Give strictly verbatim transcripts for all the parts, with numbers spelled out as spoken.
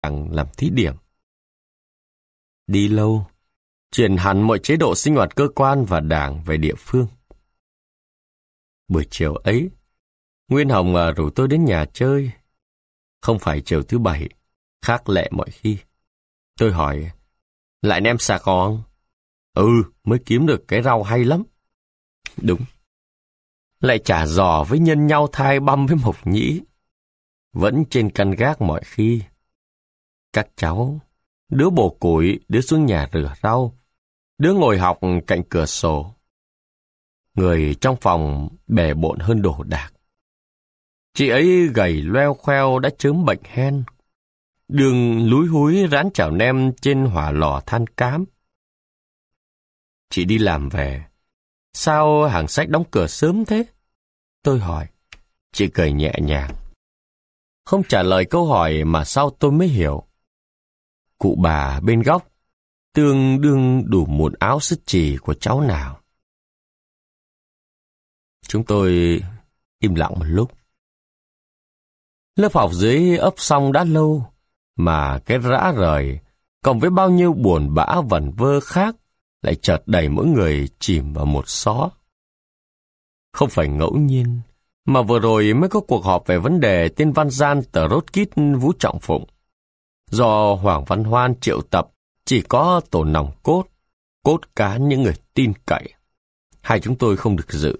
đảng làm thí điểm. Đi lâu, chuyển hẳn mọi chế độ sinh hoạt cơ quan và đảng về địa phương. Buổi chiều ấy, Nguyên Hồng rủ tôi đến nhà chơi. Không phải chiều thứ bảy, khác lệ mọi khi. Tôi hỏi, lại nem xà con? Ừ, mới kiếm được cái rau hay lắm. Đúng. Lại chả giò với nhân nhau thai băm với mộc nhĩ. Vẫn trên căn gác mọi khi. Các cháu, đứa bổ củi, đứa xuống nhà rửa rau, đứa ngồi học cạnh cửa sổ. Người trong phòng bề bộn hơn đồ đạc. Chị ấy gầy loeo khoeo đã chớm bệnh hen. Đường lúi húi rán chảo nem trên hỏa lò than cám. Chị đi làm về. Sao hàng sách đóng cửa sớm thế? Tôi hỏi. Chị cười nhẹ nhàng. Không trả lời câu hỏi mà sau tôi mới hiểu. Cụ bà bên góc tương đương đủ một áo sứt chì của cháu nào. Chúng tôi im lặng một lúc. Lớp học dưới ấp xong đã lâu, mà cái rã rời, cộng với bao nhiêu buồn bã vẩn vơ khác, lại chợt đẩy mỗi người chìm vào một xó. Không phải ngẫu nhiên, mà vừa rồi mới có cuộc họp về vấn đề tên văn gian tờ Rốt Kít Vũ Trọng Phụng. Do Hoàng Văn Hoan triệu tập chỉ có tổ nòng cốt, cốt cán những người tin cậy. Hai chúng tôi không được dự.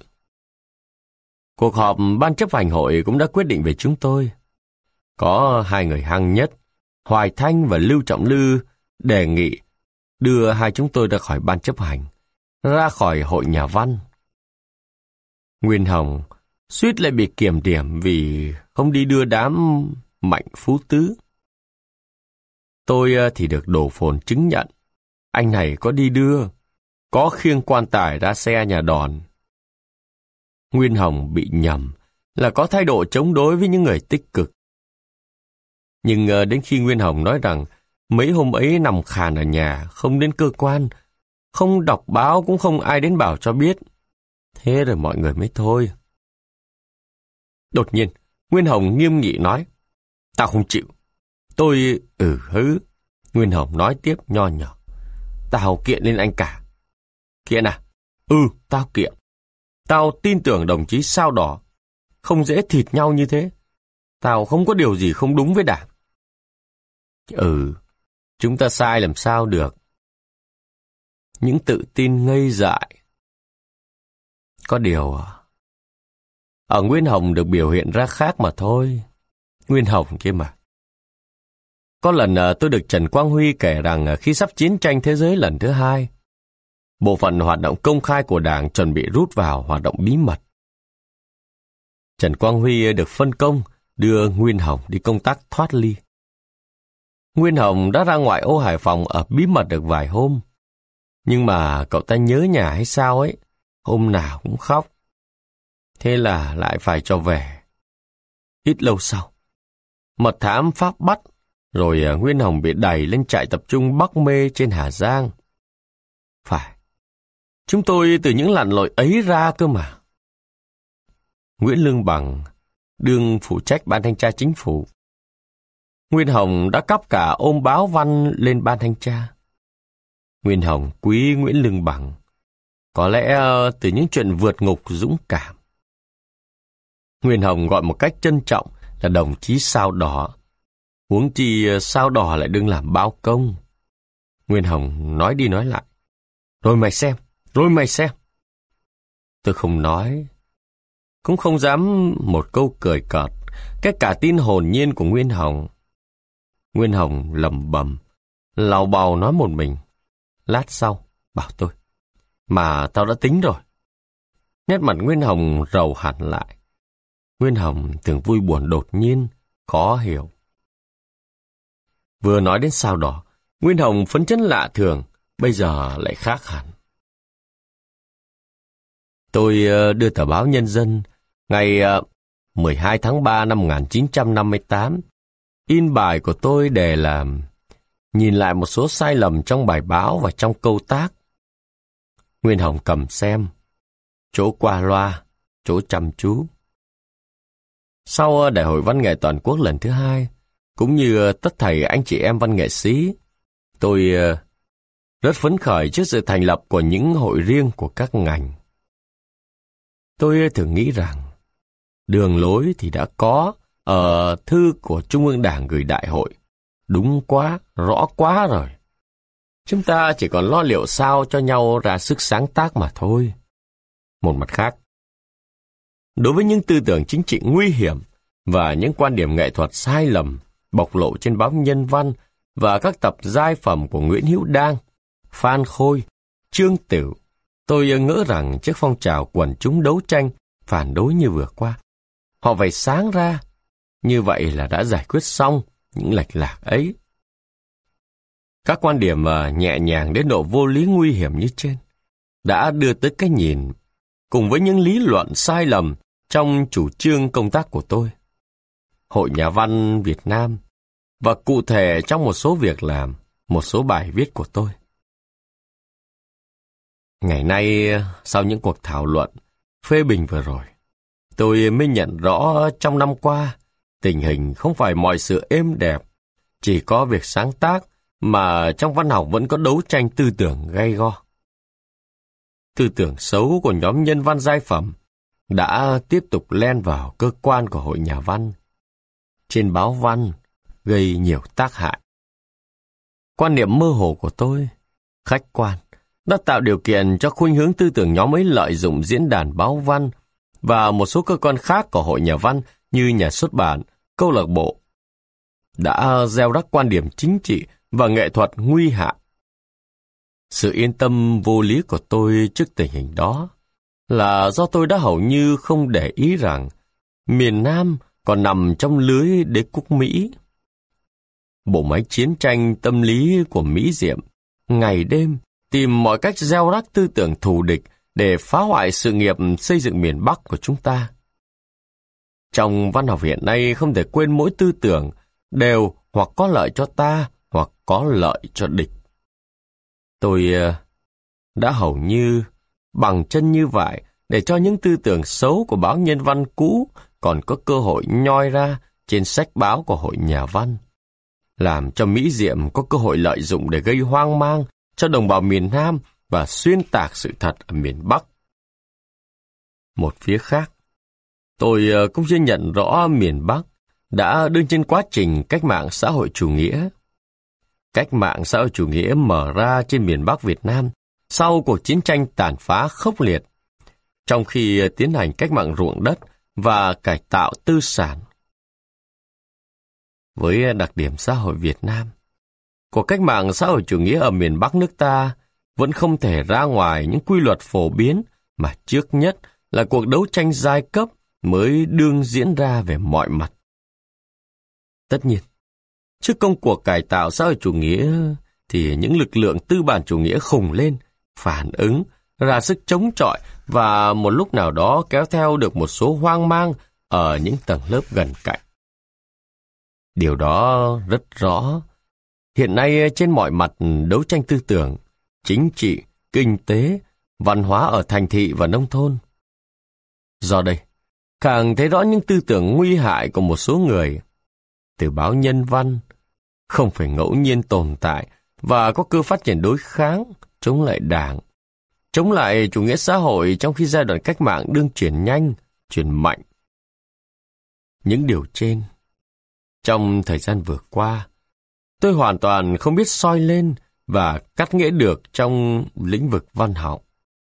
Cuộc họp ban chấp hành hội cũng đã quyết định về chúng tôi. Có hai người hăng nhất, Hoài Thanh và Lưu Trọng Lư, đề nghị đưa hai chúng tôi ra khỏi ban chấp hành, ra khỏi hội nhà văn. Nguyên Hồng suýt lại bị kiểm điểm vì không đi đưa đám Mạnh Phú Tứ. Tôi thì được đổ phồn chứng nhận. Anh này có đi đưa, có khiêng quan tài ra xe nhà đòn. Nguyên Hồng bị nhầm là có thái độ chống đối với những người tích cực. Nhưng đến khi Nguyên Hồng nói rằng mấy hôm ấy nằm khàn ở nhà, không đến cơ quan, không đọc báo cũng không ai đến bảo cho biết. Thế rồi mọi người mới thôi. Đột nhiên, Nguyên Hồng nghiêm nghị nói, tao không chịu. Tôi, ừ hứ. Nguyên Hồng nói tiếp nho nhỏ, tao kiện lên anh cả. Kiện à? Ừ, tao kiện. Tao tin tưởng đồng chí Sao Đỏ. Không dễ thịt nhau như thế. Tao không có điều gì không đúng với Đảng. Ừ, chúng ta sai làm sao được. Những tự tin ngây dại. Có điều, ở Nguyên Hồng được biểu hiện ra khác mà thôi. Nguyên Hồng kia mà. Có lần tôi được Trần Quang Huy kể rằng khi sắp chiến tranh thế giới lần thứ hai, bộ phận hoạt động công khai của Đảng chuẩn bị rút vào hoạt động bí mật. Trần Quang Huy được phân công đưa Nguyên Hồng đi công tác thoát ly. Nguyên Hồng đã ra ngoại ô Hải Phòng ở bí mật được vài hôm. Nhưng mà cậu ta nhớ nhà hay sao ấy, hôm nào cũng khóc. Thế là lại phải cho về. Ít lâu sau, mật thám Pháp bắt, rồi Nguyên Hồng bị đẩy lên trại tập trung Bắc Mê trên Hà Giang. Phải, chúng tôi từ những lặn lội ấy ra cơ mà. Nguyễn Lương Bằng đương phụ trách ban thanh tra chính phủ. Nguyên Hồng đã cắp cả ôm báo văn lên ban thanh tra. Nguyên Hồng quý Nguyễn Lương Bằng, có lẽ từ những chuyện vượt ngục dũng cảm. Nguyên Hồng gọi một cách trân trọng là đồng chí Sao Đỏ. Huống chi Sao Đỏ lại đương làm báo công. Nguyên Hồng nói đi nói lại, rồi mày xem, rồi mày xem. Tôi không nói, cũng không dám một câu cười cợt cái cả tin hồn nhiên của Nguyên Hồng. Nguyên Hồng lẩm bẩm, lào bào nói một mình. Lát sau, bảo tôi, mà tao đã tính rồi. Nét mặt Nguyên Hồng rầu hẳn lại. Nguyên Hồng thường vui buồn đột nhiên, khó hiểu. Vừa nói đến Sao Đỏ, Nguyên Hồng phấn chấn lạ thường, bây giờ lại khác hẳn. Tôi đưa tờ báo Nhân dân ngày mười hai tháng ba năm một nghìn chín trăm năm mươi tám. In bài của tôi đề là nhìn lại một số sai lầm trong bài báo và trong câu tác. Nguyên Hồng cầm xem, chỗ qua loa, chỗ chăm chú. Sau Đại hội Văn nghệ Toàn quốc lần thứ hai, cũng như tất thảy anh chị em văn nghệ sĩ, tôi rất phấn khởi trước sự thành lập của những hội riêng của các ngành. Tôi thường nghĩ rằng, đường lối thì đã có ở thư của Trung ương Đảng gửi đại hội. Đúng quá, rõ quá rồi. Chúng ta chỉ còn lo liệu sao cho nhau ra sức sáng tác mà thôi. Một mặt khác, đối với những tư tưởng chính trị nguy hiểm và những quan điểm nghệ thuật sai lầm bộc lộ trên báo Nhân văn và các tập giai phẩm của Nguyễn Hữu Đang, Phan Khôi, Trương Tửu, tôi ngỡ rằng trước phong trào quần chúng đấu tranh phản đối như vừa qua, họ phải sáng ra, như vậy là đã giải quyết xong những lệch lạc ấy. Các quan điểm nhẹ nhàng đến độ vô lý nguy hiểm như trên đã đưa tới cái nhìn cùng với những lý luận sai lầm trong chủ trương công tác của tôi, Hội Nhà văn Việt Nam, và cụ thể trong một số việc làm, một số bài viết của tôi. Ngày nay, sau những cuộc thảo luận, phê bình vừa rồi, tôi mới nhận rõ trong năm qua, tình hình không phải mọi sự êm đẹp, chỉ có việc sáng tác mà trong văn học vẫn có đấu tranh tư tưởng gay go. Tư tưởng xấu của nhóm nhân văn giai phẩm đã tiếp tục len vào cơ quan của Hội Nhà văn, trên báo văn, gây nhiều tác hại. Quan niệm mơ hồ của tôi, khách quan, đã tạo điều kiện cho khuynh hướng tư tưởng nhóm ấy lợi dụng diễn đàn báo văn và một số cơ quan khác của Hội Nhà văn như nhà xuất bản, câu lạc bộ, đã gieo rắc quan điểm chính trị và nghệ thuật nguy hại. Sự yên tâm vô lý của tôi trước tình hình đó là do tôi đã hầu như không để ý rằng miền Nam còn nằm trong lưới đế quốc Mỹ. Bộ máy chiến tranh tâm lý của Mỹ Diệm ngày đêm tìm mọi cách gieo rắc tư tưởng thù địch để phá hoại sự nghiệp xây dựng miền Bắc của chúng ta. Trong văn học hiện nay không thể quên mỗi tư tưởng đều hoặc có lợi cho ta hoặc có lợi cho địch. Tôi đã hầu như bằng chân như vậy để cho những tư tưởng xấu của báo Nhân văn cũ còn có cơ hội nhoi ra trên sách báo của Hội Nhà văn, làm cho Mỹ Diệm có cơ hội lợi dụng để gây hoang mang cho đồng bào miền Nam và xuyên tạc sự thật ở miền Bắc. Một phía khác, tôi cũng chưa nhận rõ miền Bắc đã đứng trên quá trình cách mạng xã hội chủ nghĩa. Cách mạng xã hội chủ nghĩa mở ra trên miền Bắc Việt Nam sau cuộc chiến tranh tàn phá khốc liệt, trong khi tiến hành cách mạng ruộng đất và cải tạo tư sản. Với đặc điểm xã hội Việt Nam, cuộc cách mạng xã hội chủ nghĩa ở miền Bắc nước ta vẫn không thể ra ngoài những quy luật phổ biến mà trước nhất là cuộc đấu tranh giai cấp mới đương diễn ra về mọi mặt. Tất nhiên, trước công cuộc cải tạo xã hội chủ nghĩa thì những lực lượng tư bản chủ nghĩa khùng lên, phản ứng, ra sức chống chọi và một lúc nào đó kéo theo được một số hoang mang ở những tầng lớp gần cạnh. Điều đó rất rõ. Hiện nay trên mọi mặt đấu tranh tư tưởng, chính trị, kinh tế, văn hóa ở thành thị và nông thôn. Do đây, càng thấy rõ những tư tưởng nguy hại của một số người. Từ báo Nhân văn, không phải ngẫu nhiên tồn tại và có cơ phát triển đối kháng, chống lại Đảng, chống lại chủ nghĩa xã hội trong khi giai đoạn cách mạng đương chuyển nhanh, chuyển mạnh. Những điều trên, trong thời gian vừa qua, tôi hoàn toàn không biết soi lên và cắt nghĩa được trong lĩnh vực văn học.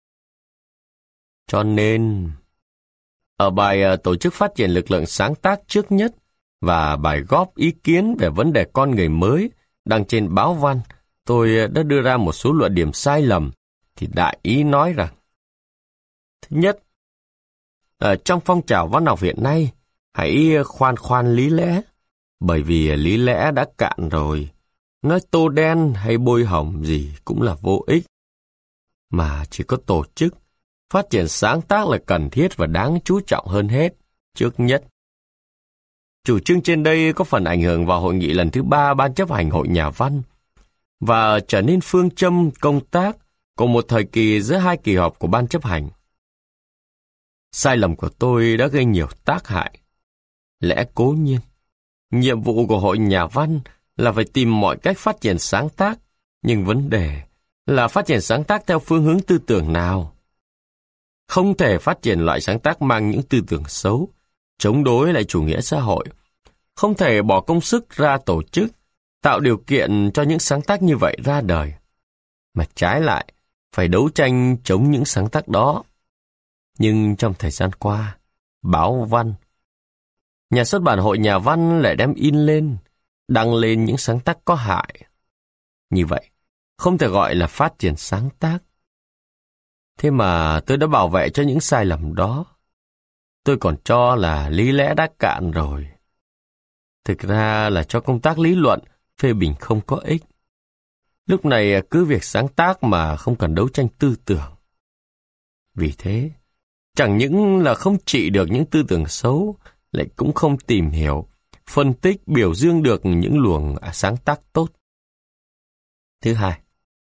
Cho nên, ở bài tổ chức phát triển lực lượng sáng tác trước nhất và bài góp ý kiến về vấn đề con người mới đăng trên báo văn, tôi đã đưa ra một số luận điểm sai lầm, thì đại ý nói rằng: thứ nhất, ở trong phong trào văn học hiện nay, hãy khoan khoan lý lẽ, bởi vì lý lẽ đã cạn rồi. Nói tô đen hay bôi hồng gì cũng là vô ích. Mà chỉ có tổ chức, phát triển sáng tác là cần thiết và đáng chú trọng hơn hết, trước nhất. Chủ trương trên đây có phần ảnh hưởng vào hội nghị lần thứ ba Ban chấp hành Hội Nhà văn, và trở nên phương châm công tác của một thời kỳ giữa hai kỳ họp của Ban chấp hành. Sai lầm của tôi đã gây nhiều tác hại. Lẽ cố nhiên, Nhiệm vụ của hội nhà văn là phải tìm mọi cách phát triển sáng tác, nhưng vấn đề là phát triển sáng tác theo phương hướng tư tưởng nào. Không thể phát triển loại sáng tác mang những tư tưởng xấu, chống đối lại chủ nghĩa xã hội. Không thể bỏ công sức ra tổ chức, tạo điều kiện cho những sáng tác như vậy ra đời. Mà trái lại, phải đấu tranh chống những sáng tác đó. Nhưng trong thời gian qua, báo văn, nhà xuất bản Hội Nhà văn lại đem in lên, đăng lên những sáng tác có hại. Như vậy, không thể gọi là phát triển sáng tác. Thế mà tôi đã bảo vệ cho những sai lầm đó. Tôi còn cho là lý lẽ đã cạn rồi. Thực ra là cho công tác lý luận, phê bình không có ích. Lúc này cứ việc sáng tác mà không cần đấu tranh tư tưởng. Vì thế, chẳng những là không trị được những tư tưởng xấu, lại cũng không tìm hiểu, phân tích, biểu dương được những luồng sáng tác tốt. Thứ hai,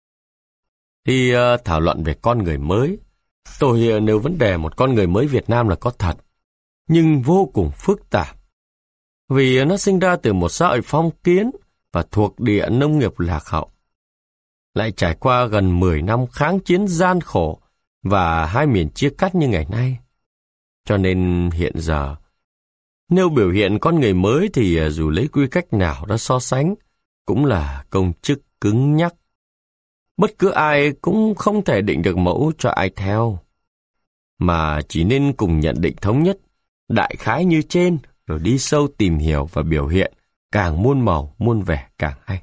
khi uh, thảo luận về con người mới, tôi uh, nêu vấn đề một con người mới Việt Nam là có thật, nhưng vô cùng phức tạp. Vì uh, nó sinh ra từ một xã hội phong kiến và thuộc địa nông nghiệp lạc hậu. Lại trải qua gần mười năm kháng chiến gian khổ và hai miền chia cắt như ngày nay. Cho nên hiện giờ, nếu biểu hiện con người mới thì uh, dù lấy quy cách nào đó so sánh, cũng là công chức cứng nhắc. Bất cứ ai cũng không thể định được mẫu cho ai theo, mà chỉ nên cùng nhận định thống nhất, đại khái như trên, rồi đi sâu tìm hiểu và biểu hiện, càng muôn màu, muôn vẻ càng hay.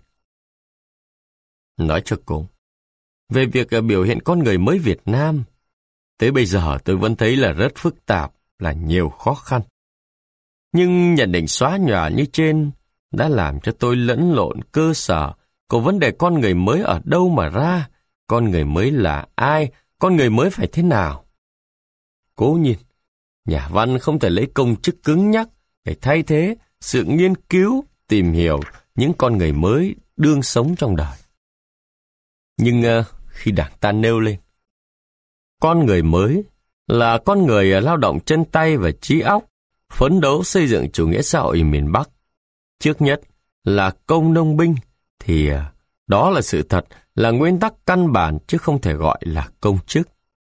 Nói cho cùng, về việc biểu hiện con người mới Việt Nam, tới bây giờ tôi vẫn thấy là rất phức tạp, là nhiều khó khăn. Nhưng nhận định xóa nhòa như trên đã làm cho tôi lẫn lộn cơ sở của vấn đề con người mới ở đâu mà ra, con người mới là ai, con người mới phải thế nào. Cố nhiên, nhà văn không thể lấy công chức cứng nhắc để thay thế sự nghiên cứu, tìm hiểu những con người mới đương sống trong đời. Nhưng uh, khi Đảng ta nêu lên, con người mới là con người lao động chân tay và trí óc, phấn đấu xây dựng chủ nghĩa xã hội miền Bắc. Trước nhất là công nông binh, thì uh, đó là sự thật, là nguyên tắc căn bản chứ không thể gọi là công chức.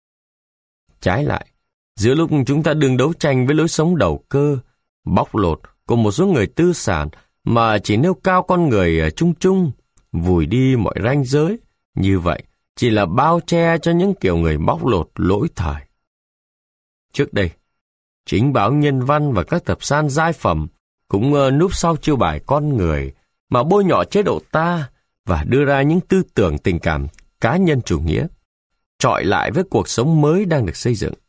Trái lại, giữa lúc chúng ta đương đấu tranh với lối sống đầu cơ, bóc lột của một số người tư sản mà chỉ nêu cao con người chung chung, vùi đi mọi ranh giới, như vậy chỉ là bao che cho những kiểu người bóc lột lỗi thời. Trước đây, chính báo Nhân văn và các tập san giai phẩm cũng uh, núp sau chiêu bài con người mà bôi nhọ chế độ ta và đưa ra những tư tưởng tình cảm cá nhân chủ nghĩa, chọi lại với cuộc sống mới đang được xây dựng.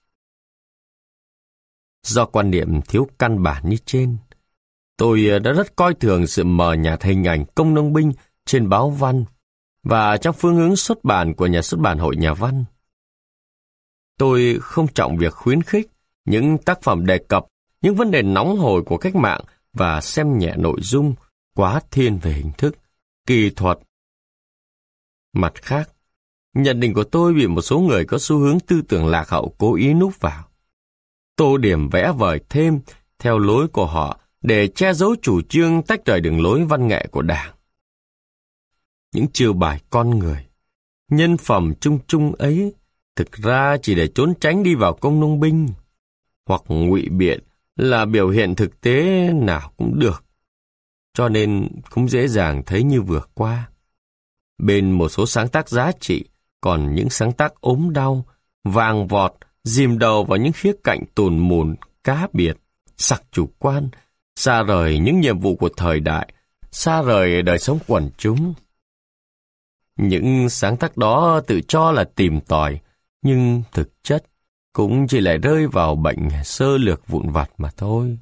Do quan niệm thiếu căn bản như trên, tôi đã rất coi thường sự mờ nhạt hình ảnh công nông binh trên báo văn và trong phương hướng xuất bản của nhà xuất bản Hội Nhà văn. Tôi không trọng việc khuyến khích những tác phẩm đề cập những vấn đề nóng hổi của cách mạng và xem nhẹ nội dung quá thiên về hình thức, kỳ thuật. Mặt khác, nhận định của tôi bị một số người có xu hướng tư tưởng lạc hậu cố ý núp vào, tô điểm vẽ vời thêm theo lối của họ để che giấu chủ trương tách rời đường lối văn nghệ của Đảng. Những chiêu bài con người, nhân phẩm chung chung ấy thực ra chỉ để trốn tránh đi vào công nông binh, hoặc ngụy biện là biểu hiện thực tế nào cũng được, cho nên cũng dễ dàng thấy như vừa qua. Bên một số sáng tác giá trị, còn những sáng tác ốm đau, vàng vọt, dìm đầu vào những khía cạnh tùn mùn, cá biệt, sặc chủ quan, xa rời những nhiệm vụ của thời đại, xa rời đời sống quần chúng. Những sáng tác đó tự cho là tìm tòi, nhưng thực chất cũng chỉ lại rơi vào bệnh sơ lược vụn vặt mà thôi.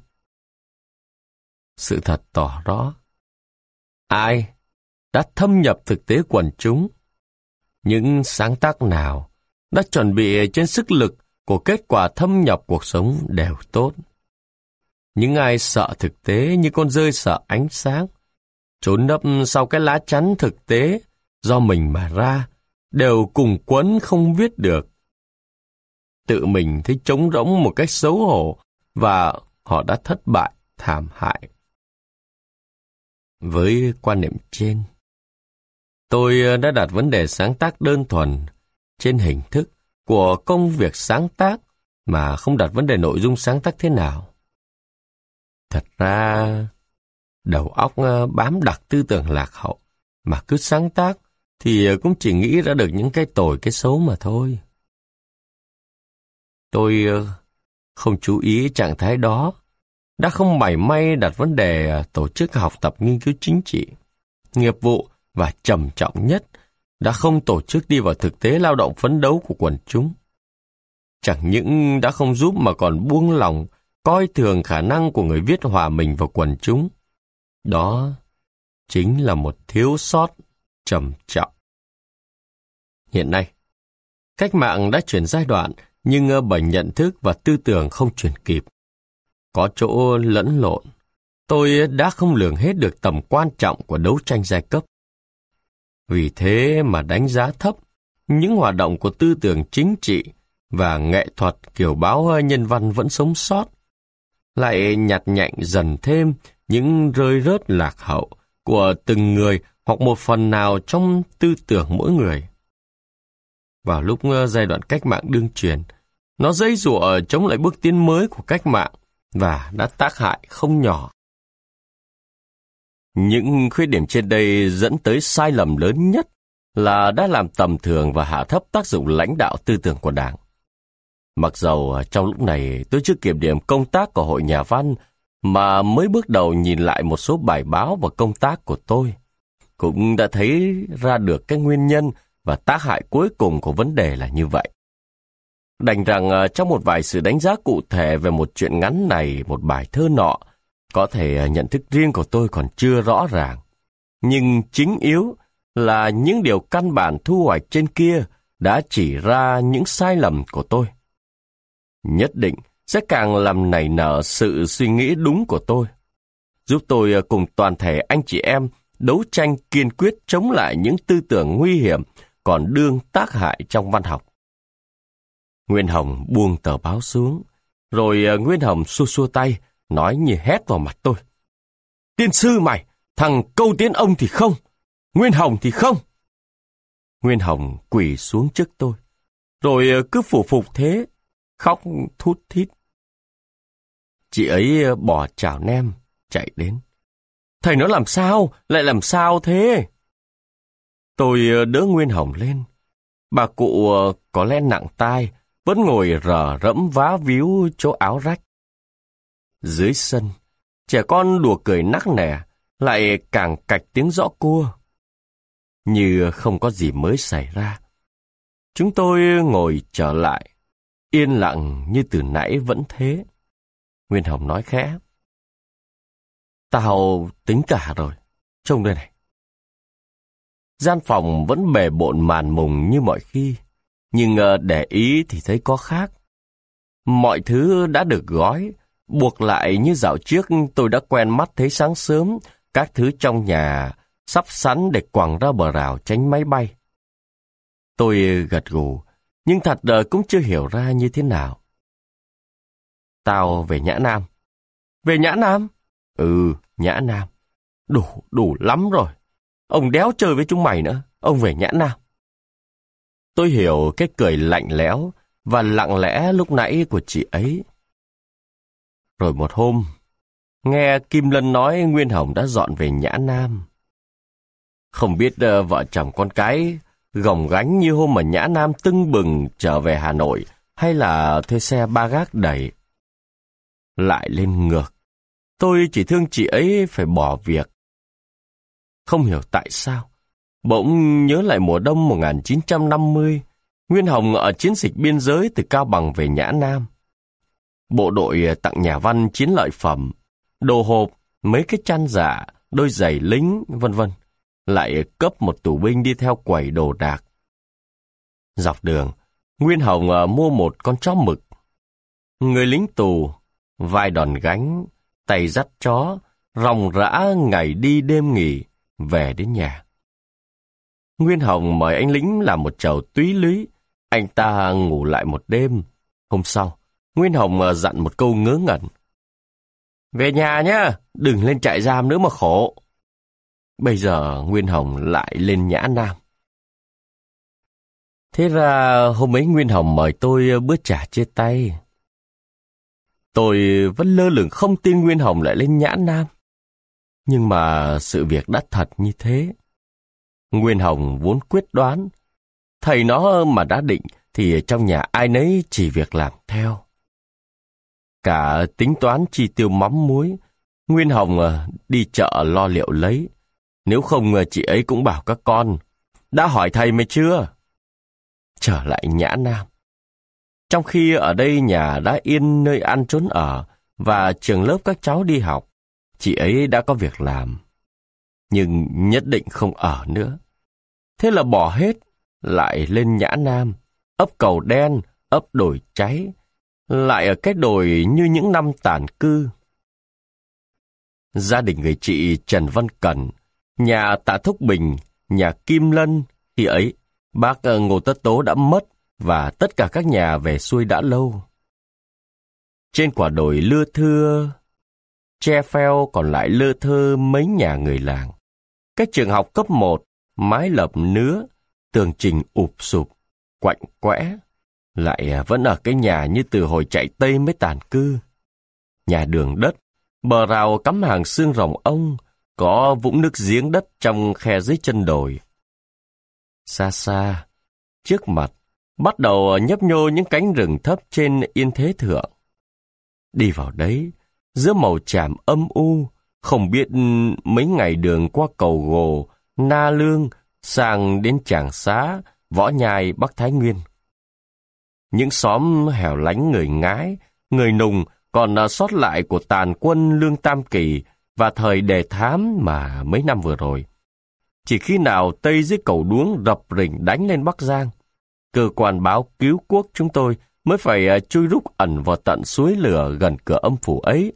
Sự thật tỏ rõ, ai đã thâm nhập thực tế quần chúng, những sáng tác nào đã chuẩn bị trên sức lực của kết quả thâm nhập cuộc sống đều tốt. Những ai sợ thực tế như con dơi sợ ánh sáng, trốn nấp sau cái lá chắn thực tế do mình mà ra, đều cùng quấn không viết được. Tự mình thấy trống rỗng một cách xấu hổ và họ đã thất bại thảm hại. với quan niệm trên. Tôi đã đặt vấn đề sáng tác đơn thuần trên hình thức của công việc sáng tác mà không đặt vấn đề nội dung sáng tác thế nào. Thật ra, đầu óc bám đặc tư tưởng lạc hậu mà cứ sáng tác thì cũng chỉ nghĩ ra được những cái tồi cái xấu mà thôi. Tôi không chú ý trạng thái đó, đã không mảy may đặt vấn đề tổ chức học tập nghiên cứu chính trị, nghiệp vụ và trầm trọng nhất, đã không tổ chức đi vào thực tế lao động phấn đấu của quần chúng. Chẳng những đã không giúp mà còn buông lòng, coi thường khả năng của người viết hòa mình vào quần chúng. Đó chính là một thiếu sót trầm trọng. Hiện nay, cách mạng đã chuyển giai đoạn, nhưng bởi nhận thức và tư tưởng không chuyển kịp. Có chỗ lẫn lộn, tôi đã không lường hết được tầm quan trọng của đấu tranh giai cấp. Vì thế mà đánh giá thấp những hoạt động của tư tưởng chính trị và nghệ thuật kiểu báo nhân văn vẫn sống sót, lại nhặt nhạnh dần thêm những rơi rớt lạc hậu của từng người hoặc một phần nào trong tư tưởng mỗi người. Vào lúc giai đoạn cách mạng đương truyền, nó giãy giụa chống lại bước tiến mới của cách mạng và đã tác hại không nhỏ. Những khuyết điểm trên đây dẫn tới sai lầm lớn nhất là đã làm tầm thường và hạ thấp tác dụng lãnh đạo tư tưởng của Đảng. Mặc dầu trong lúc này tôi chưa kiểm điểm công tác của Hội Nhà văn mà mới bước đầu nhìn lại một số bài báo và công tác của tôi, cũng đã thấy ra được cái nguyên nhân và tác hại cuối cùng của vấn đề là như vậy. Đành rằng trong một vài sự đánh giá cụ thể về một chuyện ngắn này, một bài thơ nọ, có thể nhận thức riêng của tôi còn chưa rõ ràng. Nhưng chính yếu là những điều căn bản thu hoạch trên kia đã chỉ ra những sai lầm của tôi. Nhất định sẽ càng làm nảy nở sự suy nghĩ đúng của tôi, giúp tôi cùng toàn thể anh chị em đấu tranh kiên quyết chống lại những tư tưởng nguy hiểm còn đương tác hại trong văn học. Nguyên Hồng buông tờ báo xuống, rồi Nguyên Hồng xua xua tay, nói như hét vào mặt tôi. Tiên sư mày, thằng Câu Tiến ông thì không, Nguyên Hồng thì không. Nguyên Hồng quỳ xuống trước tôi, rồi cứ phủ phục thế, khóc thút thít. Chị ấy bỏ chảo nem, chạy đến. Thầy nó làm sao, lại làm sao thế? Tôi đỡ Nguyên Hồng lên. Bà cụ có lẽ nặng tai, vẫn ngồi rờ rẫm vá víu chỗ áo rách. Dưới sân, trẻ con đùa cười nắc nẻ, lại càng cạch tiếng giõ cua. Như không có gì mới xảy ra. Chúng tôi ngồi trở lại, yên lặng như từ nãy vẫn thế. Nguyên Hồng nói khẽ. Tao tính cả rồi, trông đây này. Gian phòng vẫn bề bộn màn mùng như mọi khi, nhưng để ý thì thấy có khác. Mọi thứ đã được gói, buộc lại như dạo trước tôi đã quen mắt thấy sáng sớm, các thứ trong nhà sắp sẵn để quẳng ra bờ rào tránh máy bay. Tôi gật gù, nhưng thật cũng chưa hiểu ra như thế nào. Tao về Nhã Nam. Về Nhã Nam? Ừ, Nhã Nam. Đủ, đủ lắm rồi. Ông đéo chơi với chúng mày nữa, ông về Nhã Nam. Tôi hiểu cái cười lạnh lẽo và lặng lẽ lúc nãy của chị ấy. Rồi một hôm, nghe Kim Lân nói Nguyên Hồng đã dọn về Nhã Nam. Không biết uh, vợ chồng con cái gồng gánh như hôm mà Nhã Nam tưng bừng trở về Hà Nội hay là thuê xe ba gác đẩy. Lại lên ngược, tôi chỉ thương chị ấy phải bỏ việc. Không hiểu tại sao, bỗng nhớ lại mùa đông một nghìn chín trăm năm mươi, Nguyên Hồng ở chiến dịch biên giới từ Cao Bằng về Nhã Nam. Bộ đội tặng nhà văn chiến lợi phẩm, đồ hộp, mấy cái chăn dạ, đôi giày lính, vân vân, lại cấp một tù binh đi theo quầy đồ đạc. Dọc đường, Nguyên Hồng mua một con chó mực. Người lính tù, vai đòn gánh, tay dắt chó, ròng rã ngày đi đêm nghỉ, về đến nhà. Nguyên Hồng mời anh lính làm một chầu túy lúy, anh ta ngủ lại một đêm. Hôm sau, Nguyên Hồng dặn một câu ngớ ngẩn. Về nhà nhá, đừng lên trại giam nữa mà khổ. Bây giờ Nguyên Hồng lại lên Nhã Nam. Thế ra hôm ấy Nguyên Hồng mời tôi bữa trà chia tay. Tôi vẫn lơ lửng không tin Nguyên Hồng lại lên Nhã Nam. Nhưng mà sự việc đã thật như thế. Nguyên Hồng vốn quyết đoán. Thầy nó mà đã định thì trong nhà ai nấy chỉ việc làm theo. Cả tính toán chi tiêu mắm muối, Nguyên Hồng đi chợ lo liệu lấy. Nếu không chị ấy cũng bảo các con, đã hỏi thầy mày chưa? Trở lại Nhã Nam. Trong khi ở đây nhà đã yên nơi ăn trốn ở và trường lớp các cháu đi học, chị ấy đã có việc làm. Nhưng nhất định không ở nữa. Thế là bỏ hết, lại lên Nhã Nam, ấp Cầu Đen, ấp Đồi Cháy, lại ở cái đồi như những năm tản cư. Gia đình người chị Trần Văn Cẩn, nhà Tạ Thúc Bình, nhà Kim Lân, khi ấy bác Ngô Tất Tố đã mất và tất cả các nhà về xuôi đã lâu. Trên quả đồi lưa thưa, tre pheo còn lại lơ thơ mấy nhà người làng. Cái trường học cấp một, mái lợp nứa, tường trình ụp sụp, quạnh quẽ, lại vẫn ở cái nhà như từ hồi chạy Tây mới tàn cư. Nhà đường đất, bờ rào cắm hàng xương rồng ông, có vũng nước giếng đất trong khe dưới chân đồi. Xa xa, trước mặt, bắt đầu nhấp nhô những cánh rừng thấp trên Yên Thế Thượng. Đi vào đấy, giữa màu tràm âm u, không biết mấy ngày đường qua Cầu Gồ, Na Lương, sang đến Tràng Xá, Võ Nhai, Bắc Thái Nguyên. Những xóm hẻo lánh người Ngái, người Nùng còn sót lại của tàn quân Lương Tam Kỳ và thời Đề Thám mà mấy năm vừa rồi. Chỉ khi nào Tây dưới Cầu Đuống rập rình đánh lên Bắc Giang, cơ quan báo cứu quốc chúng tôi mới phải chui rúc ẩn vào tận suối lửa gần cửa âm phủ ấy.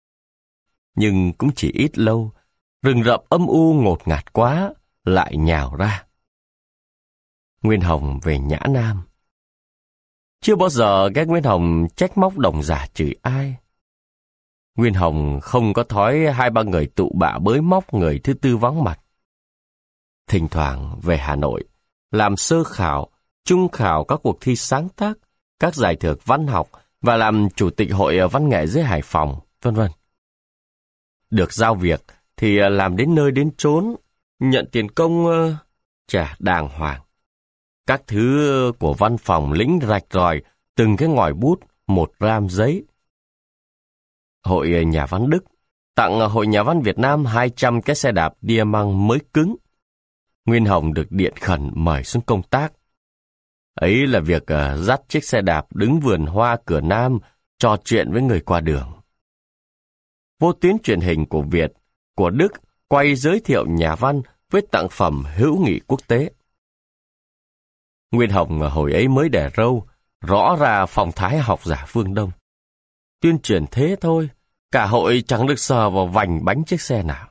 Nhưng cũng chỉ ít lâu, rừng rậm âm u ngột ngạt quá, lại nhào ra. Nguyên Hồng về Nhã Nam. Chưa bao giờ ghét Nguyên Hồng trách móc đồng giả chửi ai. Nguyên Hồng không có thói hai ba người tụ bạ bới móc người thứ tư vắng mặt. Thỉnh thoảng về Hà Nội, làm sơ khảo, trung khảo các cuộc thi sáng tác, các giải thưởng văn học và làm chủ tịch hội văn nghệ dưới Hải Phòng, vân vân. Được giao việc thì làm đến nơi đến chốn, nhận tiền công uh, trả đàng hoàng. Các thứ của văn phòng lĩnh rạch ròi, từng cái ngòi bút, một ram giấy. Hội Nhà văn Đức tặng Hội Nhà văn Việt Nam hai trăm cái xe đạp đia măng mới cứng. Nguyên Hồng được điện khẩn mời xuống công tác. Ấy là việc uh, dắt chiếc xe đạp đứng vườn hoa cửa Nam, trò chuyện với người qua đường. Vô tuyến truyền hình của Việt, của Đức quay giới thiệu nhà văn với tặng phẩm hữu nghị quốc tế. Nguyên Hồng hồi ấy mới đẻ râu, rõ ra phong thái học giả phương Đông. Tuyên truyền thế thôi, cả hội chẳng được sờ vào vành bánh chiếc xe nào.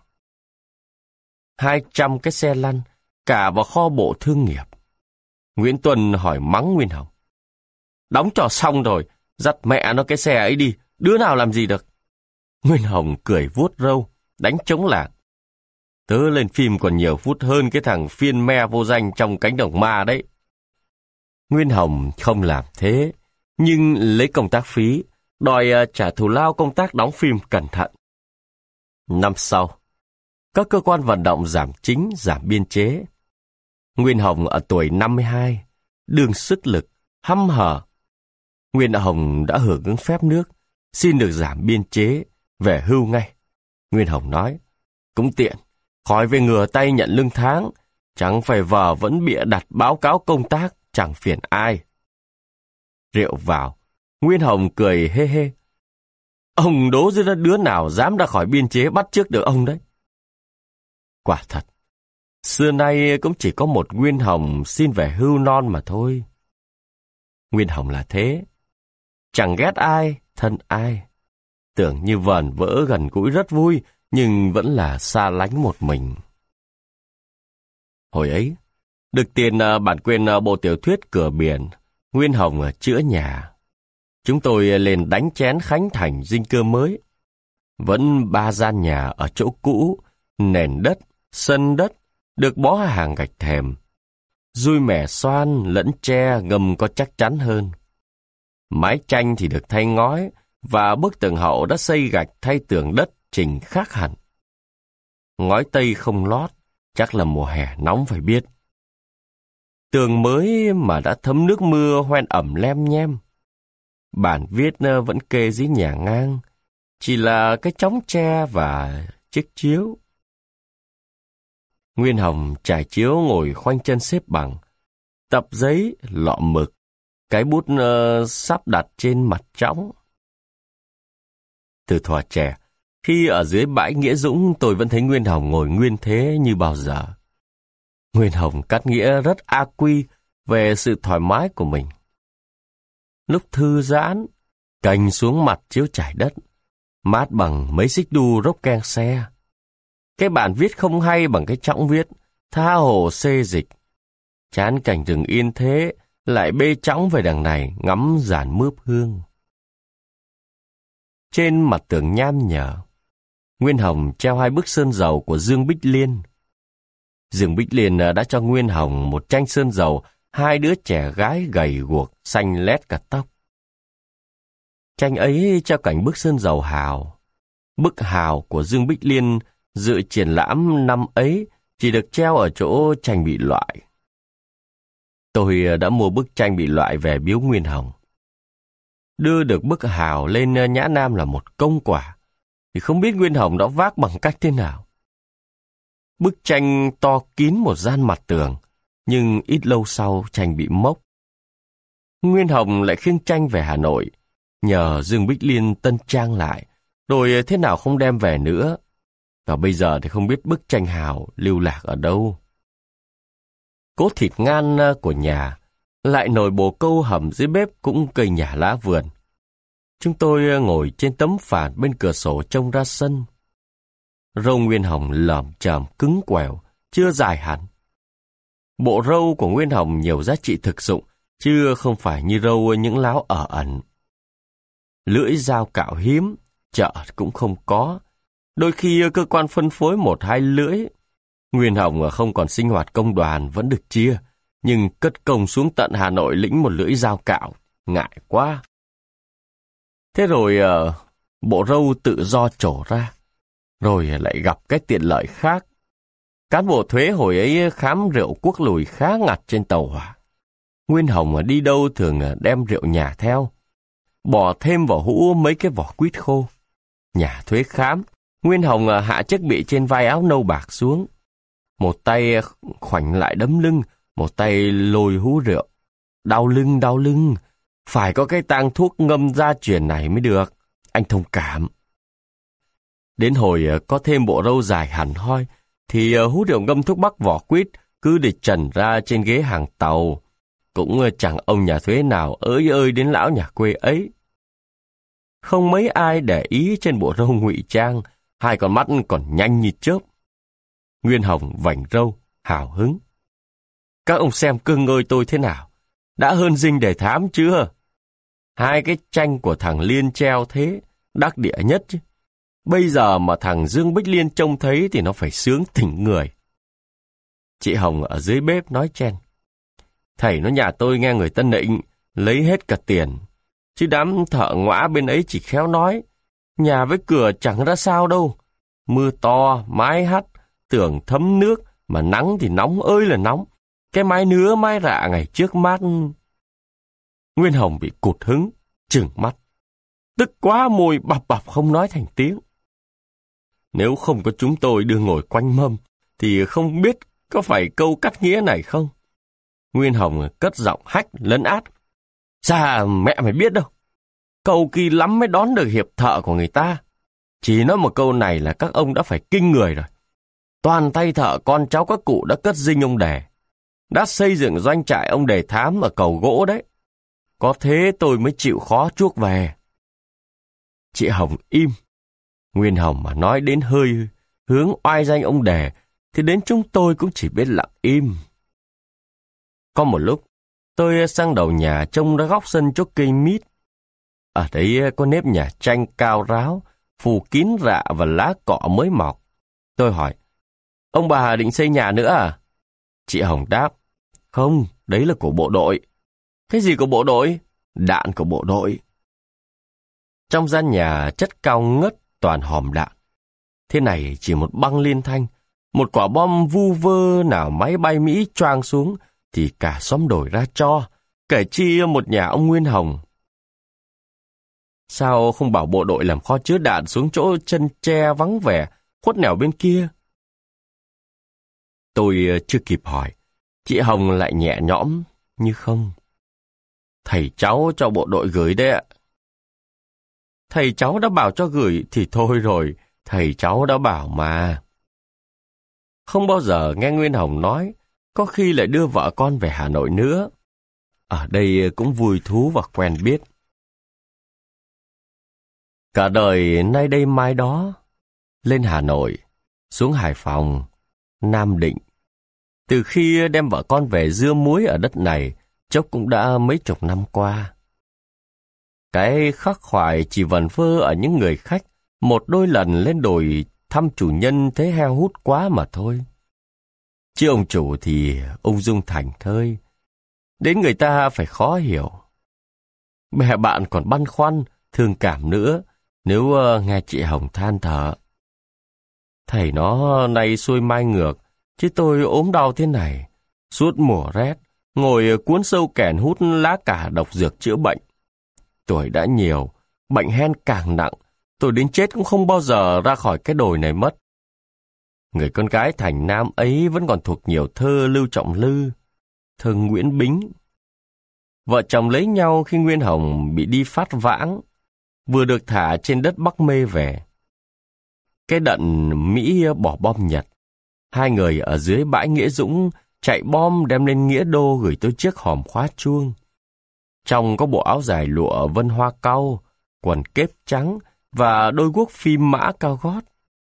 Hai trăm cái xe lăn, cả vào kho bộ thương nghiệp. Nguyễn Tuân hỏi mắng Nguyên Hồng. Đóng trò xong rồi, dắt mẹ nó cái xe ấy đi, đứa nào làm gì được. Nguyên Hồng cười vuốt râu, đánh trống lảng. Tớ lên phim còn nhiều phút hơn cái thằng phiên me vô danh trong Cánh Đồng Ma đấy. Nguyên Hồng không làm thế, nhưng lấy công tác phí, đòi trả thù lao công tác đóng phim cẩn thận. Năm sau, các cơ quan vận động giảm chính, giảm biên chế. Nguyên Hồng ở tuổi năm mươi hai, đương sức lực, hăm hở. Nguyên Hồng đã hưởng ứng phép nước, xin được giảm biên chế, về hưu ngay. Nguyên Hồng nói, cũng tiện, khỏi về ngửa tay nhận lương tháng, chẳng phải vờ vẫn bịa đặt báo cáo công tác, chẳng phiền ai. Rượu vào, Nguyên Hồng cười hê hê. Ông đố dưới đứa nào dám ra khỏi biên chế bắt chước được ông đấy. Quả thật, xưa nay cũng chỉ có một Nguyên Hồng xin về hưu non mà thôi. Nguyên Hồng là thế, chẳng ghét ai, thân ai. Tưởng như vờn vỡ gần gũi rất vui, nhưng vẫn là xa lánh một mình. Hồi ấy, được tiền bản quyền bộ tiểu thuyết Cửa Biển, Nguyên Hồng chữa nhà. Chúng tôi lên đánh chén khánh thành dinh cơ mới. Vẫn ba gian nhà ở chỗ cũ, nền đất, Sân đất được bó hàng gạch thềm. Dui mẻ xoan lẫn tre ngầm có chắc chắn hơn. Mái tranh thì được thay ngói, và bức tường hậu đã xây gạch thay tường đất chỉnh khác hẳn. Ngói tây không lót, chắc là mùa hè nóng phải biết. Tường mới mà đã thấm nước mưa hoen ẩm lem nhem. Bản viết vẫn kê dưới nhà ngang, chỉ là cái chóng tre và chiếc chiếu. Nguyên Hồng trải chiếu ngồi khoanh chân xếp bằng, tập giấy, lọ mực, cái bút uh, sắp đặt trên mặt trõng. Từ thuở trẻ, khi ở dưới bãi Nghĩa Dũng, tôi vẫn thấy Nguyên Hồng ngồi nguyên thế như bao giờ. Nguyên Hồng cắt nghĩa rất a quy về sự thoải mái của mình. Lúc thư giãn, cành xuống mặt chiếu trải đất, mát bằng mấy xích đu rốc keng xe. Cái bản viết không hay bằng cái chõng viết, tha hồ xê dịch. Chán cảnh rừng yên thế, lại bê chõng về đằng này ngắm giàn mướp hương. Trên mặt tường nham nhở, Nguyên Hồng treo hai bức sơn dầu của Dương Bích Liên. Dương Bích Liên đã cho Nguyên Hồng một tranh sơn dầu hai đứa trẻ gái gầy guộc, xanh lét cả tóc. Tranh ấy treo cảnh bức sơn dầu hào. Bức hào của Dương Bích Liên dự triển lãm năm ấy chỉ được treo ở chỗ tranh bị loại. Tôi đã mua bức tranh bị loại về biếu Nguyên Hồng. Đưa được bức hào lên Nhã Nam là một công quả, thì không biết Nguyên Hồng đã vác bằng cách thế nào. Bức tranh to kín một gian mặt tường, nhưng ít lâu sau tranh bị mốc. Nguyên Hồng lại khiêng tranh về Hà Nội, nhờ Dương Bích Liên tân trang lại, rồi thế nào không đem về nữa. Và bây giờ thì không biết bức tranh hào lưu lạc ở đâu. Cỗ thịt ngan của nhà, lại nồi bồ câu hầm dưới bếp cũng cây nhà lá vườn. Chúng tôi ngồi trên tấm phản bên cửa sổ trông ra sân. Râu Nguyên Hồng lởm chởm cứng quèo, chưa dài hẳn. Bộ râu của Nguyên Hồng nhiều giá trị thực dụng, chứ không phải như râu những láo ở ẩn. Lưỡi dao cạo hiếm, chợ cũng không có. Đôi khi cơ quan phân phối một hai lưỡi. Nguyên Hồng không còn sinh hoạt công đoàn vẫn được chia, nhưng cất công xuống tận Hà Nội lĩnh một lưỡi dao cạo, ngại quá. Thế rồi uh, bộ râu tự do trổ ra, rồi lại gặp cái tiện lợi khác. Cán bộ thuế hồi ấy khám rượu quốc lùi khá ngặt trên tàu hỏa. Nguyên Hồng đi đâu thường đem rượu nhà theo, bỏ thêm vào hũ mấy cái vỏ quýt khô. Nhà thuế khám, Nguyên Hồng hạ chiếc bị trên vai áo nâu bạc xuống. Một tay khoảnh lại đấm lưng, một tay lôi hú rượu. Đau lưng, đau lưng, phải có cái tang thuốc ngâm gia truyền này mới được. Anh thông cảm. Đến hồi có thêm bộ râu dài hẳn hoi, thì hú rượu ngâm thuốc bắc vỏ quýt cứ để trần ra trên ghế hàng tàu. Cũng chẳng ông nhà thuế nào ới ơi đến lão nhà quê ấy. Không mấy ai để ý trên bộ râu ngụy trang, hai con mắt còn nhanh như chớp. Nguyên Hồng vành râu, hào hứng. Các ông xem cưng ơi tôi thế nào, đã hơn Dinh Đề Thám chưa? Hai cái tranh của thằng Liên treo thế, đắc địa nhất chứ. Bây giờ mà thằng Dương Bích Liên trông thấy thì nó phải sướng thỉnh người. Chị Hồng ở dưới bếp nói chen. Thầy nó nhà tôi nghe người ta nịnh, lấy hết cả tiền. Chứ đám thợ ngõa bên ấy chỉ khéo nói, nhà với cửa chẳng ra sao đâu. Mưa to, mái hắt, tưởng thấm nước, mà nắng thì nóng ơi là nóng. Cái mái nứa mái rạ ngày trước mát. Nguyên Hồng bị cụt hứng, trừng mắt. Tức quá môi bập bập không nói thành tiếng. Nếu không có chúng tôi đưa ngồi quanh mâm, thì không biết có phải câu cắt nghĩa này không? Nguyên Hồng cất giọng hách lấn át. Sao mẹ mày biết đâu. Câu kỳ lắm mới đón được hiệp thợ của người ta. Chỉ nói một câu này là các ông đã phải kinh người rồi. Toàn tay thợ con cháu các cụ đã cất dinh ông Đề. Đã xây dựng doanh trại ông Đề Thám ở cầu gỗ đấy. Có thế tôi mới chịu khó chuốc về. Chị Hồng im. Nguyên Hồng mà nói đến hơi hướng oai danh ông Đề, thì đến chúng tôi cũng chỉ biết lặng im. Có một lúc, tôi sang đầu nhà trông ra góc sân chỗ cây mít. Ở đấy có nếp nhà tranh cao ráo, phủ kín rạ và lá cọ mới mọc. Tôi hỏi, Ông bà định xây nhà nữa à? Chị Hồng đáp, không, đấy là của bộ đội. Cái gì của bộ đội? Đạn của bộ đội. Trong gian nhà chất cao ngất toàn hòm đạn. Thế này chỉ một băng liên thanh, một quả bom vu vơ nào máy bay Mỹ choang xuống thì cả xóm đổi ra tro, kể chi một nhà ông Nguyên Hồng. Sao không bảo bộ đội làm kho chứa đạn xuống chỗ chân tre vắng vẻ, khuất nẻo bên kia? Tôi chưa kịp hỏi, chị Hồng lại nhẹ nhõm như không. Thầy cháu cho bộ đội gửi đấy ạ. Thầy cháu đã bảo cho gửi thì thôi rồi, thầy cháu đã bảo mà. Không bao giờ nghe Nguyên Hồng nói, có khi lại đưa vợ con về Hà Nội nữa. Ở đây cũng vui thú và quen biết. Cả đời nay đây mai đó, lên Hà Nội, xuống Hải Phòng, Nam Định. Từ khi đem vợ con về dưa muối ở đất này, chốc cũng đã mấy chục năm qua. Cái khắc khoải chỉ vẩn vơ ở những người khách, một đôi lần lên đồi thăm chủ nhân thấy heo hút quá mà thôi. Chứ ông chủ thì ung dung thảnh thơi, đến người ta phải khó hiểu. Bè bạn còn băn khoăn, thương cảm nữa, nếu uh, nghe chị Hồng than thở. Thầy nó nay xuôi mai ngược, chứ tôi ốm đau thế này. Suốt mùa rét, ngồi cuốn sâu kèn hút lá cà độc dược chữa bệnh. Tuổi đã nhiều, bệnh hen càng nặng, tôi đến chết cũng không bao giờ ra khỏi cái đồi này mất. Người con gái thành nam ấy vẫn còn thuộc nhiều thơ Lưu Trọng Lư, thơ Nguyễn Bính. Vợ chồng lấy nhau khi Nguyên Hồng bị đi phát vãng, vừa được thả trên đất Bắc Mê về. Cái đận Mỹ bỏ bom Nhật, hai người ở dưới bãi Nghĩa Dũng chạy bom đem lên Nghĩa Đô gửi tôi chiếc hòm khóa chuông. Trong có bộ áo dài lụa vân hoa cau, quần kép trắng và đôi guốc phim mã cao gót.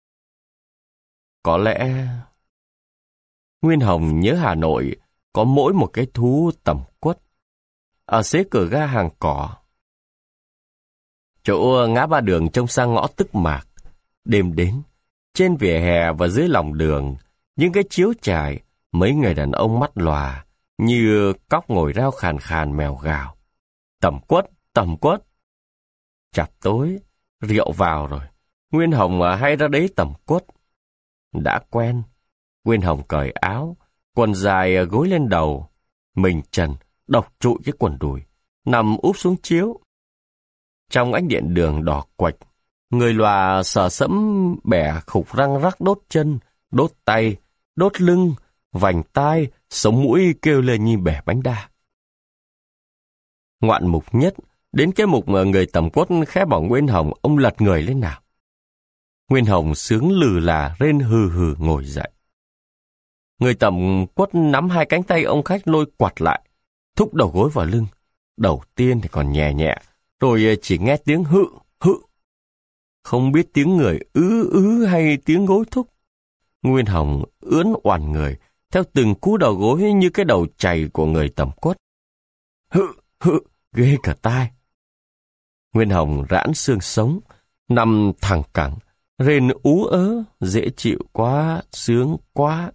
Có lẽ Nguyên Hồng nhớ Hà Nội có mỗi một cái thú tầm quất ở xế cửa ga Hàng Cỏ. Chỗ ngã ba đường trông sang ngõ Tức Mạc. Đêm đến, trên vỉa hè và dưới lòng đường, những cái chiếu trải, mấy người đàn ông mắt lòa, như cóc ngồi rao khàn khàn mèo gào. Tầm quất, tầm quất. Chập tối, rượu vào rồi, Nguyên Hồng hay ra đấy tầm quất. Đã quen, Nguyên Hồng cởi áo, quần dài gối lên đầu, mình trần, độc trụi cái quần đùi, nằm úp xuống chiếu. Trong ánh điện đường đỏ quạch, người lòa sờ sẫm bẻ khục răng rắc đốt chân, đốt tay, đốt lưng, vành tai, sống mũi kêu lên như bẻ bánh đa. Ngoạn mục nhất, đến cái mục người tầm quất khẽ bảo Nguyên Hồng ông lật người lên nào. Nguyên Hồng sướng lừ là rên hừ hừ ngồi dậy. Người tầm quất nắm hai cánh tay ông khách lôi quạt lại, thúc đầu gối vào lưng. Đầu tiên thì còn nhẹ nhẹ, rồi chỉ nghe tiếng hự, hự. Không biết tiếng người ứ ứ hay tiếng gối thúc. Nguyên Hồng ướn oằn người, theo từng cú đầu gối như cái đầu chày của người tầm quất. Hự, hự, ghê cả tai. Nguyên Hồng rãn xương sống, nằm thẳng cẳng, rên ú ớ, dễ chịu quá, sướng quá.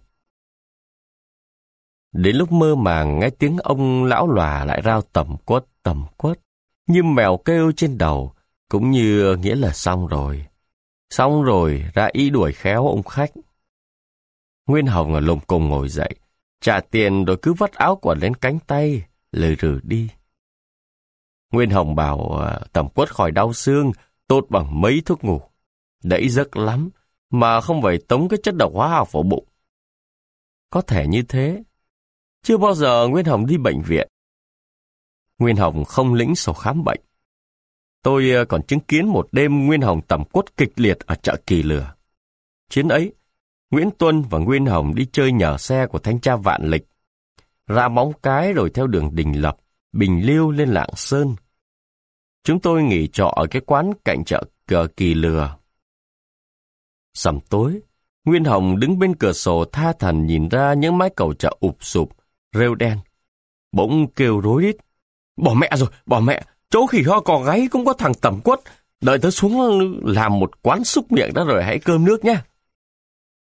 Đến lúc mơ màng nghe tiếng ông lão lòa lại rao tầm quất, tầm quất, như mèo kêu trên đầu, cũng như nghĩa là xong rồi. Xong rồi, ra ý đuổi khéo ông khách. Nguyên Hồng ở lùng cùng ngồi dậy, trả tiền rồi cứ vắt áo quần lên cánh tay, lừ rừ đi. Nguyên Hồng bảo uh, tầm quất khỏi đau xương, tốt bằng mấy thuốc ngủ. Đẫy giấc lắm, mà không phải tống cái chất độc hóa học vào bụng. Có thể như thế. Chưa bao giờ Nguyên Hồng đi bệnh viện. Nguyên Hồng không lĩnh sổ khám bệnh. Tôi uh, còn chứng kiến một đêm Nguyên Hồng tầm quất kịch liệt ở chợ Kỳ Lừa. Chuyến ấy, Nguyễn Tuân và Nguyên Hồng đi chơi nhờ xe của thanh tra Vạn Lịch, ra Móng Cái rồi theo đường Đình Lập, Bình Liêu lên Lạng Sơn. Chúng tôi nghỉ trọ ở cái quán cạnh chợ cờ Kỳ Lừa. Sầm tối, Nguyên Hồng đứng bên cửa sổ tha thẩn nhìn ra những mái cầu chợ ụp sụp, rêu đen. Bỗng kêu rối rít. Bỏ mẹ rồi, bỏ mẹ, chỗ khỉ ho cò gáy cũng có thằng tầm quất. Đợi tớ xuống làm một quán xúc miệng đó rồi hãy cơm nước nhé.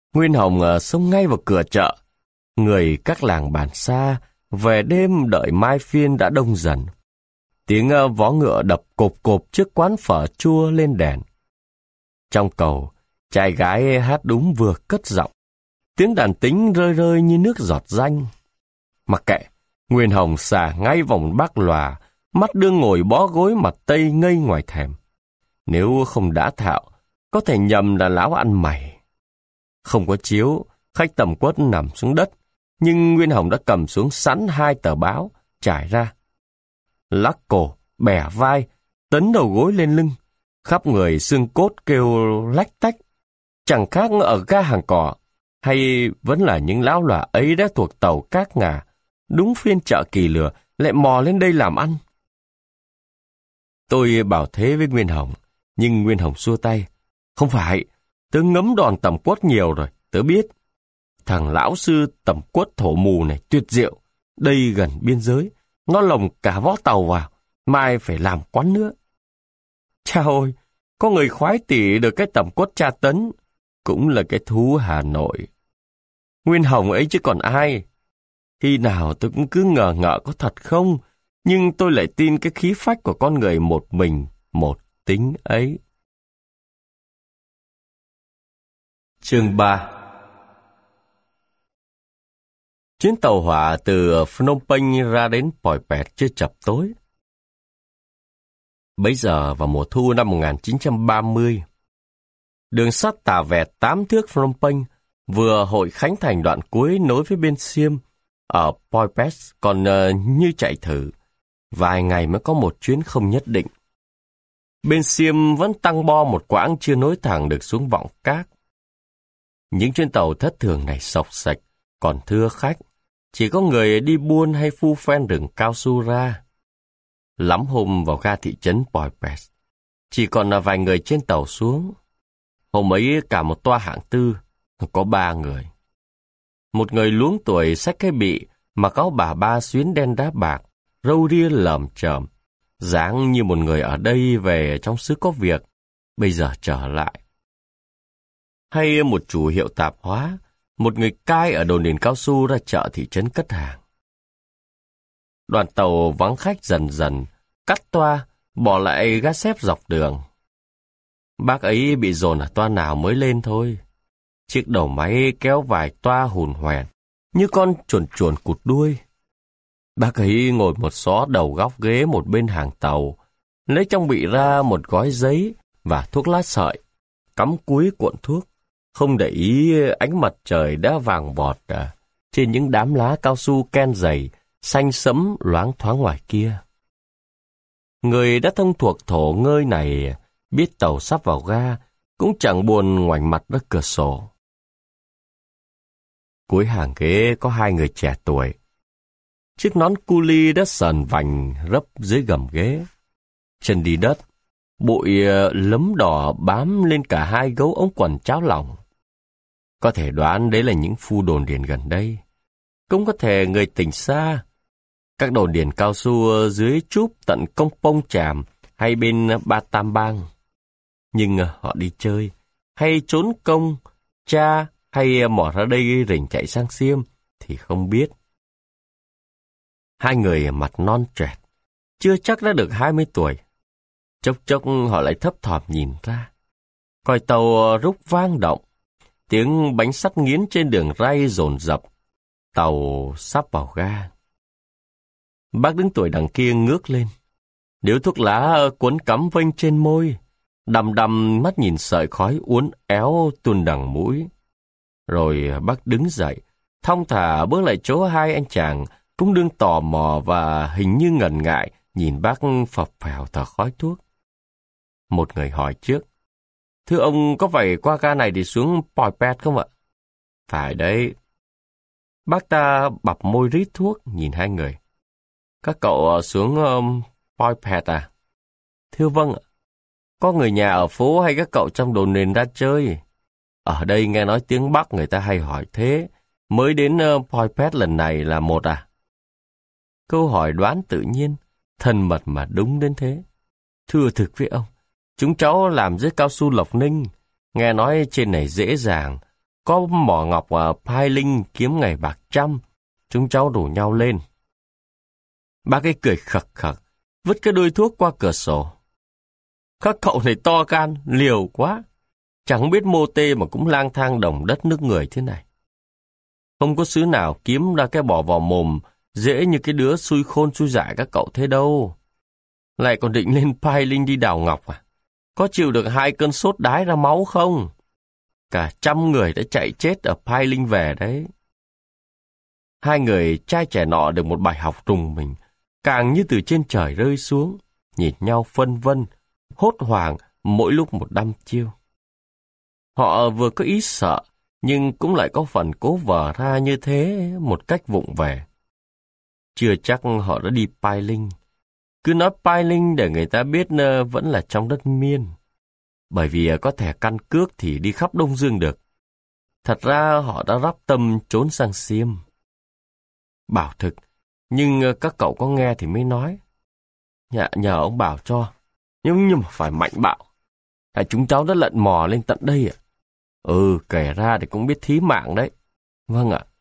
Nguyên Hồng uh, xông ngay vào cửa chợ. Người các làng bản xa về đêm đợi mai phiên đã đông dần. Tiếng uh, vó ngựa đập cộp cộp trước quán phở chua lên đèn. Trong cầu, trai gái hát đúng vừa cất giọng. Tiếng đàn tính rơi rơi như nước giọt ranh. Mặc kệ, Nguyên Hồng xà ngay vào một bác lòa, mắt đương ngồi bó gối mặt tây ngây ngoài thèm. Nếu không đã thạo, có thể nhầm là lão ăn mày. Không có chiếu, khách tầm quất nằm xuống đất, nhưng Nguyên Hồng đã cầm xuống sẵn hai tờ báo, trải ra. Lắc cổ, bẻ vai, tấn đầu gối lên lưng, khắp người xương cốt kêu lách tách. Chẳng khác ở ga hàng cỏ, hay vẫn là những lão lòa ấy đã thuộc tàu Các Ngà, đúng phiên chợ Kỳ Lừa, lại mò lên đây làm ăn. Tôi bảo thế với Nguyên Hồng, nhưng Nguyên Hồng xua tay. Không phải, tớ ngấm đòn tẩm quất nhiều rồi, tớ biết. Thằng lão sư tẩm quất thổ mù này tuyệt diệu, đây gần biên giới, nó lồng cả vó tàu vào, mai phải làm quán nữa. Cha ơi, có người khoái tỉ được cái tẩm quất tra tấn, cũng là cái thú Hà Nội. Nguyên Hồng ấy chứ còn ai. Khi nào tôi cũng cứ ngờ ngợ có thật không, nhưng tôi lại tin cái khí phách của con người một mình, một tính ấy. Chương ba. Chuyến tàu hỏa từ Phnom Penh ra đến Poi Pet chưa chập tối. Bấy giờ vào mùa thu năm một nghìn chín trăm ba mươi, đường sắt Tà Vẹt tám thước Phnom Penh vừa hội khánh thành đoạn cuối nối với bên Siem ở Poi Pet còn uh, như chạy thử, vài ngày mới có một chuyến không nhất định. Bên Siem vẫn tăng bo một quãng chưa nối thẳng được xuống Vọng Cát. Những chuyến tàu thất thường này sộc sạch, còn thưa khách, chỉ có người đi buôn hay phu phen rừng cao su ra. Lắm hôm vào ga thị trấn Poi Pet, chỉ còn là vài người trên tàu xuống. Hôm ấy cả một toa hạng tư, có ba người. Một người luống tuổi xách cái bị, mặc áo bà ba xuyến đen đá bạc, râu ria lởm chởm, dáng như một người ở đây về trong xứ có việc, bây giờ trở lại. Hay một chủ hiệu tạp hóa, một người cai ở đồn điền cao su ra chợ thị trấn cất hàng. Đoàn tàu vắng khách dần dần, cắt toa, bỏ lại gác xếp dọc đường. Bác ấy bị dồn ở toa nào mới lên thôi. Chiếc đầu máy kéo vài toa hùn hoèn, như con chuồn chuồn cụt đuôi. Bác ấy ngồi một xó đầu góc ghế một bên hàng tàu, lấy trong bị ra một gói giấy và thuốc lá sợi, cắm cúi cuộn thuốc, không để ý ánh mặt trời đã vàng bọt à, trên những đám lá cao su ken dày, xanh sẫm loáng thoáng ngoài kia. Người đã thông thuộc thổ ngơi này, biết tàu sắp vào ga, cũng chẳng buồn ngoảnh mặt ra cửa sổ. Cuối hàng ghế có hai người trẻ tuổi. Chiếc nón cu li đã sờn vành rấp dưới gầm ghế. Chân đi đất, bụi lấm đỏ bám lên cả hai gấu ống quần cháo lòng. Có thể đoán đấy là những phu đồn điền gần đây. Cũng có thể người tỉnh xa. Các đồn điền cao su dưới trúp tận Công Pông Chàm hay bên Ba Tam Bang. Nhưng họ đi chơi, hay trốn công, cha, hay mò ra đây rình chạy sang Siem thì không biết. Hai người mặt non choẹt, chưa chắc đã được hai mươi tuổi. Chốc chốc họ lại thấp thỏm nhìn ra. Còi tàu rúc vang động, tiếng bánh sắt nghiến trên đường ray dồn dập. Tàu sắp vào ga. Bác đứng tuổi đằng kia ngước lên. Điếu thuốc lá cuốn cắm vênh trên môi, đăm đăm mắt nhìn sợi khói uốn éo tuôn đằng mũi. Rồi bác đứng dậy, thong thả bước lại chỗ hai anh chàng cũng đương tò mò và hình như ngần ngại nhìn bác phập phèo thở khói thuốc. Một người hỏi trước: "Thưa ông, có phải qua ga này thì xuống Poi Pet không ạ?" "Phải đấy." Bác ta bập môi rít thuốc nhìn hai người. "Các cậu xuống um, Poi Pet à?" "Thưa vâng ạ." "Có người nhà ở phố hay các cậu trong đồn nền ra chơi?" "Ở đây nghe nói tiếng Bắc người ta hay hỏi thế. Mới đến uh, Poi Pet lần này là một à?" Câu hỏi đoán tự nhiên, thân mật mà đúng đến thế. "Thưa thực với ông, chúng cháu làm dưới cao su Lộc Ninh. Nghe nói trên này dễ dàng, có mỏ ngọc ở Pai Linh kiếm ngày bạc trăm. Chúng cháu rủ nhau lên. Bác ấy cười khặc khặc, vứt cái đôi thuốc qua cửa sổ. Các cậu này to gan, liều quá. Chẳng biết mô tê mà cũng lang thang đồng đất nước người thế này. Không có xứ nào kiếm ra cái bỏ vào mồm dễ như cái đứa xui khôn xui dại các cậu thế đâu. Lại còn định lên Pai Linh đi đào ngọc à? Có chịu được hai cơn sốt đái ra máu không? Cả trăm người đã chạy chết ở Pai Linh về đấy. Hai người trai trẻ nọ được một bài học trùng mình, càng như từ trên trời rơi xuống, nhìn nhau phân vân, hốt hoảng mỗi lúc một đăm chiêu. Họ vừa có ý sợ, nhưng cũng lại có phần cố vờ ra như thế một cách vụng về. Chưa chắc họ đã đi Pai Linh. Cứ nói Pai Linh để người ta biết vẫn là trong đất Miên. Bởi vì có thẻ căn cước thì đi khắp Đông Dương được. Thật ra họ đã rắp tâm trốn sang Xiêm. Bảo thực, nhưng các cậu có nghe thì mới nói. Nhờ, nhờ ông bảo cho, nhưng, nhưng mà phải mạnh bạo. Tại chúng cháu đã lận mò lên tận đây ạ. Ừ, kể ra thì cũng biết thí mạng đấy. Vâng ạ.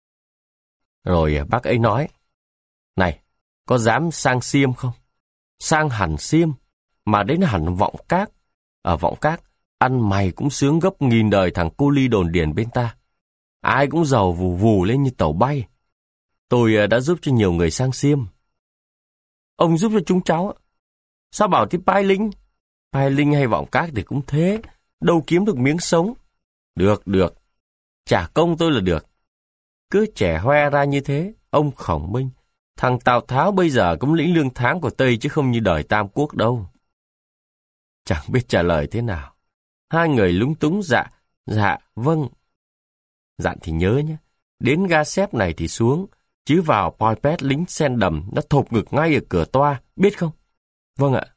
Rồi bác ấy nói, này, có dám sang Xiêm không? Sang hẳn Xiêm, mà đến hẳn Vọng Các. Ở Vọng Các, ăn mày cũng sướng gấp nghìn đời thằng cô ly đồn điền bên ta. Ai cũng giàu vù vù lên như tàu bay. Tôi đã giúp cho nhiều người sang Xiêm. Ông giúp cho chúng cháu. Sao bảo thì Pai Linh? Pai Linh hay Vọng Các thì cũng thế. Đâu kiếm được miếng sống. Được, được. Trả công tôi là được. Cứ trẻ hoe ra như thế, ông Khổng Minh. Thằng Tào Tháo bây giờ cũng lĩnh lương tháng của Tây chứ không như đời Tam Quốc đâu. Chẳng biết trả lời thế nào. Hai người lúng túng dạ, dạ, vâng. Dặn thì nhớ nhé. Đến ga xếp này thì xuống, chứ vào Poipet lính sen đầm nó thộp ngực ngay ở cửa toa, biết không? Vâng ạ.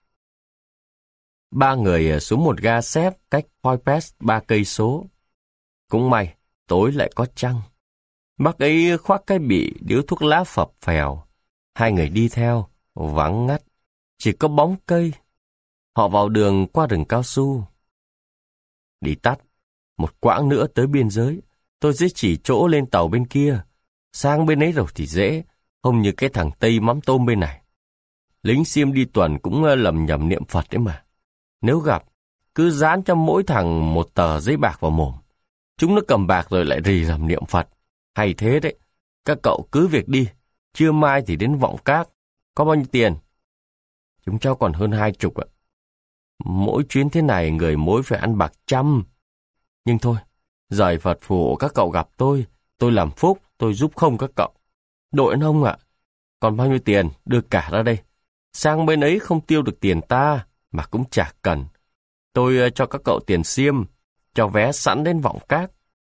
Ba người xuống một ga xếp cách Poipet ba cây số. Cũng may, tối lại có trăng. Bác ấy khoác cái bị điếu thuốc lá phập phèo. Hai người đi theo, vắng ngắt, chỉ có bóng cây. Họ vào đường qua rừng cao su. Đi tắt, một quãng nữa tới biên giới, tôi sẽ chỉ chỗ lên tàu bên kia. Sang bên ấy rồi thì dễ, không như cái thằng Tây mắm tôm bên này. Lính Xiêm đi tuần cũng lầm nhầm niệm Phật đấy mà. Nếu gặp, cứ dán cho mỗi thằng một tờ giấy bạc vào mồm. Chúng nó cầm bạc rồi lại rì rầm niệm Phật. Hay thế đấy, các cậu cứ việc đi, trưa mai thì đến Vọng Các. Có bao nhiêu tiền? Chúng cháu còn hơn hai chục ạ. Mỗi chuyến thế này người mối phải ăn bạc trăm. Nhưng thôi, giời Phật phù hộ các cậu gặp tôi, tôi làm phúc, tôi giúp không các cậu. Đội ông ạ, còn bao nhiêu tiền, đưa cả ra đây. Sang bên ấy không tiêu được tiền ta, mà cũng chả cần. Tôi cho các cậu tiền Xiêm, cho vé sẵn đến Vọng Các.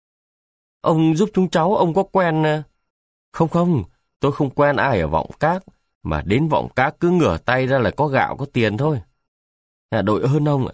Ông giúp chúng cháu, ông có quen... Không không, tôi không quen ai ở Vọng Các, mà đến Vọng Các cứ ngửa tay ra là có gạo có tiền thôi. À, đội ơn ông ạ.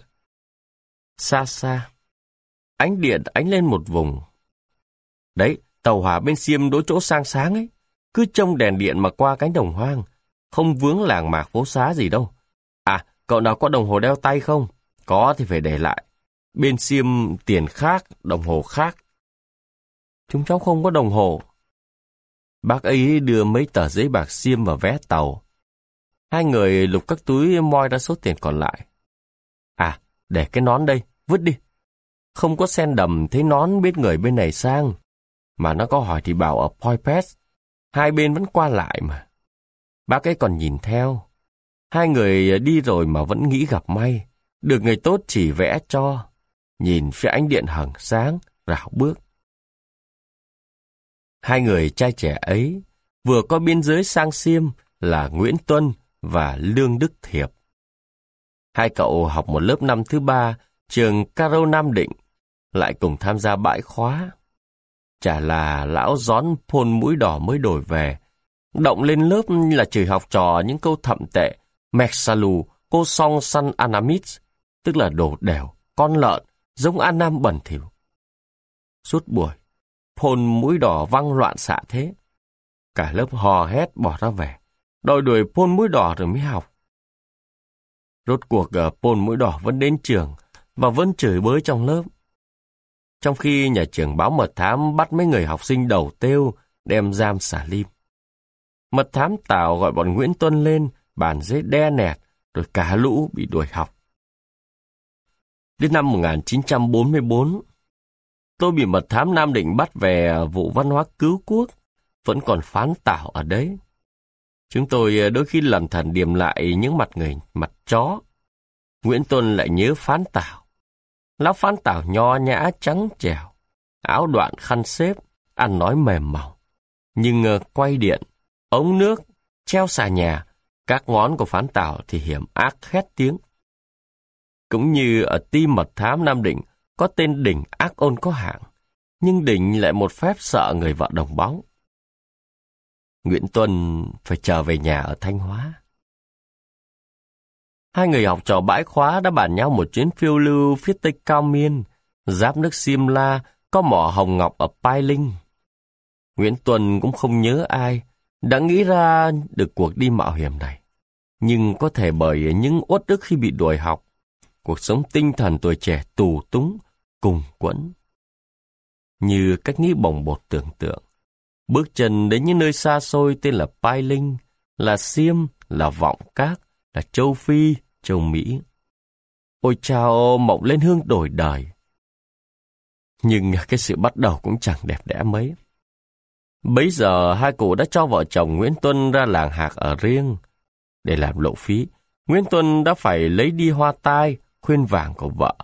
Xa xa, ánh điện ánh lên một vùng. Đấy, tàu hỏa bên Xiêm đỗ chỗ sang sáng ấy, cứ trông đèn điện mà qua cánh đồng hoang, không vướng làng mạc phố xá gì đâu. À, cậu nào có đồng hồ đeo tay không? Có thì phải để lại. Bên Xiêm tiền khác, đồng hồ khác. Chúng cháu không có đồng hồ. Bác ấy đưa mấy tờ giấy bạc Xiêm vào vé tàu. Hai người lục các túi moi ra số tiền còn lại. À, để cái nón đây, vứt đi. Không có sen đầm thấy nón biết người bên này sang. Mà nó có hỏi thì bảo ở Poipet. Hai bên vẫn qua lại mà. Bác ấy còn nhìn theo. Hai người đi rồi mà vẫn nghĩ gặp may. Được người tốt chỉ vẽ cho. Nhìn phía ánh điện hằng sáng, rảo bước. Hai người trai trẻ ấy vừa có biên giới sang Xiêm là Nguyễn Tuân và Lương Đức Thiệp. Hai cậu học một lớp năm thứ ba trường Caro Nam Định, lại cùng tham gia bãi khóa. Chả là lão gión phôn mũi đỏ mới đổi về. Động lên lớp là chửi học trò những câu thậm tệ, mẹc xà lù, cô song săn anamit, tức là đồ đều, con lợn, giống An Nam bẩn thỉu. Suốt buổi, phôn mũi đỏ văng loạn xạ thế. Cả lớp hò hét bỏ ra về, đòi đuổi phôn mũi đỏ rồi mới học. Rốt cuộc phôn mũi đỏ vẫn đến trường và vẫn chửi bới trong lớp. trong khi nhà trường báo mật thám bắt mấy người học sinh đầu têu đem giam xả lim. Mật thám Tào gọi bọn Nguyễn Tuân lên, bàn dế đe nẹt, rồi cả lũ bị đuổi học. Đến năm một nghìn chín trăm bốn mươi tư, tôi bị mật thám Nam Định bắt về vụ văn hóa cứu quốc, vẫn còn phán Tào ở đấy. Chúng tôi đôi khi lẩn thẩn điềm lại những mặt người, mặt chó. Nguyễn Tuân lại nhớ phán Tào. Lão phán Tào nho nhã trắng trẻo, áo đoạn khăn xếp, ăn nói mềm mỏng. Nhưng quay điện, ống nước, treo xà nhà, các ngón của phán Tào thì hiểm ác khét tiếng. Cũng như ở ti mật thám Nam Định có tên Đỉnh ác ôn có hạng, nhưng Đỉnh lại một phép sợ người vợ đồng bóng. Nguyễn Tuân phải trở về nhà ở Thanh Hóa. Hai người học trò bãi khóa đã bàn nhau một chuyến phiêu lưu phía tây Cao Miên, giáp nước Simla, có mỏ hồng ngọc ở Pai Linh. Nguyễn Tuân cũng không nhớ ai đã nghĩ ra được cuộc đi mạo hiểm này, nhưng có thể bởi những uất ức khi bị đuổi học, cuộc sống tinh thần tuổi trẻ tù túng, cùng quẫn. Như cách nghĩ bồng bột tưởng tượng, bước chân đến những nơi xa xôi tên là Pai Linh, là Xiêm, là Vọng Các, là Châu Phi, Châu Mỹ. Ôi chao, mộng lên hương đổi đời. Nhưng cái sự bắt đầu cũng chẳng đẹp đẽ mấy. Bấy giờ hai cụ đã cho vợ chồng Nguyễn Tuân ra làng Hạc ở riêng. Để làm lộ phí, Nguyễn Tuân đã phải lấy đi hoa tai, khuyên vàng của vợ.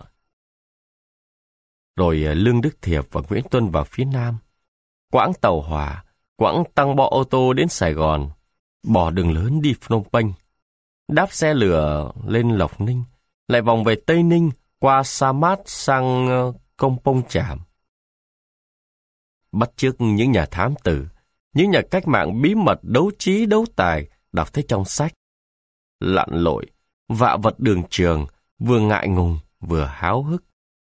Rồi Lương Đức Thiệp và Nguyễn Tuân vào phía Nam. Quãng tàu hỏa, quãng tăng bo ô tô đến Sài Gòn, bỏ đường lớn đi Phnom Penh, đáp xe lửa lên Lộc Ninh, lại vòng về Tây Ninh, qua Sa Mát sang Công Pông Chàm. Bắt chước những nhà thám tử, những nhà cách mạng bí mật đấu trí đấu tài đọc thấy trong sách. Lặn lội, vạ vật đường trường, vừa ngại ngùng, vừa háo hức.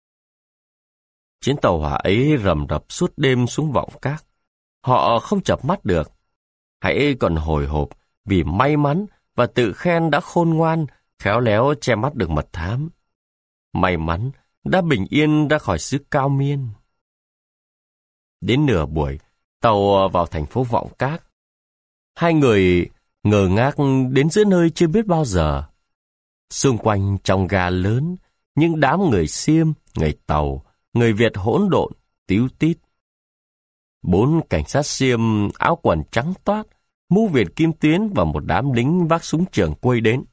Chuyến tàu hỏa ấy rầm rập suốt đêm xuống Vọng Các. Họ không chợp mắt được. Hãy còn hồi hộp vì may mắn và tự khen đã khôn ngoan, khéo léo che mắt được mật thám. May mắn đã bình yên ra khỏi xứ Cao Miên. Đến nửa buổi, tàu vào thành phố Vọng Các. Hai người ngơ ngác đến giữa nơi chưa biết bao giờ. Xung quanh trong ga lớn, những đám người Xiêm, người Tàu, người Việt hỗn độn, tíu tít. Bốn cảnh sát Xiêm áo quần trắng toát, mũ Việt kim tuyến và một đám lính vác súng trường quay đến.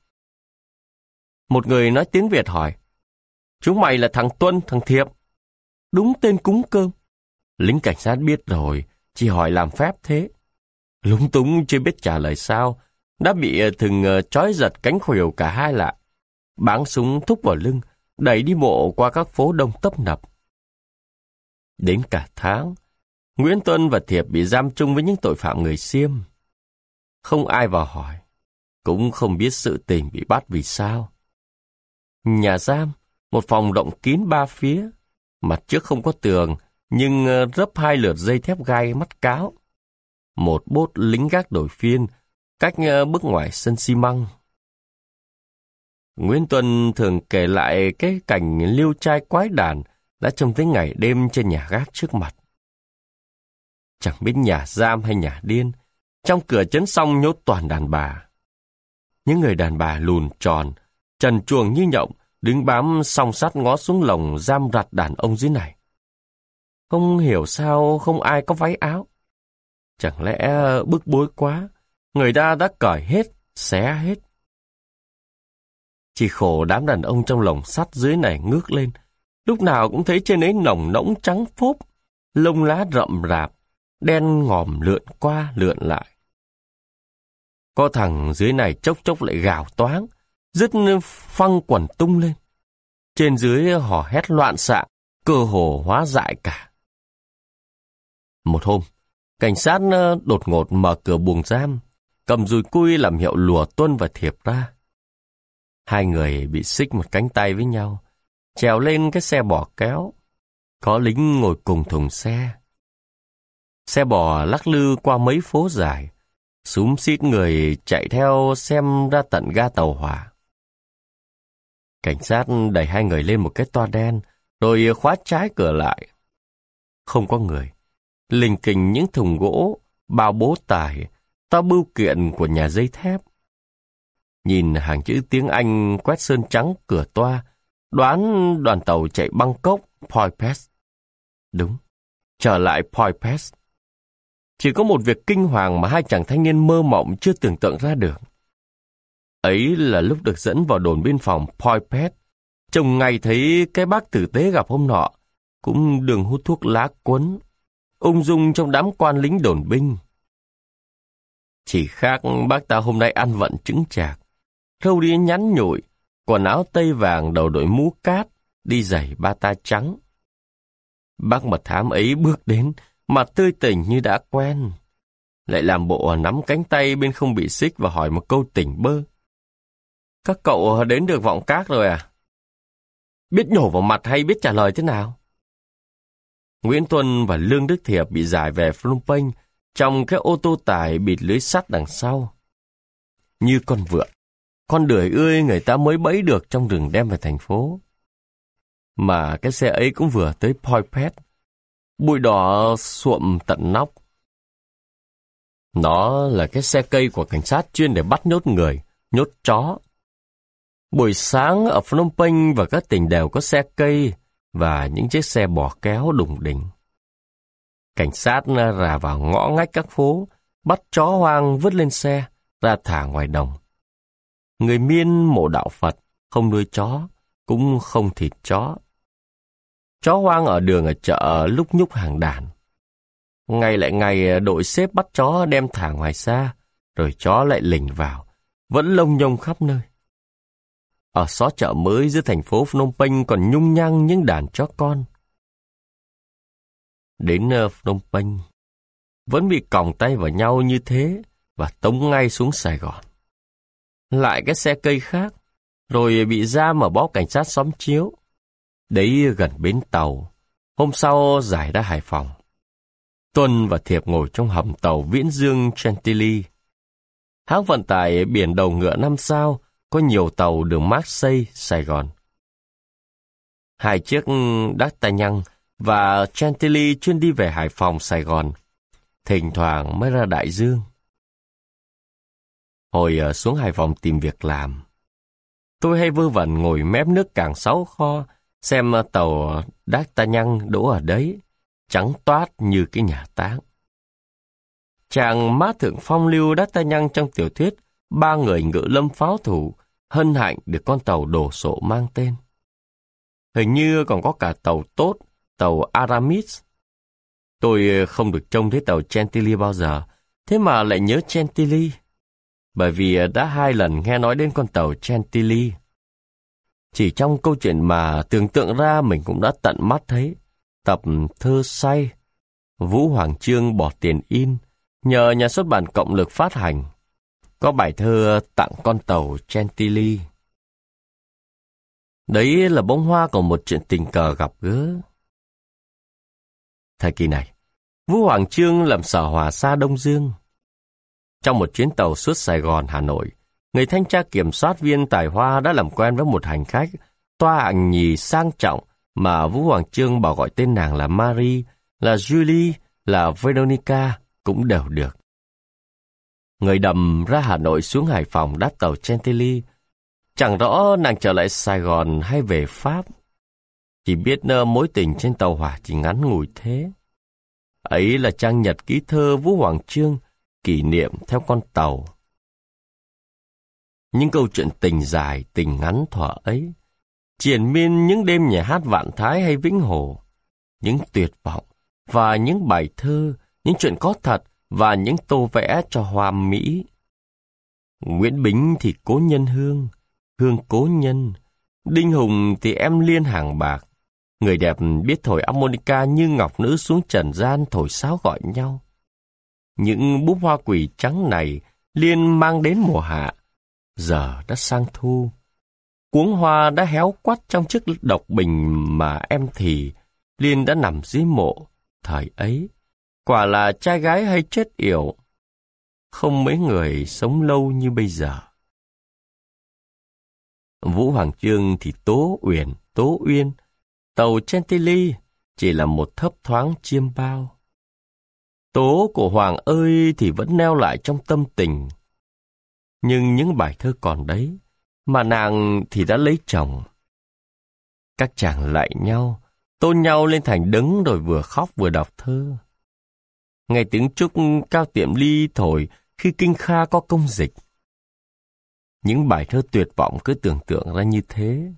Một người nói tiếng Việt hỏi, chúng mày là thằng Tuân, thằng Thiệp. Đúng tên cúng cơm. Lính cảnh sát biết rồi, chỉ hỏi làm phép thế. Lúng túng chưa biết trả lời sao, đã bị thừng trói giật cánh khuỷu cả hai lại. Báng súng thúc vào lưng, đẩy đi bộ qua các phố đông tấp nập. Đến cả tháng, Nguyễn Tuân và Thiệp bị giam chung với những tội phạm người Xiêm. Không ai vào hỏi, cũng không biết sự tình bị bắt vì sao. Nhà giam, một phòng rộng kín ba phía, mặt trước không có tường, nhưng rấp hai lượt dây thép gai mắt cáo. Một bốt lính gác đổi phiên, cách bước ngoài sân xi măng. Nguyễn Tuân thường kể lại cái cảnh liêu trai quái đản đã trông thấy ngày đêm trên nhà gác trước mặt. Chẳng biết nhà giam hay nhà điên, trong cửa trấn song nhốt toàn đàn bà. Những người đàn bà lùn tròn, trần truồng như nhộng, đứng bám song sắt ngó xuống lồng giam rặt đàn ông dưới này. Không hiểu sao không ai có váy áo. Chẳng lẽ bức bối quá, người ta đã cởi hết, xé hết. Chỉ khổ đám đàn ông trong lồng sắt dưới này ngước lên, lúc nào cũng thấy trên ấy nồng nỗng trắng phốp, lông lá rậm rạp, đen ngòm lượn qua lượn lại. Có thằng dưới này chốc chốc lại gào toáng, dứt phăng quần tung lên. Trên dưới hò hét loạn xạ, cơ hồ hóa dại cả. Một hôm, cảnh sát đột ngột mở cửa buồng giam, cầm dùi cui làm hiệu lùa Tuân và Thiệp ra. Hai người bị xích một cánh tay với nhau, trèo lên cái xe bò kéo. Có lính ngồi cùng thùng xe. Xe bò lắc lư qua mấy phố dài, xúm xít người chạy theo xem ra tận ga tàu hỏa. Cảnh sát đẩy hai người lên một cái toa đen, rồi khóa trái cửa lại, không có người. Lình kình những thùng gỗ, bao bố tải, to bưu kiện của nhà dây thép. Nhìn hàng chữ tiếng Anh quét sơn trắng cửa toa, đoán đoàn tàu chạy Bangkok, Phoi Pass. Đúng, trở lại Phoi Pass. Chỉ có một việc kinh hoàng mà hai chàng thanh niên mơ mộng chưa tưởng tượng ra được. Ấy là lúc được dẫn vào đồn biên phòng Phoi Pass, trông ngay thấy cái bác tử tế gặp hôm nọ, cũng đường hút thuốc lá quấn, ung dung trong đám quan lính đồn binh. Chỉ khác bác ta hôm nay ăn vận chững chạc, râu ria nhắn nhụi, quần áo tây vàng, đầu đội mũ cát, đi giày bata trắng. Bác mật thám ấy bước đến, mặt tươi tỉnh như đã quen, lại làm bộ nắm cánh tay bên không bị xích và hỏi một câu tỉnh bơ. Các cậu đến được Vọng Cát rồi à? Biết nhổ vào mặt hay biết trả lời thế nào? Nguyễn Tuân và Lương Đức Thiệp bị giải về Phnom Penh trong cái ô tô tải bịt lưới sắt đằng sau. Như con vượn, con đười ươi người ta mới bẫy được trong rừng đem về thành phố. Mà cái xe ấy cũng vừa tới Phoi Pass, bụi đỏ xuộm tận nóc. Nó là cái xe cây của cảnh sát chuyên để bắt nhốt người, nhốt chó. Buổi sáng ở Phnom Penh và các tỉnh đều có xe cây và những chiếc xe bò kéo đùng đỉnh. Cảnh sát rà vào ngõ ngách các phố, bắt chó hoang vứt lên xe, ra thả ngoài đồng. Người Miên mộ đạo Phật, không nuôi chó, cũng không thịt chó. Chó hoang ở đường ở chợ lúc nhúc hàng đàn. Ngày lại ngày đội xếp bắt chó đem thả ngoài xa, rồi chó lại lình vào, vẫn lông nhông khắp nơi. Ở xó chợ mới giữa thành phố Phnom Penh còn nhung nhăng những đàn chó con. Đến Phnom Penh, vẫn bị còng tay vào nhau như thế và tống ngay xuống Sài Gòn. Lại cái xe cây khác, rồi bị giam ở bó cảnh sát xóm Chiếu. Đấy gần bến tàu, hôm sau giải ra Hải Phòng. Tuân và Thiệp ngồi trong hầm tàu Viễn Dương Chantilly. Hãng vận tải biển đầu ngựa năm sao, có nhiều tàu đường Marseille, Sài Gòn. Hai chiếc D'Artagnan và Chantilly chuyên đi về Hải Phòng, Sài Gòn, thỉnh thoảng mới ra đại dương. Hồi xuống Hải Phòng tìm việc làm, tôi hay vơ vẩn ngồi mép nước Cảng Sáu Kho, xem tàu D'Artagnan đỗ ở đấy, trắng toát như cái nhà táng. Chàng má thượng phong lưu D'Artagnan trong tiểu thuyết Ba người ngự lâm pháo thủ hân hạnh được con tàu đồ sộ mang tên. Hình như còn có cả tàu tốt, tàu Aramis. Tôi không được trông thấy tàu Chantilly bao giờ, thế mà lại nhớ Chantilly, bởi vì đã hai lần nghe nói đến con tàu Chantilly. Chỉ trong câu chuyện mà tưởng tượng ra mình cũng đã tận mắt thấy. Tập thơ say, Vũ Hoàng Chương bỏ tiền in, nhờ nhà xuất bản Cộng lực phát hành. Có bài thơ tặng con tàu Chantilly. Đấy là bông hoa của một chuyện tình cờ gặp gỡ. Thời kỳ này, Vũ Hoàng Chương làm sở hòa xa Đông Dương. Trong một chuyến tàu suốt Sài Gòn, Hà Nội, người thanh tra kiểm soát viên Tài Hoa đã làm quen với một hành khách toa hạng nhì sang trọng mà Vũ Hoàng Chương bảo gọi tên nàng là Marie, là Julie, là Veronica cũng đều được. Người đầm ra Hà Nội xuống Hải Phòng đáp tàu Chantilly. Chẳng rõ nàng trở lại Sài Gòn hay về Pháp. Chỉ biết mối tình trên tàu hỏa chỉ ngắn ngủi thế. Ấy là trang nhật ký thơ Vũ Hoàng Chương, kỷ niệm theo con tàu. Những câu chuyện tình dài, tình ngắn thuở ấy, triền miên những đêm nhà hát Vạn Thái hay Vĩnh Hồ, những tuyệt vọng và những bài thơ, những chuyện có thật và những tô vẽ cho hoa mỹ. Nguyễn Bính thì cố nhân Hương, Hương cố nhân, Đinh Hùng thì em Liên hàng bạc. Người đẹp biết thổi harmonica như ngọc nữ xuống trần gian thổi sáo gọi nhau. Những búp hoa quỷ trắng này Liên mang đến mùa hạ, giờ đã sang thu. Cuống hoa đã héo quắt trong chiếc độc bình mà em thì Liên đã nằm dưới mộ. Thời ấy, quả là trai gái hay chết yểu, không mấy người sống lâu như bây giờ. Vũ Hoàng Chương thì tố uyển, tố uyên, tàu Chantilly, chỉ là một thấp thoáng chiêm bao. Tố của Hoàng ơi thì vẫn neo lại trong tâm tình. Nhưng những bài thơ còn đấy, mà nàng thì đã lấy chồng. Các chàng lạy nhau, tôn nhau lên thành đứng rồi vừa khóc vừa đọc thơ. Nghe tiếng trúc cao tiệm ly thổi khi kinh kha có công dịch. Những bài thơ tuyệt vọng cứ tưởng tượng ra như thế.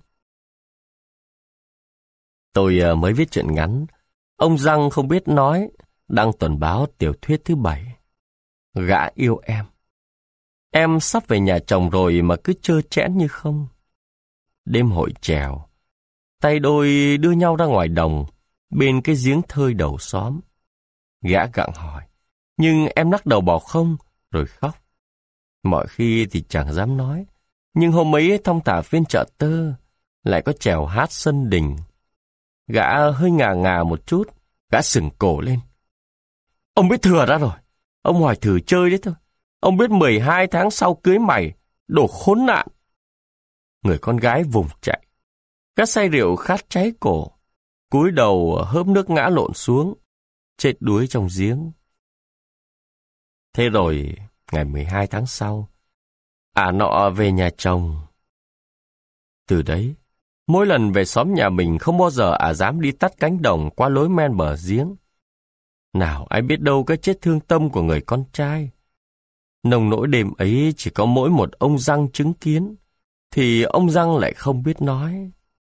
Tôi mới viết truyện ngắn, ông Răng không biết nói, đăng tuần báo tiểu thuyết thứ bảy. Gã yêu em. Em sắp về nhà chồng rồi mà cứ trơ trẽn như không. Đêm hội chèo, tay đôi đưa nhau ra ngoài đồng, bên cái giếng thơi đầu xóm. Gã gặng hỏi, nhưng em lắc đầu bảo không, rồi khóc. Mọi khi thì chẳng dám nói, nhưng hôm ấy thong thả phiên chợ tơ, lại có chèo hát sân đình. Gã hơi ngà ngà một chút, gã sừng cổ lên. Ông biết thừa ra rồi, ông hỏi thử chơi đấy thôi. Ông biết mười hai tháng sau cưới mày, đồ khốn nạn. Người con gái vùng chạy. Gã say rượu khát cháy cổ, cúi đầu hớp nước ngã lộn xuống, chết đuối trong giếng. Thế rồi, ngày mười hai tháng sau, ả nọ về nhà chồng. Từ đấy, mỗi lần về xóm nhà mình không bao giờ ả dám đi tắt cánh đồng qua lối men bờ giếng. Nào ai biết đâu cái chết thương tâm của người con trai. Nồng nỗi đêm ấy chỉ có mỗi một ông Răng chứng kiến, thì ông Răng lại không biết nói.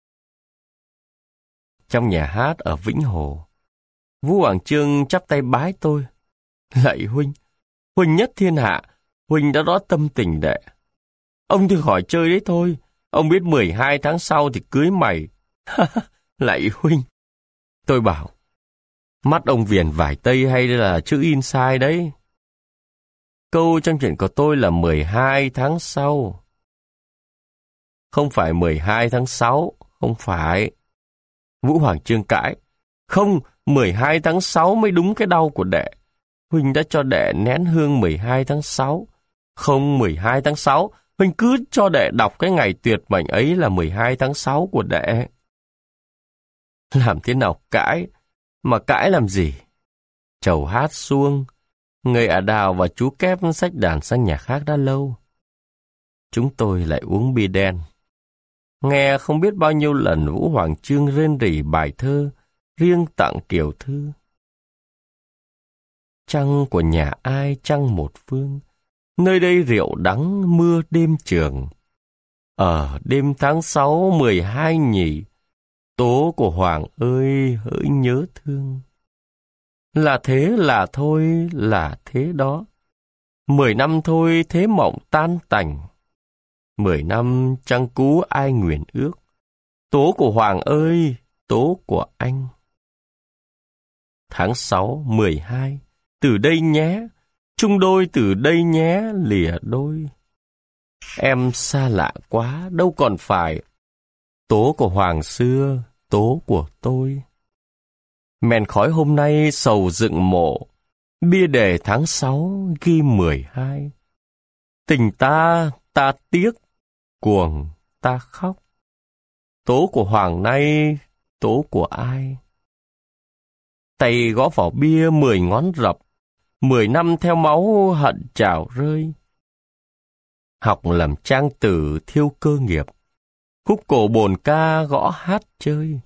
Trong nhà hát ở Vĩnh Hồ, Vũ Hoàng Chương chắp tay bái tôi. Lạy huynh, huynh nhất thiên hạ, huynh đã rõ tâm tình đệ. Ông thử hỏi chơi đấy thôi, ông biết mười hai tháng sau thì cưới mày. Lạy huynh. Tôi bảo, mắt ông viền vải tây hay là chữ in sai đấy. Câu trong chuyện của tôi là mười hai tháng sau. Không phải mười hai tháng sáu, không phải. Vũ Hoàng Chương cãi. Không, mười hai tháng sáu mới đúng cái đau của đệ. Huynh đã cho đệ nén hương mười hai tháng sáu. Không, mười hai tháng sáu, huynh cứ cho đệ đọc cái ngày tuyệt mệnh ấy là mười hai tháng sáu của đệ. Làm thế nào cãi? Mà cãi làm gì? Chầu hát xuông, người ả Đào và chú Kép xách đàn sang nhà khác đã lâu. Chúng tôi lại uống bia đen. Nghe không biết bao nhiêu lần Vũ Hoàng Chương rên rỉ bài thơ riêng tặng Kiều Thư. Trăng của nhà ai trăng một phương, nơi đây rượu đắng mưa đêm trường. Ở đêm tháng sáu mười hai nhỉ, tố của Hoàng ơi hỡi nhớ thương. Là thế là thôi là thế đó. Mười năm thôi thế mộng tan tành. Mười năm trăng cú ai nguyện ước. Tố của Hoàng ơi, tố của anh. Tháng sáu, mười hai, từ đây nhé. Chung đôi từ đây nhé, lìa đôi. Em xa lạ quá, đâu còn phải. Tố của Hoàng xưa, tố của tôi. Mèn khói hôm nay sầu dựng mộ. Bia đề tháng sáu ghi mười hai. Tình ta, ta tiếc. Cuồng, ta khóc. Tố của Hoàng nay, tố của ai? Tay gõ vào bia mười ngón rập, mười năm theo máu hận trào rơi. Học làm trang tử thiêu cơ nghiệp, khúc cổ bồn ca gõ hát chơi.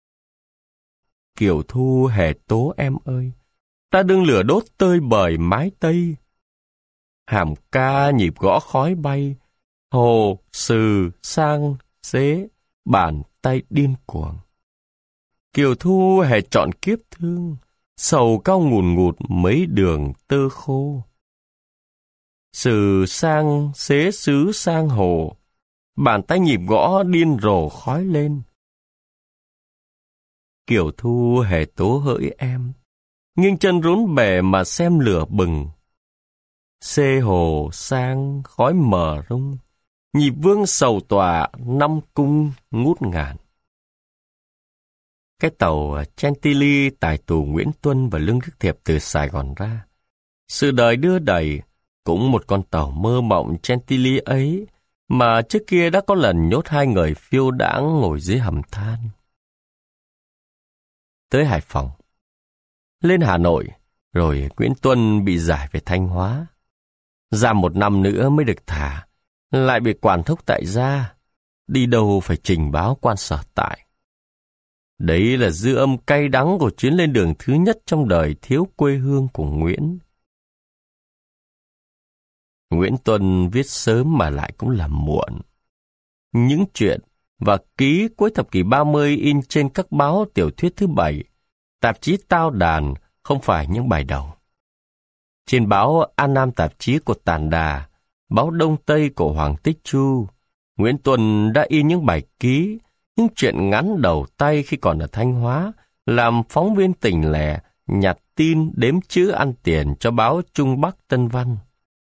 Kiều Thu hè tố em ơi, ta đương lửa đốt tơi bời mái tây. Hàm ca nhịp gõ khói bay, hồ, sừ, sang, xế, bàn tay điên cuồng. Kiều Thu hè chọn kiếp thương, sầu cao ngùn ngụt mấy đường tơ khô. Sừ sang, xế xứ sang hồ, bàn tay nhịp gõ điên rồ khói lên. Kiều Thu hè tố hỡi em, nghiêng chân rốn bể mà xem lửa bừng. Xê hồ sang khói mờ rung, nhịp vương sầu tỏa năm cung ngút ngàn. Cái tàu Chantilly tải tù Nguyễn Tuân và Lương Đức Thiệp từ Sài Gòn ra. Sự đời đưa đẩy, cũng một con tàu mơ mộng Chantilly ấy, mà trước kia đã có lần nhốt hai người phiêu đãng ngồi dưới hầm than. tới Hải Phòng. Lên Hà Nội, rồi Nguyễn Tuân bị giải về Thanh Hóa. Giam một năm nữa mới được thả, lại bị quản thúc tại gia, đi đâu phải trình báo quan sở tại. Đấy là dư âm cay đắng của chuyến lên đường thứ nhất trong đời thiếu quê hương của Nguyễn. Nguyễn Tuân viết sớm mà lại cũng là muộn. Những chuyện và ký cuối thập kỷ ba mươi in trên các báo tiểu thuyết thứ bảy, tạp chí Tao Đàn không phải những bài đầu. Trên báo An Nam tạp chí của Tản Đà, báo Đông Tây của Hoàng Tích Chu, Nguyễn Tuân đã in những bài ký, những chuyện ngắn đầu tay khi còn ở Thanh Hóa, làm phóng viên tỉnh lẻ, nhặt tin đếm chữ ăn tiền cho báo Trung Bắc Tân Văn.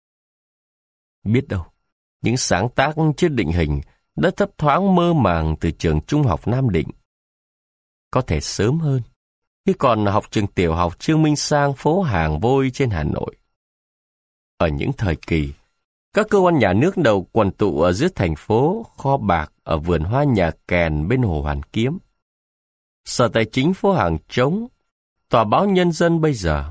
Biết đâu, những sáng tác chưa định hình đã thấp thoáng mơ màng từ trường Trung học Nam Định. Có thể sớm hơn, khi còn học trường tiểu học Trương Minh Sang phố Hàng Vôi trên Hà Nội. Ở những thời kỳ, các cơ quan nhà nước đầu quần tụ ở giữa thành phố, kho bạc ở vườn hoa Nhà Kèn bên Hồ Hoàn Kiếm, Sở Tài chính phố Hàng Trống, Tòa báo Nhân dân bây giờ.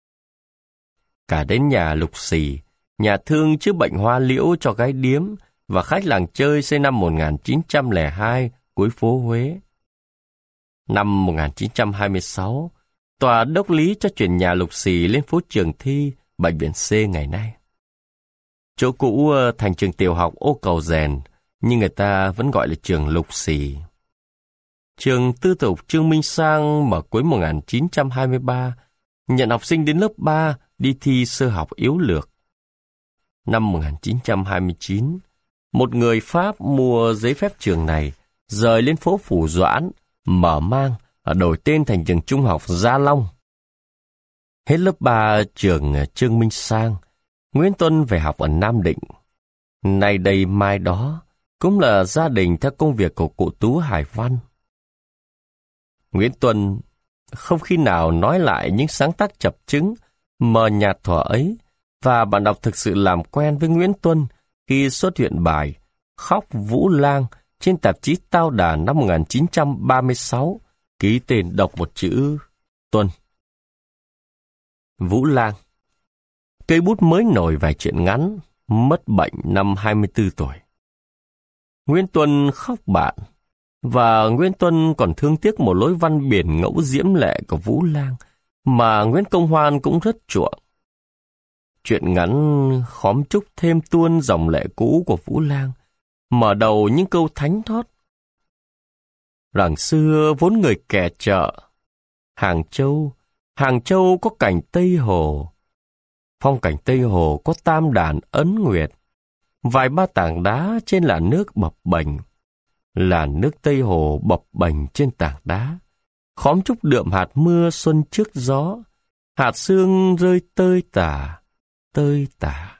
Cả đến nhà Lục Xì, nhà thương chữa bệnh hoa liễu cho gái điếm và khách làng chơi xây năm một nghìn chín trăm lẻ hai cuối phố Huế. Năm một nghìn chín trăm hai mươi sáu, tòa đốc lý cho chuyển nhà Lục Xì lên phố Trường Thi, bệnh viện C ngày nay. Chỗ cũ thành trường tiểu học Ô Cầu Rèn, nhưng người ta vẫn gọi là trường Lục Xì. Trường tư thục Trương Minh Sang mở cuối một nghìn chín trăm hai mươi ba, nhận học sinh đến lớp ba đi thi sơ học yếu lược. Năm một nghìn chín trăm hai mươi chín, một người Pháp mua giấy phép trường này, rời lên phố Phủ Doãn, mở mang, đổi tên thành trường trung học Gia Long. Hết lớp ba trường Trương Minh Sang, Nguyễn Tuân về học ở Nam Định. Nay đây mai đó, cũng là gia đình theo công việc của cụ Tú Hải Văn. Nguyễn Tuân không khi nào nói lại những sáng tác chập chững, mờ nhạt thuở ấy, và bạn đọc thực sự làm quen với Nguyễn Tuân khi xuất hiện bài Khóc Vũ Lang trên tạp chí Tao Đàn năm một nghìn chín trăm ba mươi sáu, ký tên đọc một chữ Tuân. Vũ Lang, cây bút mới nổi vài chuyện ngắn, mất bệnh năm hai mươi tư tuổi. Nguyễn Tuân khóc bạn, và Nguyễn Tuân còn thương tiếc một lối văn biển ngẫu diễm lệ của Vũ Lang mà Nguyễn Công Hoan cũng rất chuộng. Chuyện ngắn khóm trúc thêm tuôn dòng lệ cũ của Vũ Lang, mở đầu những câu thánh thót. Rằng xưa vốn người kẻ chợ, Hàng Châu, Hàng Châu có cảnh Tây Hồ. Phong cảnh Tây Hồ có tam đàn ấn nguyệt, vài ba tảng đá trên làn nước bập bềnh. Làn nước Tây Hồ bập bềnh trên tảng đá, khóm trúc đượm hạt mưa xuân trước gió, hạt sương rơi tơi tả, tơi tả.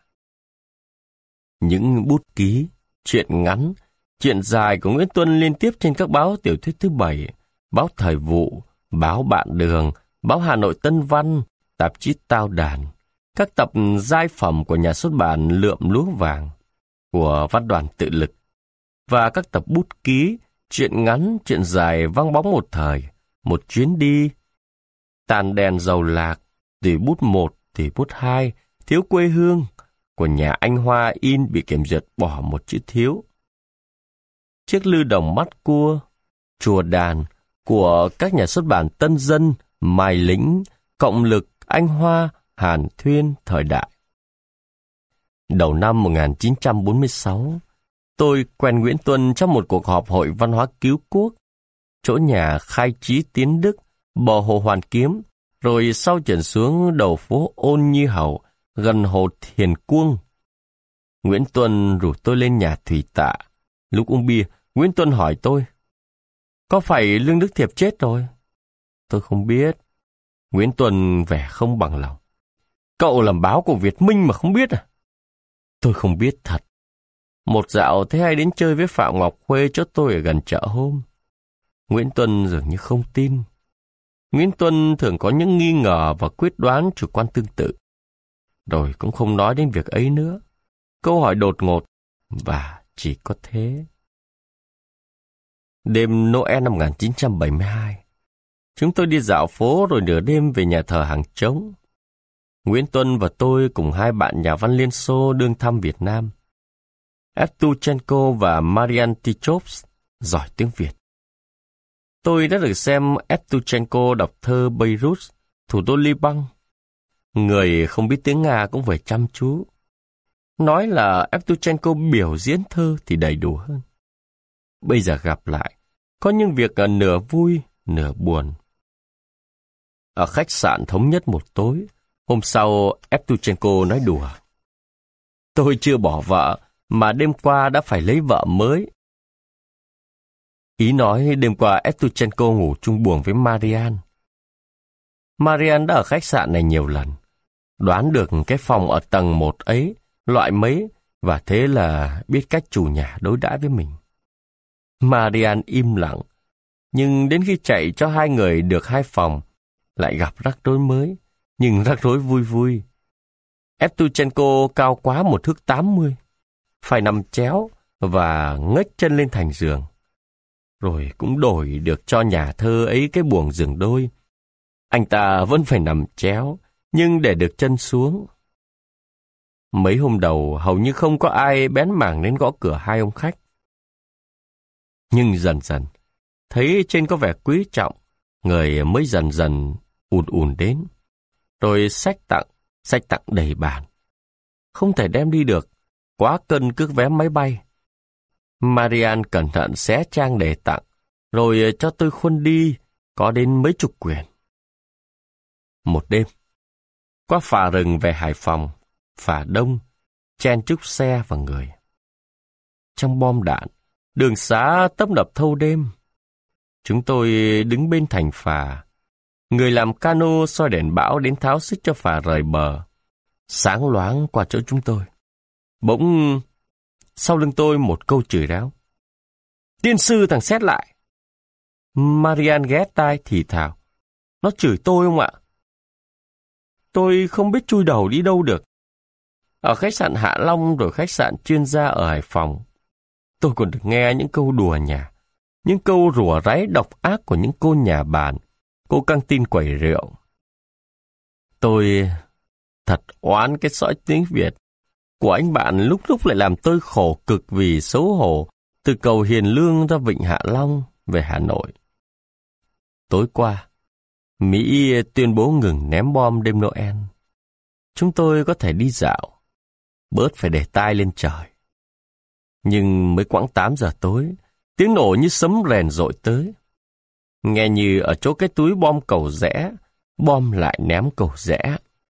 Những bút ký, chuyện ngắn, chuyện dài của Nguyễn Tuân liên tiếp trên các báo tiểu thuyết thứ bảy, báo Thời Vụ, báo Bạn Đường, báo Hà Nội Tân Văn, tạp chí Tao Đàn, các tập giai phẩm của nhà xuất bản Lượm Lúa Vàng, của Văn đoàn Tự Lực, và các tập bút ký, chuyện ngắn, chuyện dài vang bóng một thời, một chuyến đi, tàn đèn dầu lạc, tùy bút một, tùy bút hai, thiếu quê hương, của nhà Anh Hoa in bị kiểm duyệt bỏ một chữ thiếu. Chiếc lư đồng mắt cua, chùa đàn, của các nhà xuất bản Tân Dân, Mai Lĩnh, Cộng Lực, Anh Hoa, Hàn Thuyên, Thời Đại. Đầu năm một nghìn chín trăm bốn mươi sáu, tôi quen Nguyễn Tuân trong một cuộc họp hội văn hóa cứu quốc, chỗ nhà Khai Trí Tiến Đức, bờ hồ Hoàn Kiếm, rồi sau chuyển xuống đầu phố Ôn Như Hầu, gần hồ Thiền Cuông. Nguyễn Tuân rủ tôi lên nhà Thủy Tạ. Lúc uống bia, Nguyễn Tuân hỏi tôi, có phải Lương Đức Thiệp chết rồi? Tôi không biết. Nguyễn Tuân vẻ không bằng lòng. Cậu làm báo của Việt Minh mà không biết à? Tôi không biết thật. Một dạo thấy hay đến chơi với Phạm Ngọc Khuê chỗ tôi ở gần chợ hôm. Nguyễn Tuân dường như không tin. Nguyễn Tuân thường có những nghi ngờ và quyết đoán chủ quan tương tự. Rồi cũng không nói đến việc ấy nữa. Câu hỏi đột ngột, và chỉ có thế. Đêm Noel năm một nghìn chín trăm bảy mươi hai, Chúng tôi đi dạo phố rồi nửa đêm về nhà thờ Hàng Trống. Nguyễn Tuân và tôi cùng hai bạn nhà văn Liên Xô đương thăm Việt Nam. Evtuchenko và Marian Tichov giỏi tiếng Việt. Tôi đã được xem Evtuchenko đọc thơ Beirut, thủ đô Liban. Người không biết tiếng Nga cũng phải chăm chú. Nói là Evtuchenko biểu diễn thơ thì đầy đủ hơn. Bây giờ gặp lại, có những việc nửa vui, nửa buồn. Ở khách sạn thống nhất một tối, hôm sau Evtuchenko nói đùa. Tôi chưa bỏ vợ, mà đêm qua đã phải lấy vợ mới. Ý nói đêm qua Evtuchenko ngủ chung buồng với Marian. Marian đã ở khách sạn này nhiều lần, đoán được cái phòng ở tầng một ấy, loại mấy, và thế là biết cách chủ nhà đối đãi với mình. Marian im lặng, nhưng đến khi chạy cho hai người được hai phòng, lại gặp rắc rối mới, nhưng rắc rối vui vui. Evtuchenko cao quá một thước tám mươi, phải nằm chéo và ngếch chân lên thành giường. Rồi cũng đổi được cho nhà thơ ấy cái buồng giường đôi. Anh ta vẫn phải nằm chéo, nhưng để được chân xuống. Mấy hôm đầu hầu như không có ai bén mảng đến gõ cửa hai ông khách. Nhưng dần dần, thấy trên có vẻ quý trọng, người mới dần dần ùn ùn đến. Rồi sách tặng, sách tặng đầy bàn. Không thể đem đi được, quá cân cước vé máy bay. Marian cẩn thận xé trang để tặng, rồi cho tôi khuân đi, có đến mấy chục quyển. Một đêm, qua phà rừng về Hải Phòng, phà đông, chen chúc xe và người. Trong bom đạn, đường xá tấp nập thâu đêm. Chúng tôi đứng bên thành phà. Người làm cano soi đèn bão đến tháo xích cho phà rời bờ. Sáng loáng qua chỗ chúng tôi. Bỗng, sau lưng tôi một câu chửi ráo. Tiên sư thằng xét lại. Marian ghé tai thì thào. Nó chửi tôi không ạ? Tôi không biết chui đầu đi đâu được. Ở khách sạn Hạ Long rồi khách sạn chuyên gia ở Hải Phòng, tôi còn được nghe những câu đùa nhà, những câu rủa ráy độc ác của những cô nhà bàn, cô căng tin quẩy rượu. Tôi thật oán cái sõi tiếng Việt của anh bạn lúc lúc lại làm tôi khổ cực vì xấu hổ từ cầu Hiền Lương ra Vịnh Hạ Long về Hà Nội. Tối qua, Mỹ tuyên bố ngừng ném bom đêm Noel. Chúng tôi có thể đi dạo, bớt phải để tai lên trời. Nhưng mới quãng tám giờ tối, tiếng nổ như sấm rèn dội tới. Nghe như ở chỗ cái túi bom Cầu Giẽ, bom lại ném Cầu Giẽ.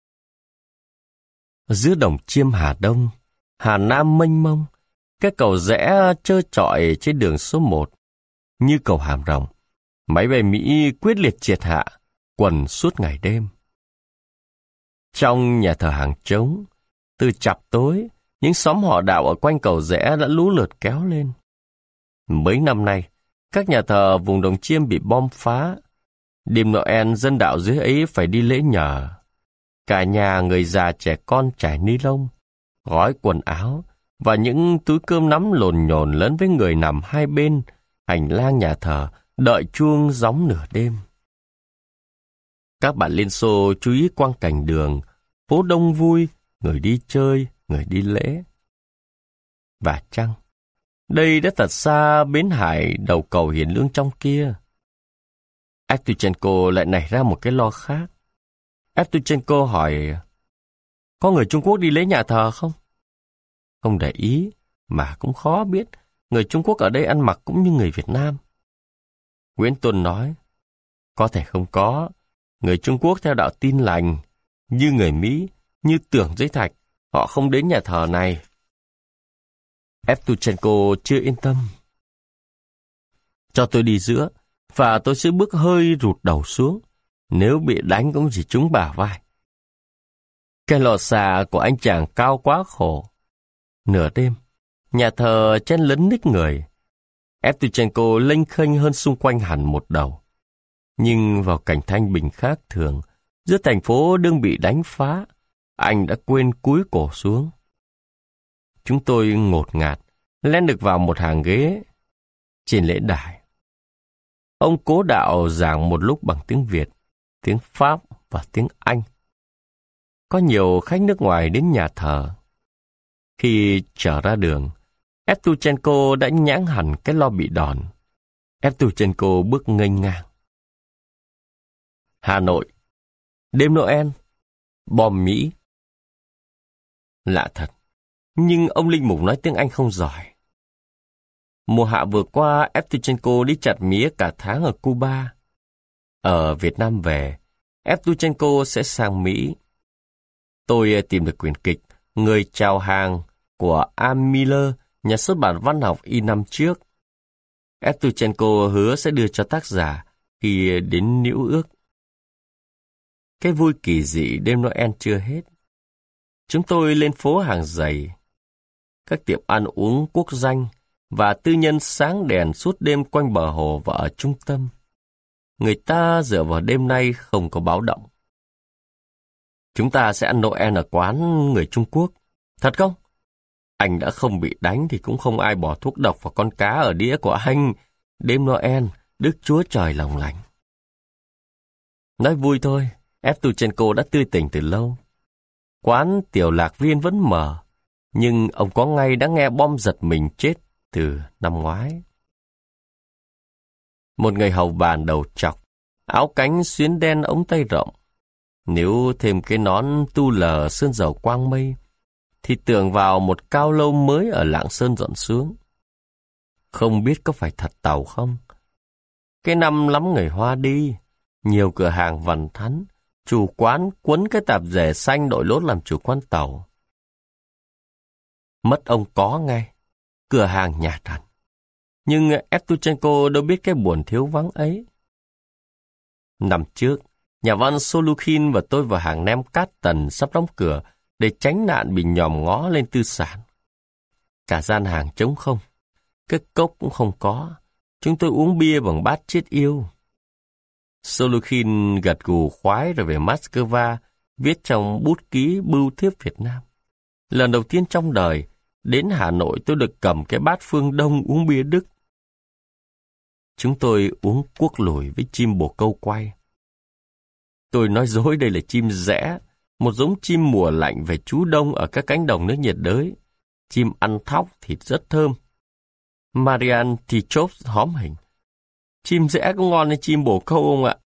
Giữa đồng chiêm Hà Đông, Hà Nam mênh mông, cái cầu Giẽ trơ trọi trên đường số một. Như cầu Hàm Rồng, máy bay Mỹ quyết liệt triệt hạ, quần suốt ngày đêm. Trong nhà thờ Hàng Trống, từ chập tối, những xóm họ đạo ở quanh cầu Giẽ đã lũ lượt kéo lên. Mấy năm nay, các nhà thờ vùng Đồng Chiêm bị bom phá. Đêm Noel dân đạo dưới ấy phải đi lễ nhờ. Cả nhà người già trẻ con trải ni lông, gói quần áo và những túi cơm nắm lồn nhồn lớn với người nằm hai bên hành lang nhà thờ đợi chuông gióng nửa đêm. Các bạn Liên Xô chú ý quang cảnh đường, phố đông vui, người đi chơi, người đi lễ. Và chăng, đây đã thật xa bến hải đầu cầu Hiền Lương trong kia. Evtuchenko lại nảy ra một cái lo khác. Evtuchenko hỏi, có người Trung Quốc đi lễ nhà thờ không? Không để ý, mà cũng khó biết, người Trung Quốc ở đây ăn mặc cũng như người Việt Nam. Nguyễn Tuân nói, có thể không có, người Trung Quốc theo đạo Tin Lành, như người Mỹ, như Tưởng Giới Thạch, họ không đến nhà thờ này. Evtuchenko chưa yên tâm. Cho tôi đi giữa, và tôi sẽ bước hơi rụt đầu xuống, nếu bị đánh cũng chỉ trúng bả vai. Cái lò xà của anh chàng cao quá khổ. Nửa đêm, nhà thờ chen lấn ních người. Evtuchenko lênh khênh hơn xung quanh hẳn một đầu. Nhưng vào cảnh thanh bình khác thường, giữa thành phố đương bị đánh phá, anh đã quên cúi cổ xuống. Chúng tôi ngột ngạt, len được vào một hàng ghế trên lễ đài. Ông cố đạo giảng một lúc bằng tiếng Việt, tiếng Pháp và tiếng Anh. Có nhiều khách nước ngoài đến nhà thờ. Khi trở ra đường, Evtuchenko đã nhãng hẳn cái lo bị đòn. Evtuchenko bước nghênh ngang. Hà Nội, đêm Noel, bom Mỹ. Lạ thật, nhưng ông linh mục nói tiếng Anh không giỏi. Mùa hạ vừa qua, Evtuchenko đi chặt mía cả tháng ở Cuba. Ở Việt Nam về, Evtuchenko sẽ sang Mỹ. Tôi tìm được quyển kịch Người chào hàng của A. Miller, nhà xuất bản văn học in năm trước. Evtuchenko hứa sẽ đưa cho tác giả khi đến Níu Ước. Cái vui kỳ dị đêm Noel chưa hết. Chúng tôi lên phố hàng giày. Các tiệm ăn uống quốc danh và tư nhân sáng đèn suốt đêm quanh bờ hồ và ở trung tâm. Người ta dựa vào đêm nay không có báo động. Chúng ta sẽ ăn Noel ở quán người Trung Quốc. Thật không? Anh đã không bị đánh thì cũng không ai bỏ thuốc độc vào con cá ở đĩa của anh. Đêm Noel, Đức Chúa Trời lòng lành. Nói vui thôi, Evtuchenko đã tươi tỉnh từ lâu. Quán tiểu lạc viên vẫn mở, nhưng ông có ngay đã nghe bom giật mình chết từ năm ngoái. Một người hầu bàn đầu trọc, áo cánh xuyến đen ống tay rộng. Nếu thêm cái nón tu lờ sơn dầu quang mây, thì tưởng vào một cao lâu mới ở Lạng Sơn dọn xuống. Không biết có phải thật Tàu không? Cái năm lắm người Hoa đi, nhiều cửa hàng vằn thắn, chủ quán quấn cái tạp dề xanh đội lốt làm chủ quán Tàu. Mất ông có ngay, cửa hàng nhạt hẳn. Nhưng Evtuchenko đâu biết cái buồn thiếu vắng ấy. Năm trước, nhà văn Solukhin và tôi vào hàng nem Cát Tần sắp đóng cửa để tránh nạn bị nhòm ngó lên tư sản. Cả gian hàng trống không, cái cốc cũng không có. Chúng tôi uống bia bằng bát chiết yêu. Solukhin gật gù khoái rồi về Moscow, viết trong bút ký bưu thiếp Việt Nam. Lần đầu tiên trong đời, đến Hà Nội tôi được cầm cái bát phương Đông uống bia Đức. Chúng tôi uống cuốc lùi với chim bồ câu quay. Tôi nói dối đây là chim rẽ, một giống chim mùa lạnh về trú đông ở các cánh đồng nước nhiệt đới. Chim ăn thóc thịt rất thơm. Marian thì chốp hóm hình. Chim rẽ cũng ngon như chim bồ câu ông ạ.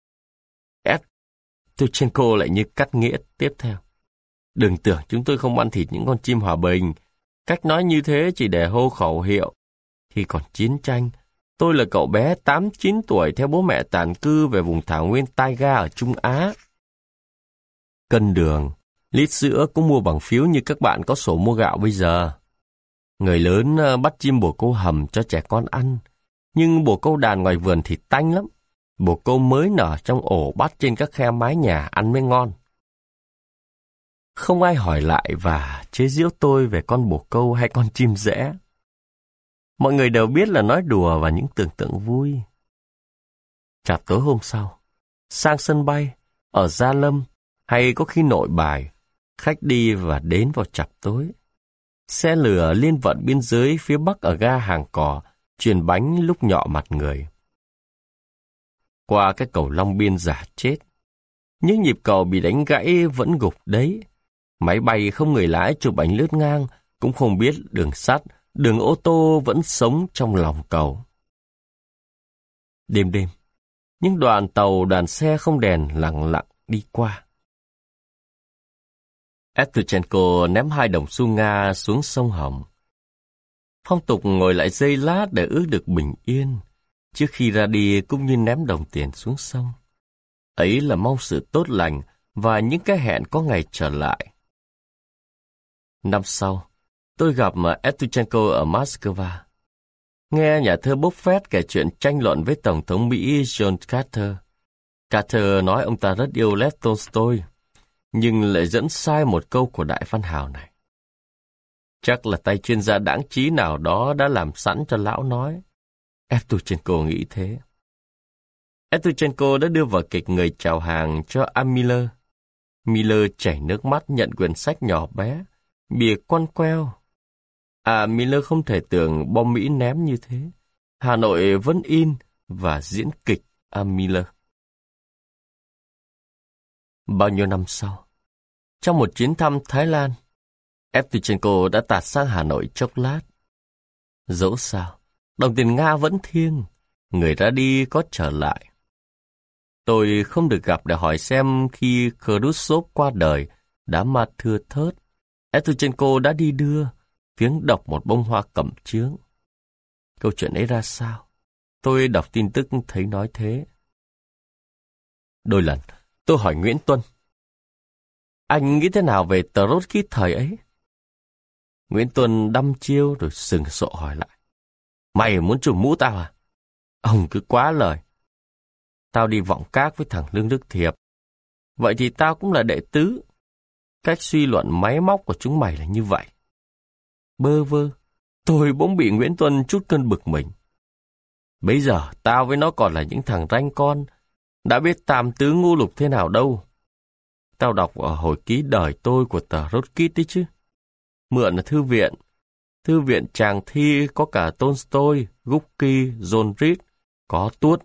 Evtuchenko lại như cắt nghĩa tiếp theo. Đừng tưởng chúng tôi không ăn thịt những con chim hòa bình. Cách nói như thế chỉ để hô khẩu hiệu. Khi còn chiến tranh, tôi là cậu bé tám chín tuổi theo bố mẹ tản cư về vùng thảo nguyên taiga ở Trung Á. Cân đường, lít sữa cũng mua bằng phiếu như các bạn có sổ mua gạo bây giờ. Người lớn bắt chim bồ câu hầm cho trẻ con ăn, nhưng bồ câu đàn ngoài vườn thì tanh lắm. Bồ câu mới nở trong ổ bắt trên các khe mái nhà ăn mới ngon. Không ai hỏi lại và chế giễu tôi về con bồ câu hay con chim rẽ. Mọi người đều biết là nói đùa và những tưởng tượng vui. Chạp tối hôm sau, sang sân bay, ở Gia Lâm, hay có khi Nội Bài, khách đi và đến vào chạp tối. Xe lửa liên vận biên giới phía bắc ở ga Hàng Cò, truyền bánh lúc nhọ mặt người. Qua cái cầu Long Biên giả chết, những nhịp cầu bị đánh gãy vẫn gục đấy. Máy bay không người lái chụp ảnh lướt ngang, cũng không biết đường sắt, đường ô tô vẫn sống trong lòng cầu. Đêm đêm, những đoàn tàu, đoàn xe không đèn lặng lặng đi qua. Evtuchenko ném hai đồng xu Nga xuống sông Hồng. Phong tục ngồi lại giây lát để ước được bình yên, trước khi ra đi cũng như ném đồng tiền xuống sông. Ấy là mong sự tốt lành và những cái hẹn có ngày trở lại. Năm sau, tôi gặp Evtuchenko ở Moscow. Nghe nhà thơ Buffett kể chuyện tranh luận với Tổng thống Mỹ John Carter. Carter nói ông ta rất yêu Lev Tolstoy, nhưng lại dẫn sai một câu của đại văn hào này. Chắc là tay chuyên gia đáng trí nào đó đã làm sẵn cho lão nói. Evtuchenko nghĩ thế. Evtuchenko đã đưa vở kịch Người chào hàng cho A. Miller. Miller chảy nước mắt nhận quyển sách nhỏ bé, bìa quăn queo. À, Miller không thể tưởng bom Mỹ ném như thế. Hà Nội vẫn in, và diễn kịch A. Miller. Bao nhiêu năm sau, trong một chuyến thăm Thái Lan, Evtuchenko đã tạt sang Hà Nội chốc lát. Dẫu sao, đồng tiền Nga vẫn thiêng, người ra đi có trở lại. Tôi không được gặp để hỏi xem khi Khrushchev qua đời, đám ma thưa thớt, Evtuchenko đã đi đưa, viếng đọc một bông hoa cẩm chướng. Câu chuyện ấy ra sao? Tôi đọc tin tức thấy nói thế. Đôi lần, tôi hỏi Nguyễn Tuân, anh nghĩ thế nào về Trotsky thời ấy? Nguyễn Tuân đăm chiêu rồi sừng sộ hỏi lại, mày muốn trùm mũ tao à? Ông cứ quá lời. Tao đi vọng các với thằng Lương Đức Thiệp. Vậy thì tao cũng là đệ tứ. Cách suy luận máy móc của chúng mày là như vậy. Bơ vơ, tôi bỗng bị Nguyễn Tuân chút cơn bực mình. Bây giờ tao với nó còn là những thằng ranh con, đã biết tam tứ ngũ lục thế nào đâu. Tao đọc ở hồi ký đời tôi của tờ Trotsky đấy chứ. Mượn ở thư viện. Thư viện Tràng Thi có cả Tolstoy, Gorky, John Reed, có Tuốt.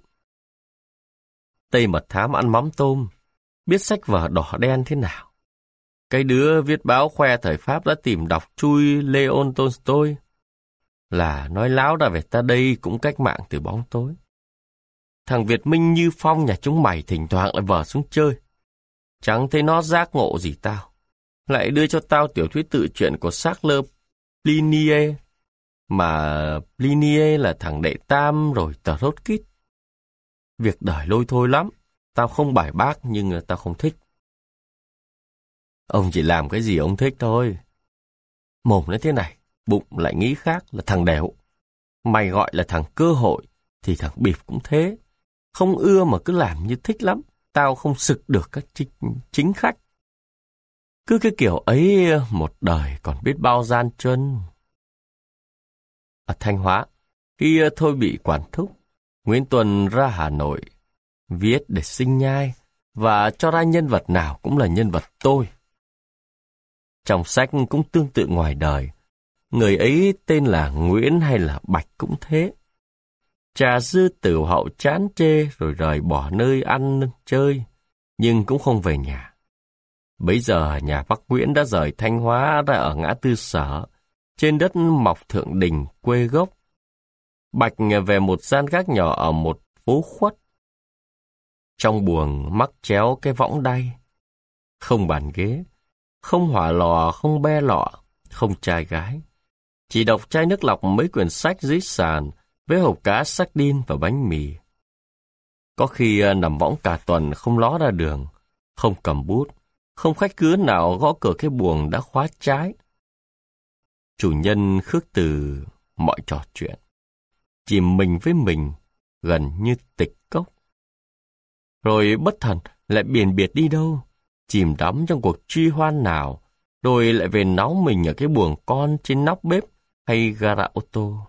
Tây Mật Thám ăn mắm tôm, biết sách vở đỏ đen thế nào. Cái đứa viết báo khoe thời Pháp đã tìm đọc chui Leon Tolstoy. Là nói láo ra về ta đây cũng cách mạng từ bóng tối. Thằng Việt Minh Như Phong nhà chúng mày thỉnh thoảng lại vờ xuống chơi. Chẳng thấy nó giác ngộ gì tao. Lại đưa cho tao tiểu thuyết tự truyện của Sackler Plinie. Mà Plinie là thằng đệ tam rồi tờ Trotsky. Việc đời lôi thôi lắm. Tao không bài bác nhưng tao không thích. Ông chỉ làm cái gì ông thích thôi. Mồm nó thế này, bụng lại nghĩ khác là thằng đẻo. Mày gọi là thằng cơ hội, thì thằng bịp cũng thế. Không ưa mà cứ làm như thích lắm. Tao không sực được các chính, chính khách. Cứ cái kiểu ấy một đời còn biết bao gian truân. Ở Thanh Hóa, khi thôi bị quản thúc, Nguyễn Tuân ra Hà Nội, viết để sinh nhai, và cho ra nhân vật nào cũng là nhân vật tôi. Trong sách cũng tương tự ngoài đời, người ấy tên là Nguyễn hay là Bạch cũng thế. Trà dư tử hậu chán chê rồi rời bỏ nơi ăn chơi, nhưng cũng không về nhà. Bấy giờ nhà bác Nguyễn đã rời Thanh Hóa ra ở ngã tư Sở, trên đất mọc Thượng Đình quê gốc. Bạch về một gian gác nhỏ ở một phố khuất. Trong buồng mắc chéo cái võng đay. Không bàn ghế, không hỏa lò, không be lọ, không trai gái. Chỉ đọc chai nước lọc mấy quyển sách dưới sàn với hộp cá sardine và bánh mì. Có khi nằm võng cả tuần không ló ra đường, không cầm bút, không khách cứ nào gõ cửa cái buồng đã khóa trái. Chủ nhân khước từ mọi trò chuyện, chìm mình với mình, gần như tịch cốc. Rồi bất thần lại biển biệt đi đâu, chìm đắm trong cuộc truy hoan nào, rồi lại về náu mình ở cái buồng con trên nóc bếp hay gara ô tô.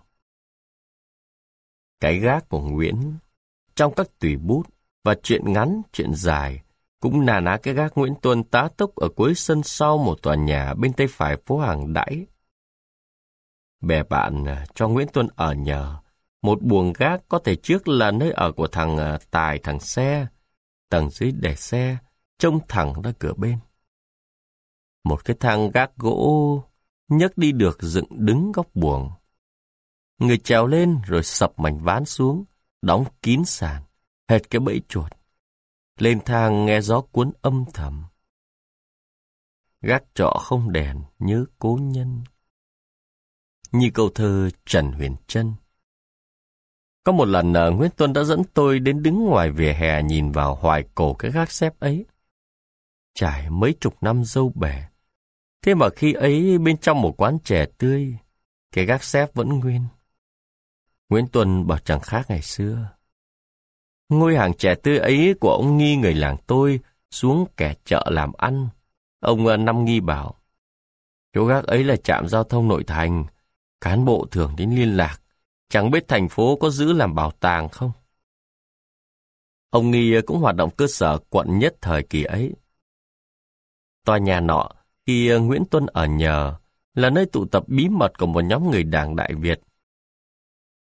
Cái gác của Nguyễn, trong các tùy bút và chuyện ngắn, chuyện dài, cũng nà ná cái gác Nguyễn Tuân tá túc ở cuối sân sau một tòa nhà bên tay phải phố Hàng Đãi. Bè bạn cho Nguyễn Tuân ở nhờ, một buồng gác có thể trước là nơi ở của thằng Tài thằng Xe, tầng dưới để xe, trông thẳng ra cửa bên. Một cái thang gác gỗ nhấc đi được dựng đứng góc buồng. Người trèo lên rồi sập mảnh ván xuống, đóng kín sàn, hệt cái bẫy chuột. Lên thang nghe gió cuốn âm thầm. Gác trọ không đèn nhớ cố nhân. Như câu thơ Trần Huyền Trân. Có một lần Nguyễn Tuân đã dẫn tôi đến đứng ngoài vỉa hè nhìn vào hoài cổ cái gác xếp ấy. Trải mấy chục năm dâu bể. Thế mà khi ấy bên trong một quán chè tươi, cái gác xếp vẫn nguyên. Nguyễn Tuân bảo chẳng khác ngày xưa. Ngôi hàng chè tươi ấy của ông Nghi người làng tôi xuống kẻ chợ làm ăn. Ông Năm Nghi bảo, chỗ gác ấy là trạm giao thông nội thành, cán bộ thường đến liên lạc, chẳng biết thành phố có giữ làm bảo tàng không. Ông Nghi cũng hoạt động cơ sở quận nhất thời kỳ ấy. Tòa nhà nọ, khi Nguyễn Tuân ở nhờ, là nơi tụ tập bí mật của một nhóm người Đảng Đại Việt.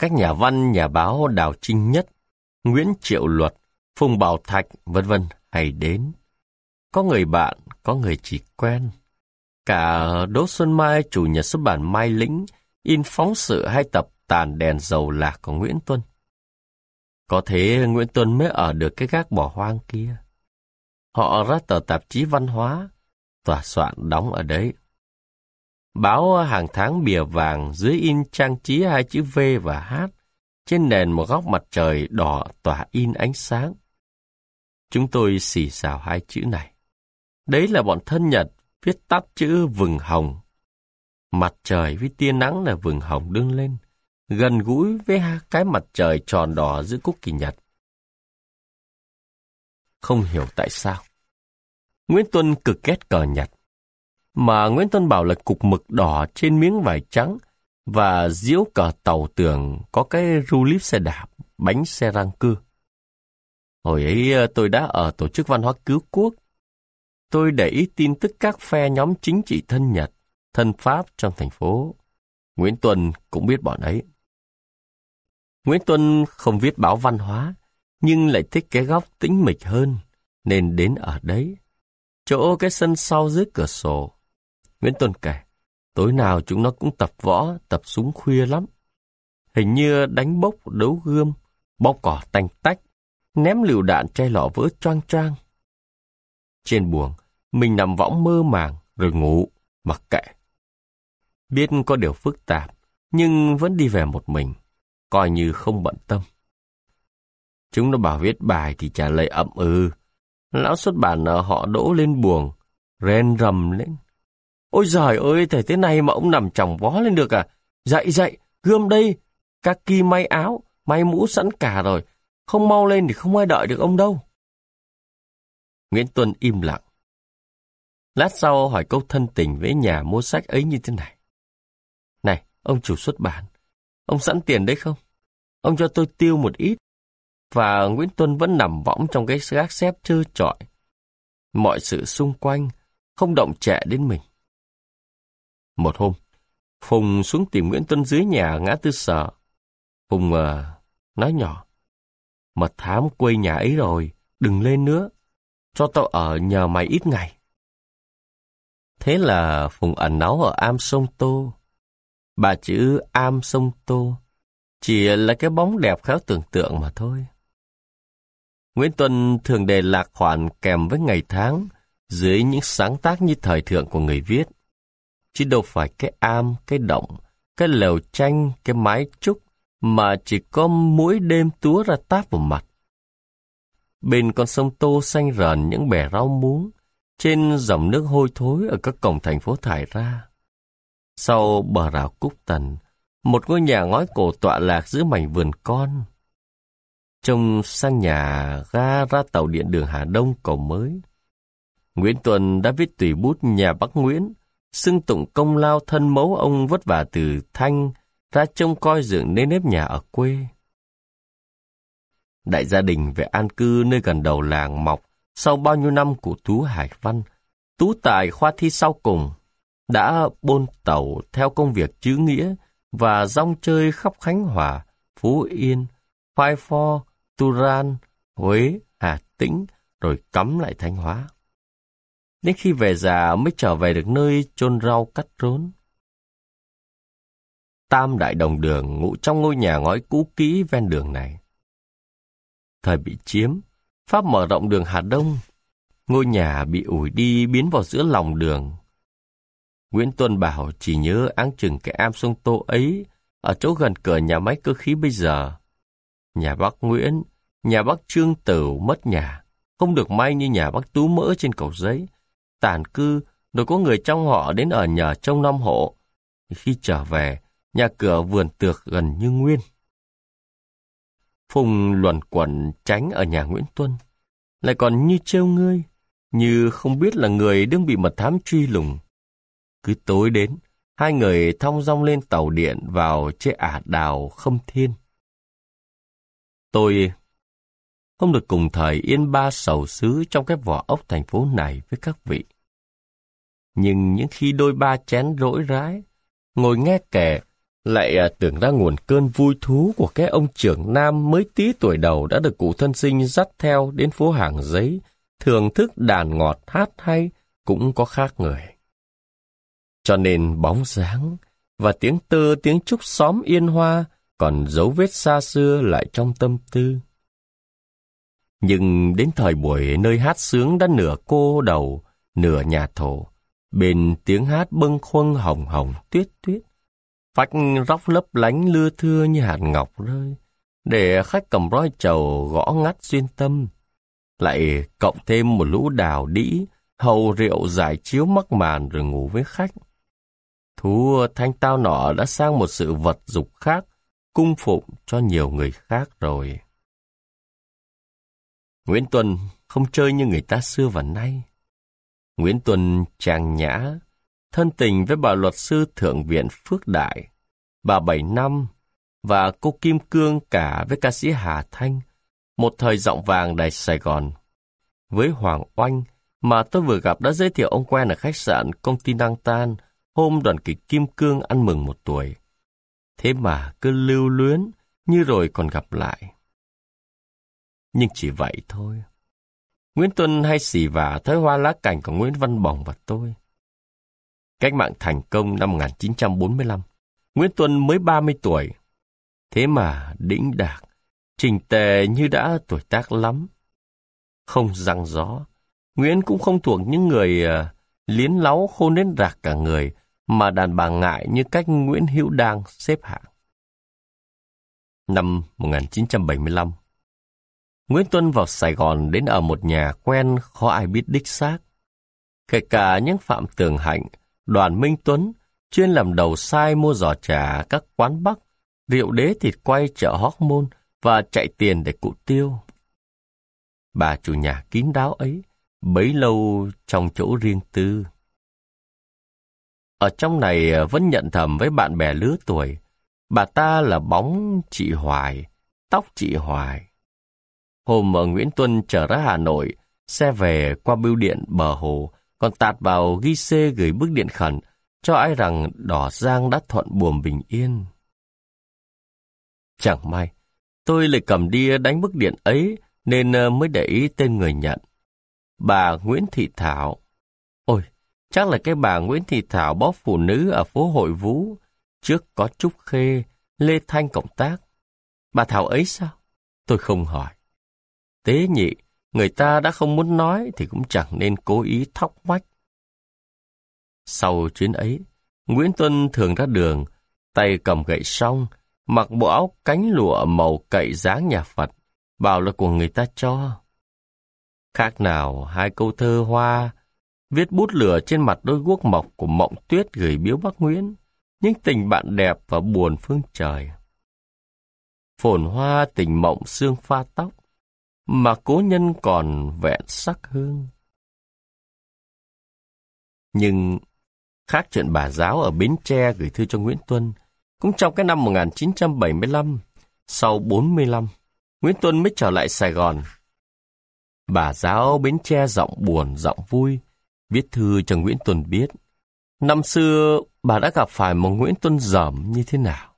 các nhà văn, nhà báo Đào Trinh Nhất, Nguyễn Triệu Luật, Phùng Bảo Thạch, vân vân hay đến. Có người bạn, có người chỉ quen. Cả Đỗ Xuân Mai, chủ nhà xuất bản Mai Lĩnh, in phóng sự hai tập Tàn đèn dầu lạc của Nguyễn Tuân. Có thế Nguyễn Tuân mới ở được cái gác bỏ hoang kia. Họ ra tờ tạp chí văn hóa, tòa soạn đóng ở đấy. Báo hàng tháng bìa vàng, dưới in trang trí hai chữ V và H, trên nền một góc mặt trời đỏ tỏa in ánh sáng. Chúng tôi xì xào hai chữ này. Đấy là bọn thân Nhật viết tắt chữ vừng hồng. Mặt trời với tia nắng là vừng hồng đương lên, gần gũi với cái mặt trời tròn đỏ giữa cúc kỳ nhật. Không hiểu tại sao Nguyễn Tuân cực ghét cờ Nhật, mà Nguyễn Tuân bảo là cục mực đỏ trên miếng vải trắng và diễu cờ tàu tường có cái ru líp xe đạp, bánh xe răng cưa. Hồi ấy tôi đã ở tổ chức văn hóa cứu quốc. Tôi để ý tin tức các phe nhóm chính trị thân Nhật, thân Pháp trong thành phố. Nguyễn Tuân cũng biết bọn ấy. Nguyễn Tuân không viết báo văn hóa, nhưng lại thích cái góc tĩnh mịch hơn, nên đến ở đấy. Chỗ cái sân sau dưới cửa sổ. Nguyễn Tuân kể, tối nào chúng nó cũng tập võ, tập súng khuya lắm. Hình như đánh bốc, đấu gươm, bóp cỏ tanh tách, ném lựu đạn chai lọ vỡ choang choang. Trên buồng, mình nằm võng mơ màng, rồi ngủ, mặc kệ. Biết có điều phức tạp, nhưng vẫn đi về một mình, coi như không bận tâm. Chúng nó bảo viết bài thì trả lời ậm ừ. Lão xuất bản họ đỗ lên buồng, rên rầm lên. Ôi giời ơi, thể thế này mà ông nằm chồng vó lên được à? Dậy dậy, gươm đây, kaki may áo, may mũ sẵn cả rồi. Không mau lên thì không ai đợi được ông đâu. Nguyễn Tuân im lặng. Lát sau hỏi câu thân tình với nhà mua sách ấy như thế này. Này, ông chủ xuất bản, ông sẵn tiền đấy không? Ông cho tôi tiêu một ít. Và Nguyễn Tuân vẫn nằm võng trong cái gác xếp trơ trọi. Mọi sự xung quanh không động trệ đến mình. Một hôm, Phùng xuống tìm Nguyễn Tuân dưới nhà ngã tư Sở. Phùng uh, nói nhỏ, mật thám quê nhà ấy rồi, đừng lên nữa, cho tao ở nhờ mày ít ngày. Thế là Phùng ẩn náu ở am sông Tô. Bà chữ am sông Tô chỉ là cái bóng đẹp khéo tưởng tượng mà thôi. Nguyễn Tuân thường đề lạc khoản kèm với ngày tháng dưới những sáng tác như thời thượng của người viết. Chứ đâu phải cái am, cái động, cái lều tranh, cái mái trúc mà chỉ có mỗi đêm túa ra táp vào mặt. Bên con sông Tô xanh rờn những bè rau muống, trên dòng nước hôi thối ở các cổng thành phố thải ra. Sau bờ rào Cúc Tần, một ngôi nhà ngói cổ tọa lạc giữa mảnh vườn con. Trông sang nhà ga ra tàu điện đường Hà Đông cầu mới. Nguyễn Tuân đã viết tùy bút nhà Bắc Nguyễn, xưng tụng công lao thân mẫu ông vất vả từ Thanh ra trông coi dựng nên nếp nhà ở quê. Đại gia đình về an cư nơi gần đầu làng mọc sau bao nhiêu năm của Tú Hải Văn, tú tài khoa thi sau cùng, đã bôn tàu theo công việc chữ nghĩa và rong chơi khắp Khánh Hòa, Phú Yên, Phai Pho, Turan, Huế, Hà Tĩnh, rồi cắm lại Thanh Hóa. Đến khi về già mới trở về được nơi chôn rau cắt rốn. Tam đại đồng đường ngụ trong ngôi nhà ngói cũ kỹ ven đường này. Thời bị chiếm, Pháp mở rộng đường Hà Đông, ngôi nhà bị ủi đi biến vào giữa lòng đường. Nguyễn Tuân bảo chỉ nhớ áng chừng cái am sông Tô ấy ở chỗ gần cửa nhà máy cơ khí bây giờ. Nhà bác Nguyễn, nhà bác Trương Tửu mất nhà, không được may như nhà bác Tú Mỡ trên Cầu Giấy. Tản cư, rồi có người trong họ đến ở nhờ trông năm hộ. Khi trở về, nhà cửa vườn tược gần như nguyên. Phùng luẩn quẩn tránh ở nhà Nguyễn Tuân, lại còn như trêu ngươi, như không biết là người đang bị mật thám truy lùng. Cứ tối đến, hai người thong dong lên tàu điện vào chế ả đào Khâm Thiên. Tôi không được cùng thời yên ba sầu xứ trong cái vỏ ốc thành phố này với các vị. Nhưng những khi đôi ba chén rỗi rãi, ngồi nghe kể Lại à, tưởng ra nguồn cơn vui thú của cái ông trưởng nam mới tí tuổi đầu đã được cụ thân sinh dắt theo đến phố Hàng Giấy, thưởng thức đàn ngọt hát hay, cũng có khác người. Cho nên bóng dáng và tiếng tơ tiếng chúc xóm Yên Hoa còn dấu vết xa xưa lại trong tâm tư. Nhưng đến thời buổi nơi hát sướng đã nửa cô đầu, nửa nhà thổ, bên tiếng hát bâng khuâng hồng hồng tuyết tuyết, phách róc lấp lánh lưa thưa như hạt ngọc rơi, để khách cầm roi trầu gõ ngắt xuyên tâm. Lại cộng thêm một lũ đào đĩ, hầu rượu giải chiếu mắc màn rồi ngủ với khách. Thú thanh tao nọ đã sang một sự vật dục khác, cung phụng cho nhiều người khác rồi. Nguyễn Tuân không chơi như người ta xưa và nay. Nguyễn Tuân chàng nhã, thân tình với bà luật sư thượng viện Phước Đại, bà Bảy Năm và cô Kim Cương, cả với ca sĩ Hà Thanh, một thời giọng vàng đầy Sài Gòn. Với Hoàng Oanh mà tôi vừa gặp đã giới thiệu ông quen ở khách sạn Công ty Năng Tan hôm đoàn kịch Kim Cương ăn mừng một tuổi. Thế mà cứ lưu luyến như rồi còn gặp lại. Nhưng chỉ vậy thôi. Nguyễn Tuân hay xì vả thói hoa lá cành của Nguyễn Văn Bồng và tôi. Cách mạng thành công năm một nghìn chín trăm bốn mươi lăm, Nguyễn Tuân mới ba mươi tuổi. Thế mà đĩnh đạc, trình tề như đã tuổi tác lắm. Không răng gió, Nguyễn cũng không thuộc những người uh, liến láu khôn đến rạc cả người mà đàn bà ngại như cách Nguyễn Hữu Đang xếp hạng. Năm một nghìn chín trăm bảy mươi lăm, Nguyễn Tuân vào Sài Gòn đến ở một nhà quen khó ai biết đích xác. Kể cả những Phạm Tường Hạnh, Đoàn Minh Tuấn chuyên làm đầu sai mua giò trà các quán Bắc, rượu đế thịt quay chợ Hóc Môn và chạy tiền để cụ tiêu. Bà chủ nhà kín đáo ấy bấy lâu trong chỗ riêng tư. Ở trong này vẫn nhận thầm với bạn bè lứa tuổi, bà ta là bóng chị Hoài, tóc chị Hoài. Hôm ở Nguyễn Tuân trở ra Hà Nội, xe về qua bưu điện bờ hồ, còn tạt vào ghi xê gửi bức điện khẩn cho ai rằng Đỏ Giang đã thuận buồm bình yên. Chẳng may, tôi lại cầm đi đánh bức điện ấy nên mới để ý tên người nhận. Bà Nguyễn Thị Thảo. Ôi, chắc là cái bà Nguyễn Thị Thảo bóp phụ nữ ở phố Hội Vũ, trước có Trúc Khê, Lê Thanh cộng tác. Bà Thảo ấy sao? Tôi không hỏi. Tế nhị, người ta đã không muốn nói thì cũng chẳng nên cố ý thóc mách. Sau chuyến ấy, Nguyễn Tuân thường ra đường, tay cầm gậy song, mặc bộ áo cánh lụa màu cậy dáng nhà Phật, bảo là của người ta cho. Khác nào hai câu thơ hoa, viết bút lửa trên mặt đôi guốc mộc của Mộng Tuyết gửi biếu bác Nguyễn, những tình bạn đẹp và buồn phương trời. Phồn hoa tình mộng sương pha tóc, mà cố nhân còn vẹn sắc hương. Nhưng khác chuyện bà giáo ở Bến Tre gửi thư cho Nguyễn Tuân, cũng trong cái năm một nghìn chín trăm bảy mươi lăm, sau bốn mươi lăm, Nguyễn Tuân mới trở lại Sài Gòn. Bà giáo Bến Tre giọng buồn, giọng vui, viết thư cho Nguyễn Tuân biết, năm xưa bà đã gặp phải một Nguyễn Tuân dởm như thế nào.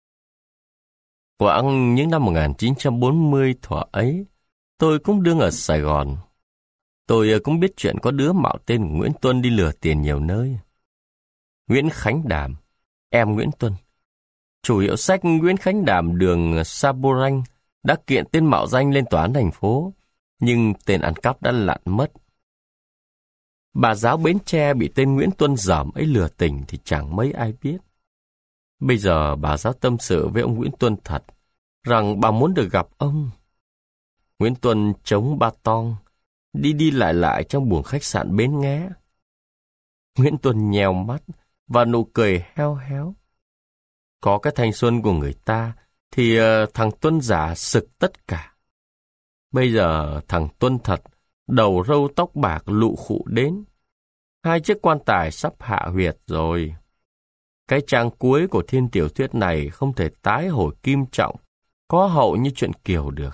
Quãng những năm một nghìn chín trăm bốn mươi thuở ấy, tôi cũng đương ở Sài Gòn. Tôi cũng biết chuyện có đứa mạo tên của Nguyễn Tuân đi lừa tiền nhiều nơi. Nguyễn Khánh Đàm, em Nguyễn Tuân, chủ hiệu sách Nguyễn Khánh Đàm đường Saboranh, đã kiện tên mạo danh lên tòa án thành phố, nhưng tên ăn cắp đã lặn mất. Bà giáo Bến Tre bị tên Nguyễn Tuân dởm ấy lừa tình thì chẳng mấy ai biết. Bây giờ bà giáo tâm sự với ông Nguyễn Tuân thật, rằng bà muốn được gặp ông. Nguyễn Tuân chống ba tong, đi đi lại lại trong buồng khách sạn Bến Nghé. Nguyễn Tuân nheo mắt và nụ cười heo héo. Có cái thanh xuân của người ta thì uh, thằng Tuân giả sực tất cả. Bây giờ thằng Tuân thật, đầu râu tóc bạc lụ khụ đến. Hai chiếc quan tài sắp hạ huyệt rồi. Cái trang cuối của thiên tiểu thuyết này không thể tái hồi kim trọng, có hậu như chuyện Kiều được.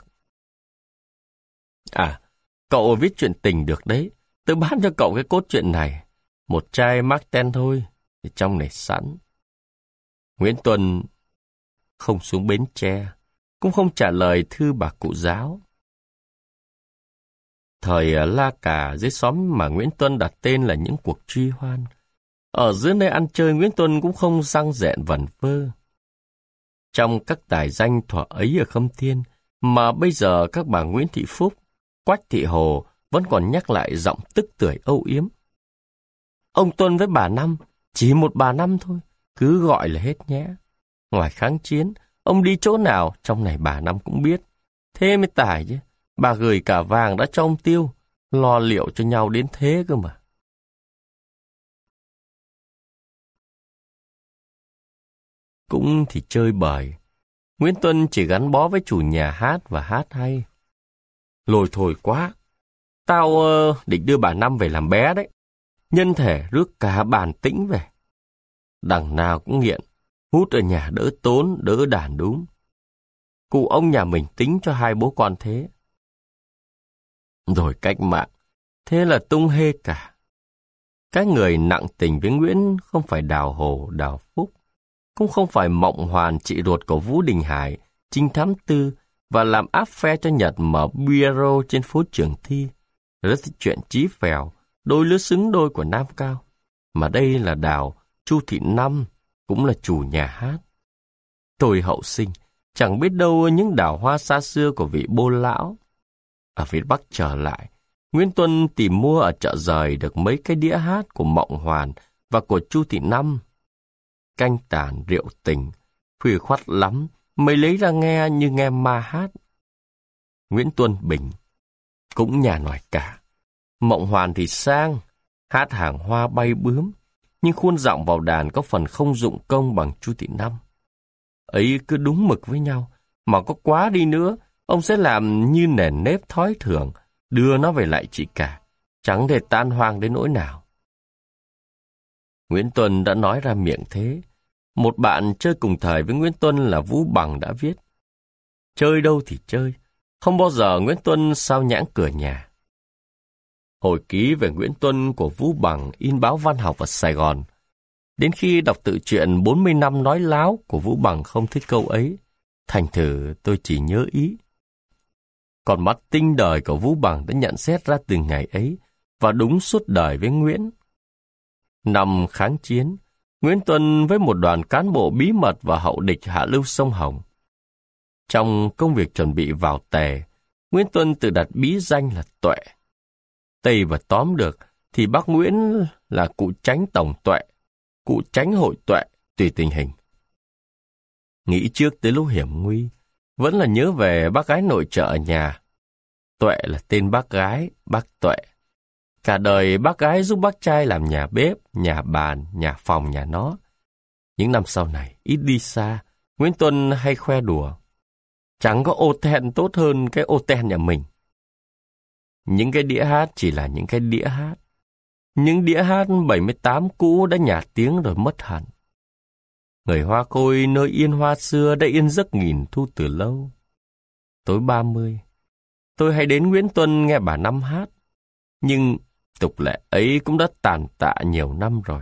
À, cậu viết chuyện tình được đấy. Tôi bán cho cậu cái cốt truyện này. Một chai Mark Ten thôi, thì trong này sẵn. Nguyễn Tuân không xuống Bến Tre, cũng không trả lời thư bà cụ giáo. Thời La Cà, dưới xóm mà Nguyễn Tuân đặt tên là những cuộc truy hoan. Ở dưới nơi ăn chơi, Nguyễn Tuân cũng không răng rẹn vẩn vơ. Trong các tài danh thuở ấy ở Khâm Thiên, mà bây giờ các bà Nguyễn Thị Phúc, Quách Thị Hồ vẫn còn nhắc lại giọng tức tưởi âu yếm. Ông Tuân với bà Năm, chỉ một bà Năm thôi, cứ gọi là hết nhé. Ngoài kháng chiến, ông đi chỗ nào, trong này bà Năm cũng biết. Thế mới tài chứ, bà gửi cả vàng đã cho ông tiêu, lo liệu cho nhau đến thế cơ mà. Cũng thì chơi bời, Nguyễn Tuân chỉ gắn bó với chủ nhà hát và hát hay. Lôi thôi quá, tao uh, định đưa bà Năm về làm bé đấy. Nhân thể rước cả bàn tĩnh về. Đằng nào cũng nghiện, hút ở nhà đỡ tốn, đỡ đàn đúng. Cụ ông nhà mình tính cho hai bố con thế. Rồi cách mạng, thế là tung hê cả. Cái người nặng tình với Nguyễn không phải Đào Hồ, Đào Phúc, cũng không phải Mộng Hoàn, chị ruột của Vũ Đình Hải, trinh thám tư và làm áp phe cho Nhật mở bureau trên phố Trường Thi. Rất chuyện chí phèo, đôi lứa xứng đôi của Nam Cao. Mà đây là Đào, Chu Thị Năm, cũng là chủ nhà hát. Tôi hậu sinh, chẳng biết đâu những đào hoa xa xưa của vị bô lão. Ở phía Bắc trở lại, Nguyễn Tuân tìm mua ở chợ Giời được mấy cái đĩa hát của Mộng Hoàn và của Chu Thị Năm. Canh tàn rượu tình, khuya khoắt lắm, mới lấy ra nghe như nghe ma hát. Nguyễn Tuân bình, cũng nhà nòi cả. Mộng Hoàn thì sang, hát hàng hoa bay bướm, nhưng khuôn giọng vào đàn có phần không dụng công bằng Chu Thị Năm. Ấy cứ đúng mực với nhau, mà có quá đi nữa, ông sẽ làm như nền nếp thói thường, đưa nó về lại chị cả, chẳng để tan hoang đến nỗi nào. Nguyễn Tuân đã nói ra miệng thế. Một bạn chơi cùng thời với Nguyễn Tuân là Vũ Bằng đã viết: chơi đâu thì chơi, không bao giờ Nguyễn Tuân sao nhãng cửa nhà. Hồi ký về Nguyễn Tuân của Vũ Bằng in báo Văn học ở Sài Gòn. Đến khi đọc tự truyện bốn mươi năm nói láo của Vũ Bằng không thích câu ấy, thành thử tôi chỉ nhớ ý. Còn mắt tinh đời của Vũ Bằng đã nhận xét ra từ ngày ấy, và đúng suốt đời với Nguyễn. Năm kháng chiến, Nguyễn Tuân với một đoàn cán bộ bí mật và hậu địch hạ lưu sông Hồng. Trong công việc chuẩn bị vào tề, Nguyễn Tuân tự đặt bí danh là Tuệ. Tây và tóm được thì bác Nguyễn là cụ chánh tổng Tuệ, cụ chánh hội Tuệ, tùy tình hình. Nghĩ trước tới lúc hiểm nguy, vẫn là nhớ về bác gái nội trợ ở nhà. Tuệ là tên bác gái, bác Tuệ. Cả đời bác gái giúp bác trai làm nhà bếp, nhà bàn, nhà phòng nhà nó. Những năm sau này, ít đi xa, Nguyễn Tuân hay khoe đùa: chẳng có ô ten tốt hơn cái ô ten nhà mình. Những cái đĩa hát chỉ là những cái đĩa hát. Những đĩa hát bảy mươi tám cũ đã nhạt tiếng rồi mất hẳn. Người hoa côi nơi yên hoa xưa đã yên giấc nghìn thu từ lâu. Tối ba mươi, tôi hay đến Nguyễn Tuân nghe bà Năm hát. Nhưng tục lệ ấy cũng đã tàn tạ nhiều năm rồi.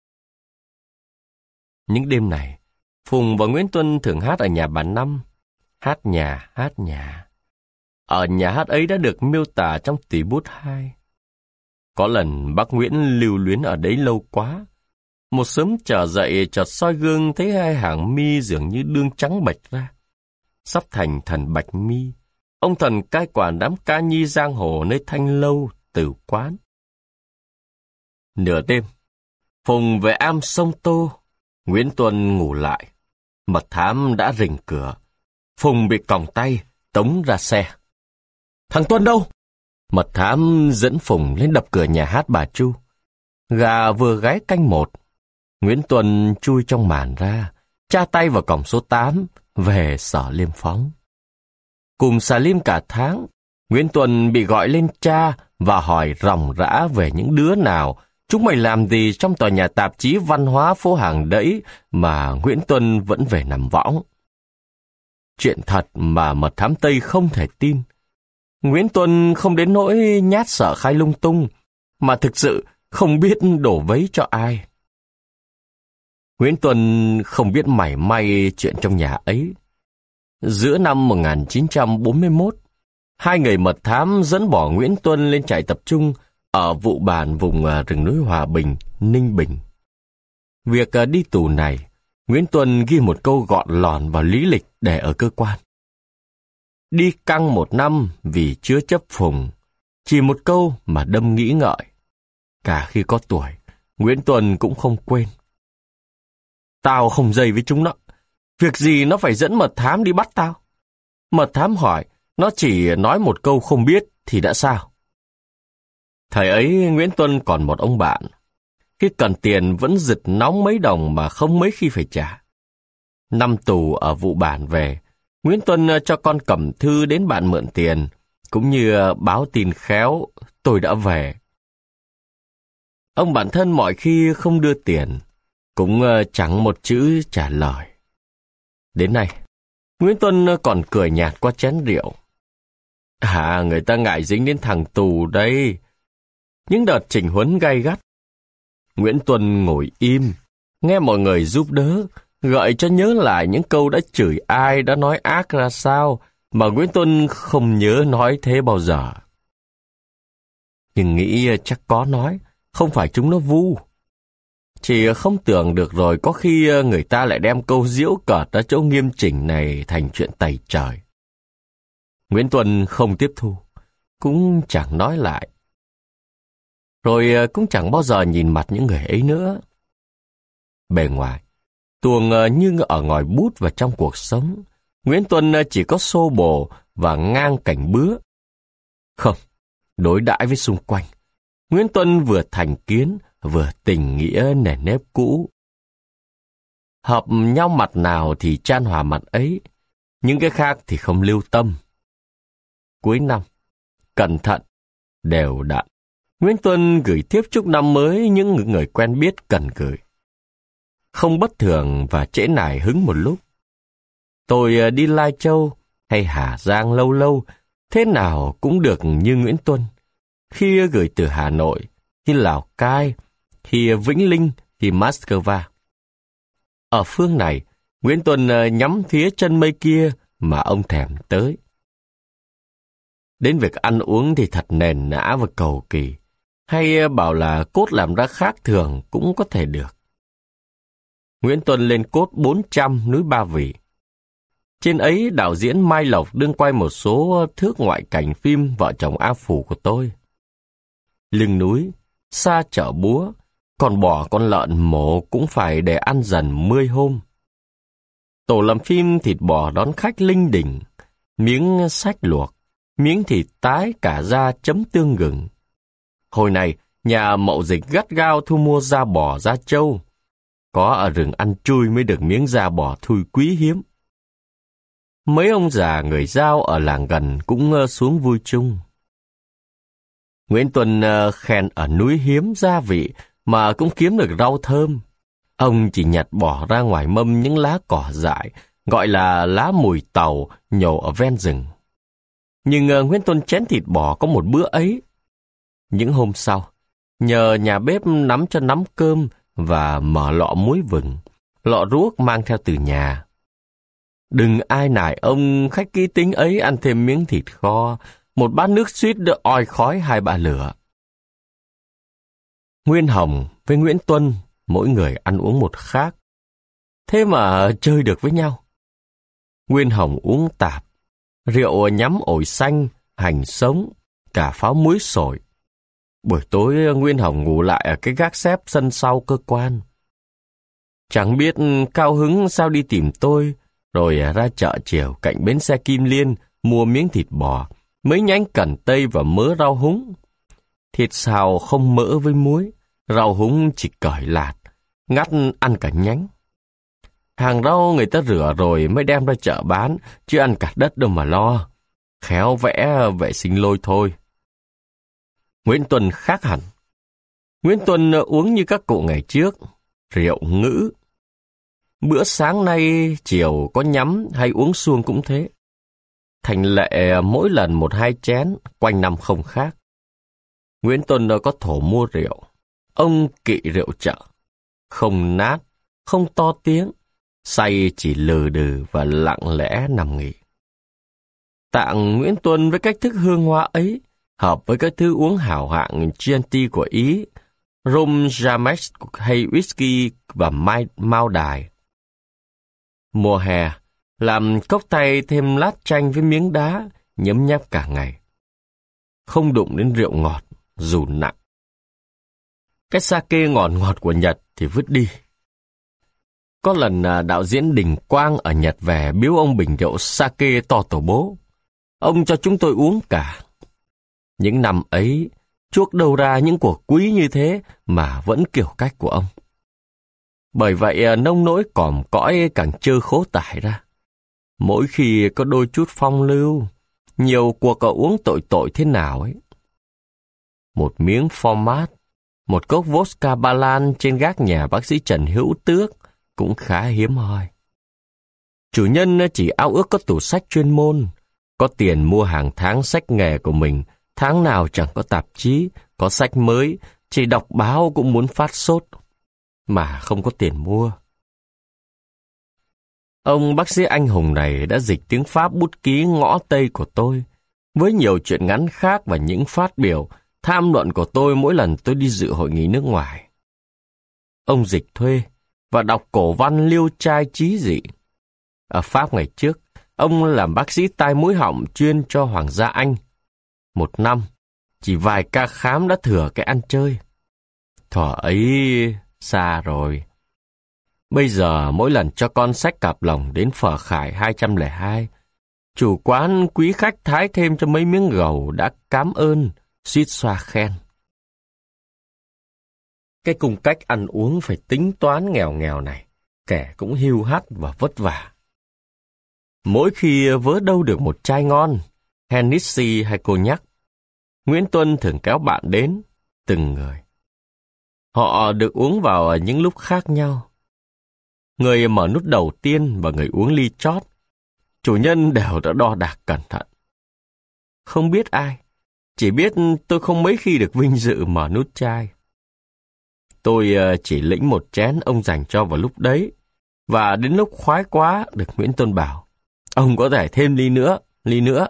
Những đêm này, Phùng và Nguyễn Tuân thường hát ở nhà bà Năm. Hát nhà, hát nhà. Ở nhà hát ấy đã được miêu tả trong Tùy Bút hai. Có lần bác Nguyễn lưu luyến ở đấy lâu quá. Một sớm trở dậy chợt soi gương thấy hai hàng mi dường như đương trắng bệch ra. Sắp thành thần Bạch Mi, ông thần cai quản đám ca nhi giang hồ nơi Thanh Lâu, Tử Quán. Nửa đêm, Phùng về am sông Tô, Nguyễn Tuân ngủ lại. Mật thám đã rình cửa. Phùng bị còng tay, tống ra xe. Thằng Tuân đâu? Mật thám dẫn Phùng lên đập cửa nhà hát bà Chu. Gà vừa gáy canh một. Nguyễn Tuân chui trong màn ra, tra tay vào cổng số tám, về sở Liêm Phóng. Cùng xà lim cả tháng, Nguyễn Tuân bị gọi lên tra và hỏi ròng rã về những đứa nào, chúng mày làm gì trong tòa nhà tạp chí văn hóa phố Hàng Đẫy mà Nguyễn Tuân vẫn về nằm võng. Chuyện thật mà mật thám Tây không thể tin. Nguyễn Tuân không đến nỗi nhát sợ khai lung tung, mà thực sự không biết đổ vấy cho ai. Nguyễn Tuân không biết mảy may chuyện trong nhà ấy. Giữa năm một nghìn chín trăm bốn mươi mốt, hai người mật thám dẫn bỏ Nguyễn Tuân lên trại tập trung ở Vụ Bản vùng rừng núi Hòa Bình, Ninh Bình. Việc đi tù này, Nguyễn Tuân ghi một câu gọn lòn vào lý lịch để ở cơ quan. Đi căng một năm vì chưa chấp phùng, chỉ một câu mà đâm nghĩ ngợi. Cả khi có tuổi, Nguyễn Tuân cũng không quên. Tao không dây với chúng nó. Việc gì nó phải dẫn mật thám đi bắt tao? Mật thám hỏi, nó chỉ nói một câu không biết thì đã sao? Thời ấy Nguyễn Tuân còn một ông bạn. Khi cần tiền vẫn giật nóng mấy đồng mà không mấy khi phải trả. Năm tù ở Vụ Bản về, Nguyễn Tuân cho con cầm thư đến bạn mượn tiền, cũng như báo tin khéo tôi đã về. Ông bạn thân mọi khi không đưa tiền, cũng chẳng một chữ trả lời. Đến nay, Nguyễn Tuân còn cười nhạt qua chén rượu. À, người ta ngại dính đến thằng tù đây. Những đợt chỉnh huấn gay gắt, Nguyễn Tuân ngồi im, nghe mọi người giúp đỡ, gợi cho nhớ lại những câu đã chửi ai, đã nói ác ra sao, mà Nguyễn Tuân không nhớ nói thế bao giờ. Nhưng nghĩ chắc có nói, không phải chúng nó vu. Chỉ không tưởng được rồi có khi người ta lại đem câu giễu cợt ở chỗ nghiêm chỉnh này thành chuyện tày trời. Nguyễn Tuân không tiếp thu, cũng chẳng nói lại. Rồi cũng chẳng bao giờ nhìn mặt những người ấy nữa. Bề ngoài, tuồng như ở ngòi bút và trong cuộc sống, Nguyễn Tuân chỉ có xô bồ và ngang cảnh bứa. Không, đối đãi với xung quanh, Nguyễn Tuân vừa thành kiến, vừa tình nghĩa nền nếp cũ. Hợp nhau mặt nào thì chan hòa mặt ấy, những cái khác thì không lưu tâm. Cuối năm, cẩn thận, đều đặn, Nguyễn Tuân gửi thiếp chúc năm mới những người quen biết cần gửi. Không bất thường và trễ nải hứng một lúc. Tôi đi Lai Châu hay Hà Giang lâu lâu, thế nào cũng được như Nguyễn Tuân. Khi gửi từ Hà Nội, thì Lào Cai, thì Vĩnh Linh, thì Moscow. Ở phương này, Nguyễn Tuân nhắm phía chân mây kia mà ông thèm tới. Đến việc ăn uống thì thật nền nã và cầu kỳ, hay bảo là cốt làm ra khác thường cũng có thể được. Nguyễn Tuân lên cốt bốn trăm núi Ba Vì. Trên ấy đạo diễn Mai Lộc đương quay một số thước ngoại cảnh phim Vợ chồng A Phủ của tôi. Lưng núi, xa chợ búa, còn bò con lợn mổ cũng phải để ăn dần mươi hôm. Tổ làm phim thịt bò đón khách linh đình, miếng sách luộc, miếng thịt tái cả da chấm tương gừng. Hồi này, nhà mậu dịch gắt gao thu mua da bò da trâu. Có ở rừng ăn chui mới được miếng da bò thui quý hiếm. Mấy ông già người Dao ở làng gần cũng xuống vui chung. Nguyễn Tuân khen ở núi hiếm gia vị mà cũng kiếm được rau thơm. Ông chỉ nhặt bỏ ra ngoài mâm những lá cỏ dại, gọi là lá mùi tàu nhổ ở ven rừng. Nhưng Nguyễn Tuân chén thịt bò có một bữa ấy. Những hôm sau, nhờ nhà bếp nắm cho nắm cơm và mở lọ muối vừng, lọ ruốc mang theo từ nhà. Đừng ai nài ông khách kỹ tính ấy ăn thêm miếng thịt kho, một bát nước suýt được oi khói hai bạ lửa. Nguyên Hồng với Nguyễn Tuân, mỗi người ăn uống một khác. Thế mà chơi được với nhau. Nguyên Hồng uống tạp, rượu nhắm ổi xanh, hành sống, cả pháo muối sổi. Buổi tối Nguyên Hồng ngủ lại ở cái gác xép sân sau cơ quan. Chẳng biết cao hứng sao đi tìm tôi, rồi ra chợ chiều cạnh bến xe Kim Liên mua miếng thịt bò, mấy nhánh cần tây và mớ rau húng. Thịt xào không mỡ với muối, rau húng chỉ cởi lạt, ngắt ăn cả nhánh. Hàng rau người ta rửa rồi mới đem ra chợ bán, chứ ăn cả đất đâu mà lo. Khéo vẽ vệ sinh lôi thôi. Nguyễn Tuân khác hẳn. Nguyễn Tuân uống như các cụ ngày trước, rượu ngữ. Bữa sáng nay, chiều có nhắm hay uống suông cũng thế. Thành lệ mỗi lần một hai chén, quanh năm không khác. Nguyễn Tuân có thổ mua rượu. Ông kỵ rượu chợ. Không nát, không to tiếng, say chỉ lừ đừ và lặng lẽ nằm nghỉ. Tạng Nguyễn Tuân với cách thức hương hoa ấy hợp với các thứ uống hào hạng Chianti của Ý, rum Jamex hay whisky và mai, mao đài. Mùa hè, làm cốc tay thêm lát chanh với miếng đá, nhấm nháp cả ngày. Không đụng đến rượu ngọt, dù nặng. Cái sake ngọt ngọt của Nhật thì vứt đi. Có lần đạo diễn Đình Quang ở Nhật về biếu ông bình rượu sake to tổ bố. Ông cho chúng tôi uống cả. Những năm ấy, chuốc đâu ra những của quý như thế mà vẫn kiểu cách của ông. Bởi vậy nông nỗi còm cõi càng trơ khố tải ra. Mỗi khi có đôi chút phong lưu, nhiều cuộc cậu uống tội tội thế nào ấy. Một miếng format, một cốc vodka Ba Lan trên gác nhà bác sĩ Trần Hữu Tước cũng khá hiếm hoi. Chủ nhân chỉ ao ước có tủ sách chuyên môn, có tiền mua hàng tháng sách nghề của mình, tháng nào chẳng có tạp chí, có sách mới, chỉ đọc báo cũng muốn phát sốt, mà không có tiền mua. Ông bác sĩ anh hùng này đã dịch tiếng Pháp bút ký ngõ Tây của tôi, với nhiều chuyện ngắn khác và những phát biểu, tham luận của tôi mỗi lần tôi đi dự hội nghị nước ngoài. Ông dịch thuê và đọc cổ văn liêu trai trí dị. Ở Pháp ngày trước, ông làm bác sĩ tai mũi họng chuyên cho Hoàng gia Anh. Một năm, chỉ vài ca khám đã thừa cái ăn chơi. Thuở ấy xa rồi. Bây giờ mỗi lần cho con xách cặp lồng đến Phở Khải hai trăm lẻ hai, chủ quán quý khách thái thêm cho mấy miếng gầu đã cám ơn, suýt xoa khen. Cái cung cách ăn uống phải tính toán nghèo nghèo này, kẻ cũng hiu hắt và vất vả. Mỗi khi vớ đâu được một chai ngon, Hennessy hay cognac, Nguyễn Tuân thường kéo bạn đến, từng người. Họ được uống vào những lúc khác nhau. Người mở nút đầu tiên và người uống ly chót, chủ nhân đều đã đo đạc cẩn thận. Không biết ai, chỉ biết tôi không mấy khi được vinh dự mở nút chai. Tôi chỉ lĩnh một chén ông dành cho vào lúc đấy, và đến lúc khoái quá được Nguyễn Tuân bảo, ông có thể thêm ly nữa, ly nữa.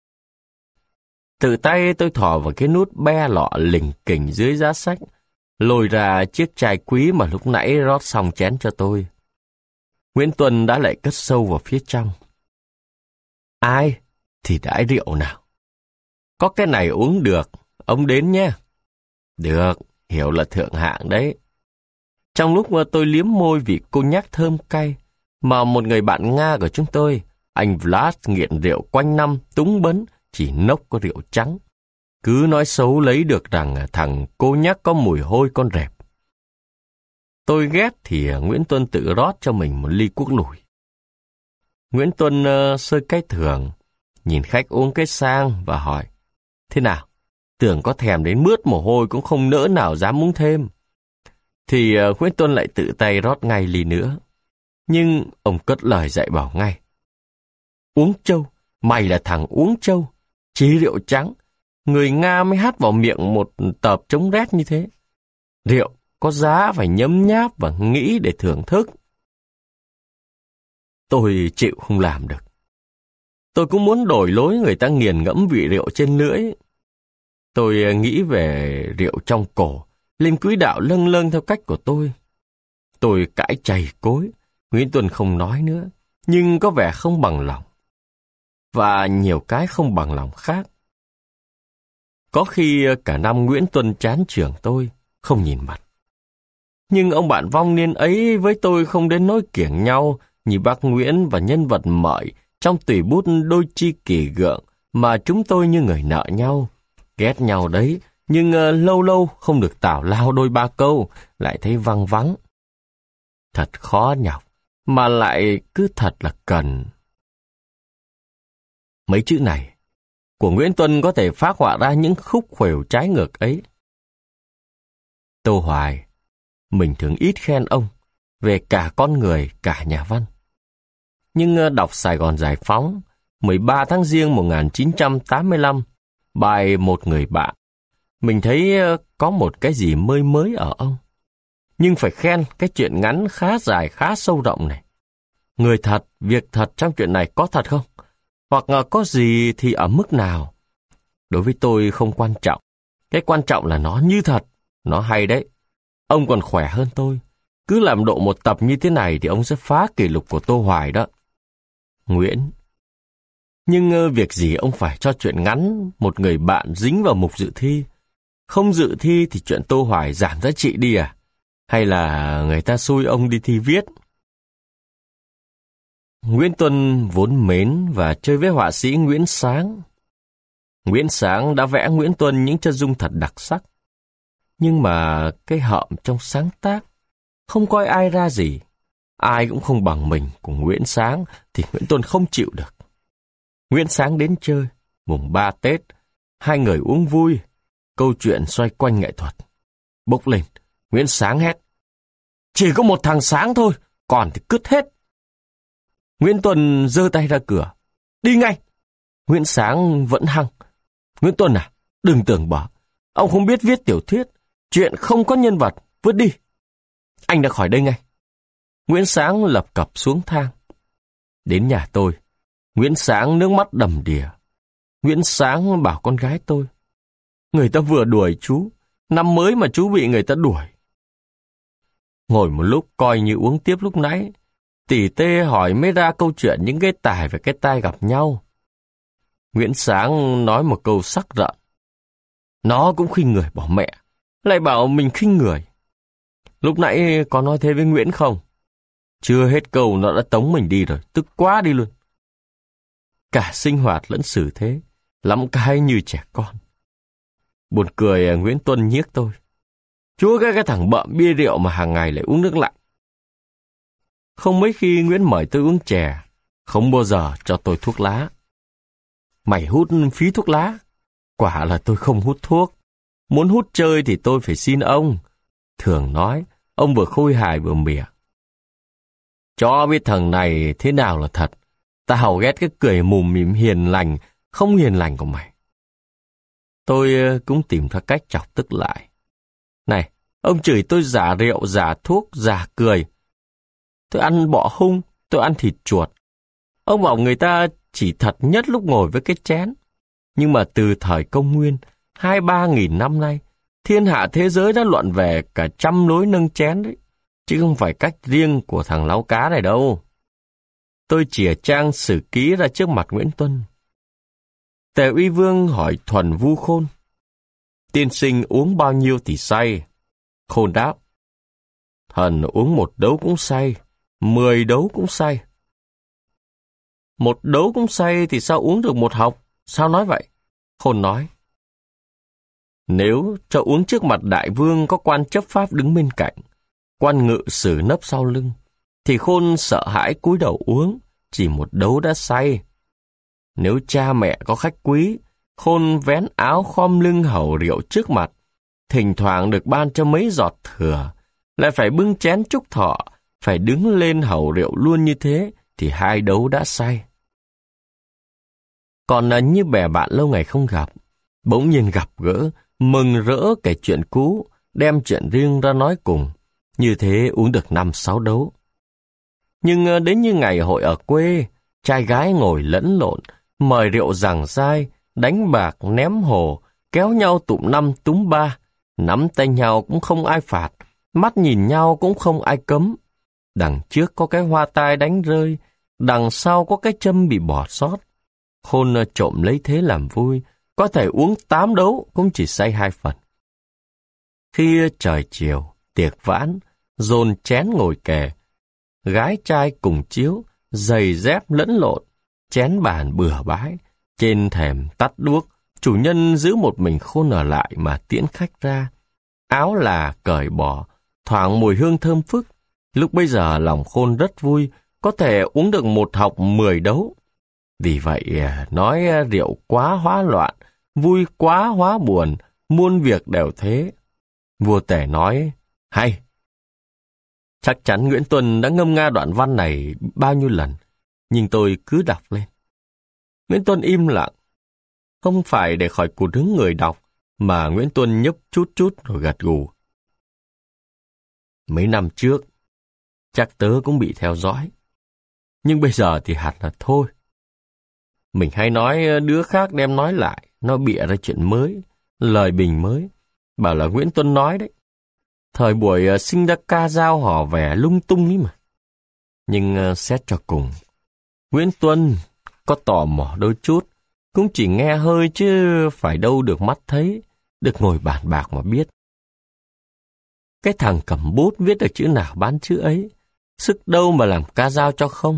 Tự tay tôi thò vào cái nút be lọ lình kình dưới giá sách, lôi ra chiếc chai quý mà lúc nãy rót xong chén cho tôi. Nguyễn Tuân đã lại cất sâu vào phía trong. Ai thì đãi rượu nào. Có cái này uống được, ông đến nhé. Được, hiểu là thượng hạng đấy. Trong lúc mà tôi liếm môi vị cognac thơm cay, mà một người bạn Nga của chúng tôi, anh Vlad nghiện rượu quanh năm, túng bấn, chỉ nốc có rượu trắng. Cứ nói xấu lấy được rằng thằng cognac có mùi hôi con rệp. Tôi ghét thì Nguyễn Tuân tự rót cho mình một ly cuốc lủi. Nguyễn Tuân uh, sơi cái thường, nhìn khách uống cái sang và hỏi, thế nào, tưởng có thèm đến mướt mồ hôi cũng không nỡ nào dám uống thêm. Thì uh, Nguyễn Tuân lại tự tay rót ngay ly nữa. Nhưng ông cất lời dạy bảo ngay. Uống trâu, mày là thằng uống trâu, chỉ rượu trắng. Người Nga mới hát vào miệng một tợp chống rét như thế. Rượu có giá phải nhấm nháp và nghĩ để thưởng thức. Tôi chịu không làm được. Tôi cũng muốn đổi lối người ta nghiền ngẫm vị rượu trên lưỡi. Tôi nghĩ về rượu trong cổ, lên quỹ đạo lâng lâng theo cách của tôi. Tôi cãi chày cối, Nguyễn Tuân không nói nữa, nhưng có vẻ không bằng lòng. Và nhiều cái không bằng lòng khác. Có khi cả năm Nguyễn Tuân chán chường tôi, không nhìn mặt. Nhưng ông bạn vong niên ấy với tôi không đến nỗi kiểng nhau như bác Nguyễn và nhân vật Mợi trong tùy bút đôi chi kỳ gượng mà chúng tôi như người nợ nhau. Ghét nhau đấy, nhưng uh, lâu lâu không được tảo lao đôi ba câu, lại thấy văng vắng. Thật khó nhọc, mà lại cứ thật là cần. Mấy chữ này của Nguyễn Tuân có thể phác họa ra những khúc khuỷu trái ngược ấy. Tô Hoài, mình thường ít khen ông về cả con người, cả nhà văn. Nhưng đọc Sài Gòn Giải Phóng, mười ba tháng Giêng một nghìn chín trăm tám mươi lăm, bài Một Người Bạn, mình thấy có một cái gì mới mới ở ông. nhưng phải khen cái chuyện ngắn khá dài khá sâu rộng này. Người thật, việc thật trong chuyện này có thật không? Hoặc có gì thì ở mức nào? Đối với tôi không quan trọng. Cái quan trọng là nó như thật, nó hay đấy. Ông còn khỏe hơn tôi. Cứ làm độ một tập như thế này thì ông sẽ phá kỷ lục của Tô Hoài đó. Nguyễn: Nhưng uh, việc gì ông phải cho chuyện ngắn một người bạn dính vào mục dự thi? Không dự thi thì chuyện Tô Hoài giảm giá trị đi à? Hay là người ta xui ông đi thi viết? Nguyễn Tuân vốn mến và chơi với họa sĩ Nguyễn Sáng. Nguyễn Sáng đã vẽ Nguyễn Tuân những chân dung thật đặc sắc. Nhưng mà cái hợm trong sáng tác không coi ai ra gì. Ai cũng không bằng mình cùng Nguyễn Sáng thì Nguyễn Tuân không chịu được. Nguyễn Sáng đến chơi, mùng ba Tết, hai người uống vui, câu chuyện xoay quanh nghệ thuật. Bốc lên, Nguyễn Sáng hét: Chỉ có một thằng Sáng thôi, còn thì cứt hết. Nguyễn Tuân giơ tay ra cửa: Đi ngay! Nguyễn Sáng vẫn hăng: Nguyễn Tuân à, đừng tưởng bỏ. Ông không biết viết tiểu thuyết, chuyện không có nhân vật, vứt đi. Anh đã khỏi đây ngay. Nguyễn Sáng lập cập xuống thang. Đến nhà tôi, Nguyễn Sáng nước mắt đầm đìa. Nguyễn Sáng bảo con gái tôi: Người ta vừa đuổi chú, năm mới mà chú bị người ta đuổi. Ngồi một lúc coi như uống tiếp lúc nãy, tỉ tê hỏi mới ra câu chuyện những cái tài và cái tai gặp nhau. Nguyễn Sáng nói một câu sắc rợn: Nó cũng khinh người bỏ mẹ, lại bảo mình khinh người. Lúc nãy có nói thế với Nguyễn không? Chưa hết câu nó đã tống mình đi rồi, tức quá đi luôn. Cả sinh hoạt lẫn xử thế, lắm cái như trẻ con. Buồn cười Nguyễn Tuân nhiếc tôi: Chúa cái cái thằng bợm bia rượu mà hàng ngày lại uống nước lạnh. Không mấy khi Nguyễn mời tôi uống chè, không bao giờ cho tôi thuốc lá. Mày hút phí thuốc lá. Quả là tôi không hút thuốc. Muốn hút chơi thì tôi phải xin ông. Thường nói, ông vừa khôi hài vừa mỉa. Cho biết thằng này thế nào là thật. Tao ghét cái cười mùm mỉm hiền lành, không hiền lành của mày. Tôi cũng tìm ra cách chọc tức lại. Này, ông chửi tôi giả rượu, giả thuốc, giả cười. Tôi ăn bọ hung, tôi ăn thịt chuột. Ông bảo người ta chỉ thật nhất lúc ngồi với cái chén. Nhưng mà từ thời công nguyên, hai ba nghìn năm nay, thiên hạ thế giới đã luận về cả trăm lối nâng chén đấy, chứ không phải cách riêng của thằng láo cá này đâu. Tôi chìa trang sử ký ra trước mặt Nguyễn Tuân. Tề Uy Vương hỏi Thuần Vu Khôn: Tiên sinh uống bao nhiêu thì say? Khôn đáp: Thần uống một đấu cũng say, mười đấu cũng say. Một đấu cũng say thì sao uống được một hộc? Sao nói vậy? Khôn nói: Nếu cho uống trước mặt đại vương có quan chấp pháp đứng bên cạnh, quan ngự sử nấp sau lưng, thì Khôn sợ hãi cúi đầu uống, chỉ một đấu đã say. Nếu cha mẹ có khách quý, Khôn vén áo khom lưng hầu rượu trước mặt, thỉnh thoảng được ban cho mấy giọt thừa, lại phải bưng chén chúc thọ, phải đứng lên hầu rượu luôn như thế, thì hai đấu đã say. Còn là như bè bạn lâu ngày không gặp, bỗng nhiên gặp gỡ, mừng rỡ kể chuyện cũ, đem chuyện riêng ra nói cùng, như thế uống được năm sáu đấu. Nhưng đến như ngày hội ở quê, trai gái ngồi lẫn lộn, mời rượu giằng dai, đánh bạc, ném hồ, kéo nhau tụm năm túm ba, nắm tay nhau cũng không ai phạt, mắt nhìn nhau cũng không ai cấm. Đằng trước có cái hoa tai đánh rơi, đằng sau có cái châm bị bỏ sót. Khôn trộm lấy thế làm vui, có thể uống tám đấu cũng chỉ say hai phần. Khi trời chiều, tiệc vãn, dồn chén ngồi kề, gái trai cùng chiếu, giày dép lẫn lộn, chén bàn bừa bãi, trên thềm tắt đuốc, chủ nhân giữ một mình Khôn ở lại mà tiễn khách ra. Áo là cởi bỏ, thoảng mùi hương thơm phức. Lúc bây giờ lòng Khôn rất vui, có thể uống được một hộc mười đấu. Vì vậy, nói rượu quá hóa loạn, vui quá hóa buồn, muôn việc đều thế. Vua Tề nói: Hay! Chắc chắn Nguyễn Tuân đã ngâm nga đoạn văn này bao nhiêu lần, nhưng tôi cứ đọc lên. Nguyễn Tuân im lặng. Không phải để khỏi cụt hứng người đọc, mà Nguyễn Tuân nhấp chút chút rồi gật gù. Mấy năm trước, chắc tớ cũng bị theo dõi. Nhưng bây giờ thì hẳn là thôi. Mình hay nói đứa khác đem nói lại, nó bịa ra chuyện mới, lời bình mới. Bảo là Nguyễn Tuân nói đấy. Thời buổi sinh ra ca dao hò vẻ lung tung ấy mà. Nhưng xét cho cùng, Nguyễn Tuân có tò mò đôi chút, cũng chỉ nghe hơi chứ phải đâu được mắt thấy, được ngồi bàn bạc mà biết. Cái thằng cầm bút viết được chữ nào bán chữ ấy, sức đâu mà làm ca dao cho không.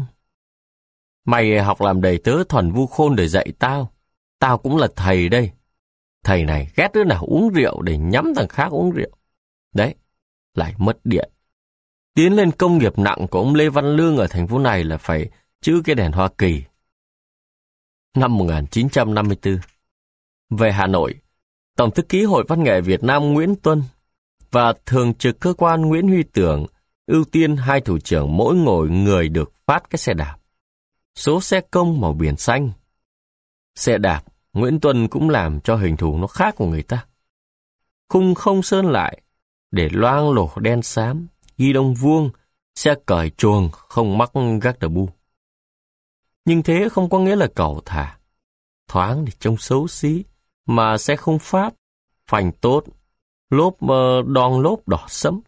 Mày học làm đầy tớ thuần vu khôn để dạy tao, tao cũng là thầy đây. Thầy này ghét đứa nào uống rượu để nhắm thằng khác uống rượu. Đấy, lại mất điện. Tiến lên công nghiệp nặng của ông Lê Văn Lương ở thành phố này là phải chữ cái đèn Hoa Kỳ. Năm một nghìn chín trăm năm mươi tư, về Hà Nội, Tổng thư ký Hội Văn nghệ Việt Nam Nguyễn Tuân và Thường trực cơ quan Nguyễn Huy Tưởng ưu tiên hai thủ trưởng mỗi ngồi người được phát cái xe đạp. Số xe công màu biển xanh. Xe đạp, Nguyễn Tuân cũng làm cho hình thù nó khác của người ta. Khung không sơn lại, để loang lổ đen xám, ghi đông vuông, xe cởi chuồng không mắc gác đờ bu. Nhưng thế không có nghĩa là cầu thả. Thoáng thì trông xấu xí, mà xe không Pháp, phanh tốt, lốp uh, đòn lốp đỏ sẫm.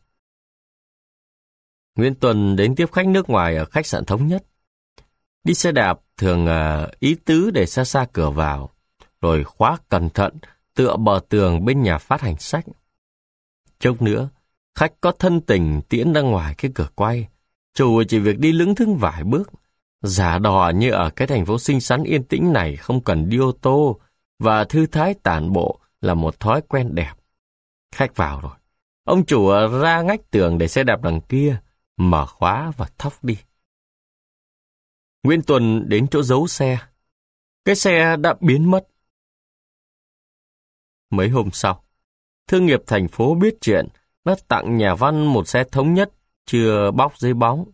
Nguyễn Tuân đến tiếp khách nước ngoài ở khách sạn Thống Nhất. Đi xe đạp thường uh, ý tứ để xa xa cửa vào, rồi khóa cẩn thận tựa bờ tường bên nhà phát hành sách. Chốc nữa, khách có thân tình tiễn ra ngoài cái cửa quay, chủ chỉ việc đi lững thững vài bước, giả đò như ở cái thành phố xinh xắn yên tĩnh này không cần đi ô tô, và thư thái tản bộ là một thói quen đẹp. Khách vào rồi, ông chủ ra ngách tường để xe đạp đằng kia, mở khóa và thóc đi. Nguyễn Tuân đến chỗ giấu xe. Cái xe đã biến mất. Mấy hôm sau, thương nghiệp thành phố biết chuyện, đã tặng nhà văn một xe Thống Nhất chưa bóc giấy bóng.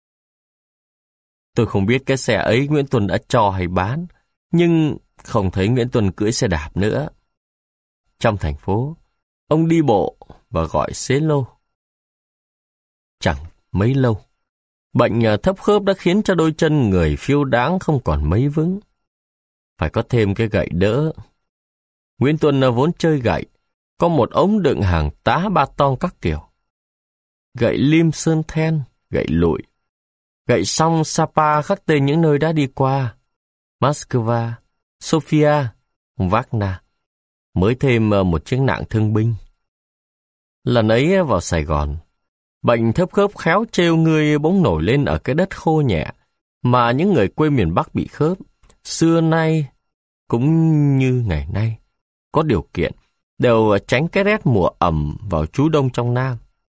Tôi không biết cái xe ấy Nguyễn Tuân đã cho hay bán, nhưng không thấy Nguyễn Tuân cưỡi xe đạp nữa. Trong thành phố, ông đi bộ và gọi xế lô. Chẳng mấy lâu, bệnh thấp khớp đã khiến cho đôi chân người phiêu đáng không còn mấy vững. Phải có thêm cái gậy đỡ. Nguyễn Tuân vốn chơi gậy, có một ống đựng hàng tá ba tong các kiểu. Gậy lim sơn then, gậy lụi. Gậy xong Sapa khắc tên những nơi đã đi qua. Moscow, Sofia, Varna. Mới thêm một chiếc nạng thương binh. Lần ấy vào Sài Gòn, bệnh thấp khớp khéo trêu người bỗng nổi lên ở cái đất khô nhẹ, mà những người quê miền Bắc bị khớp, xưa nay, cũng như ngày nay, có điều kiện, đều tránh cái rét mùa ẩm vào trú đông trong Nam.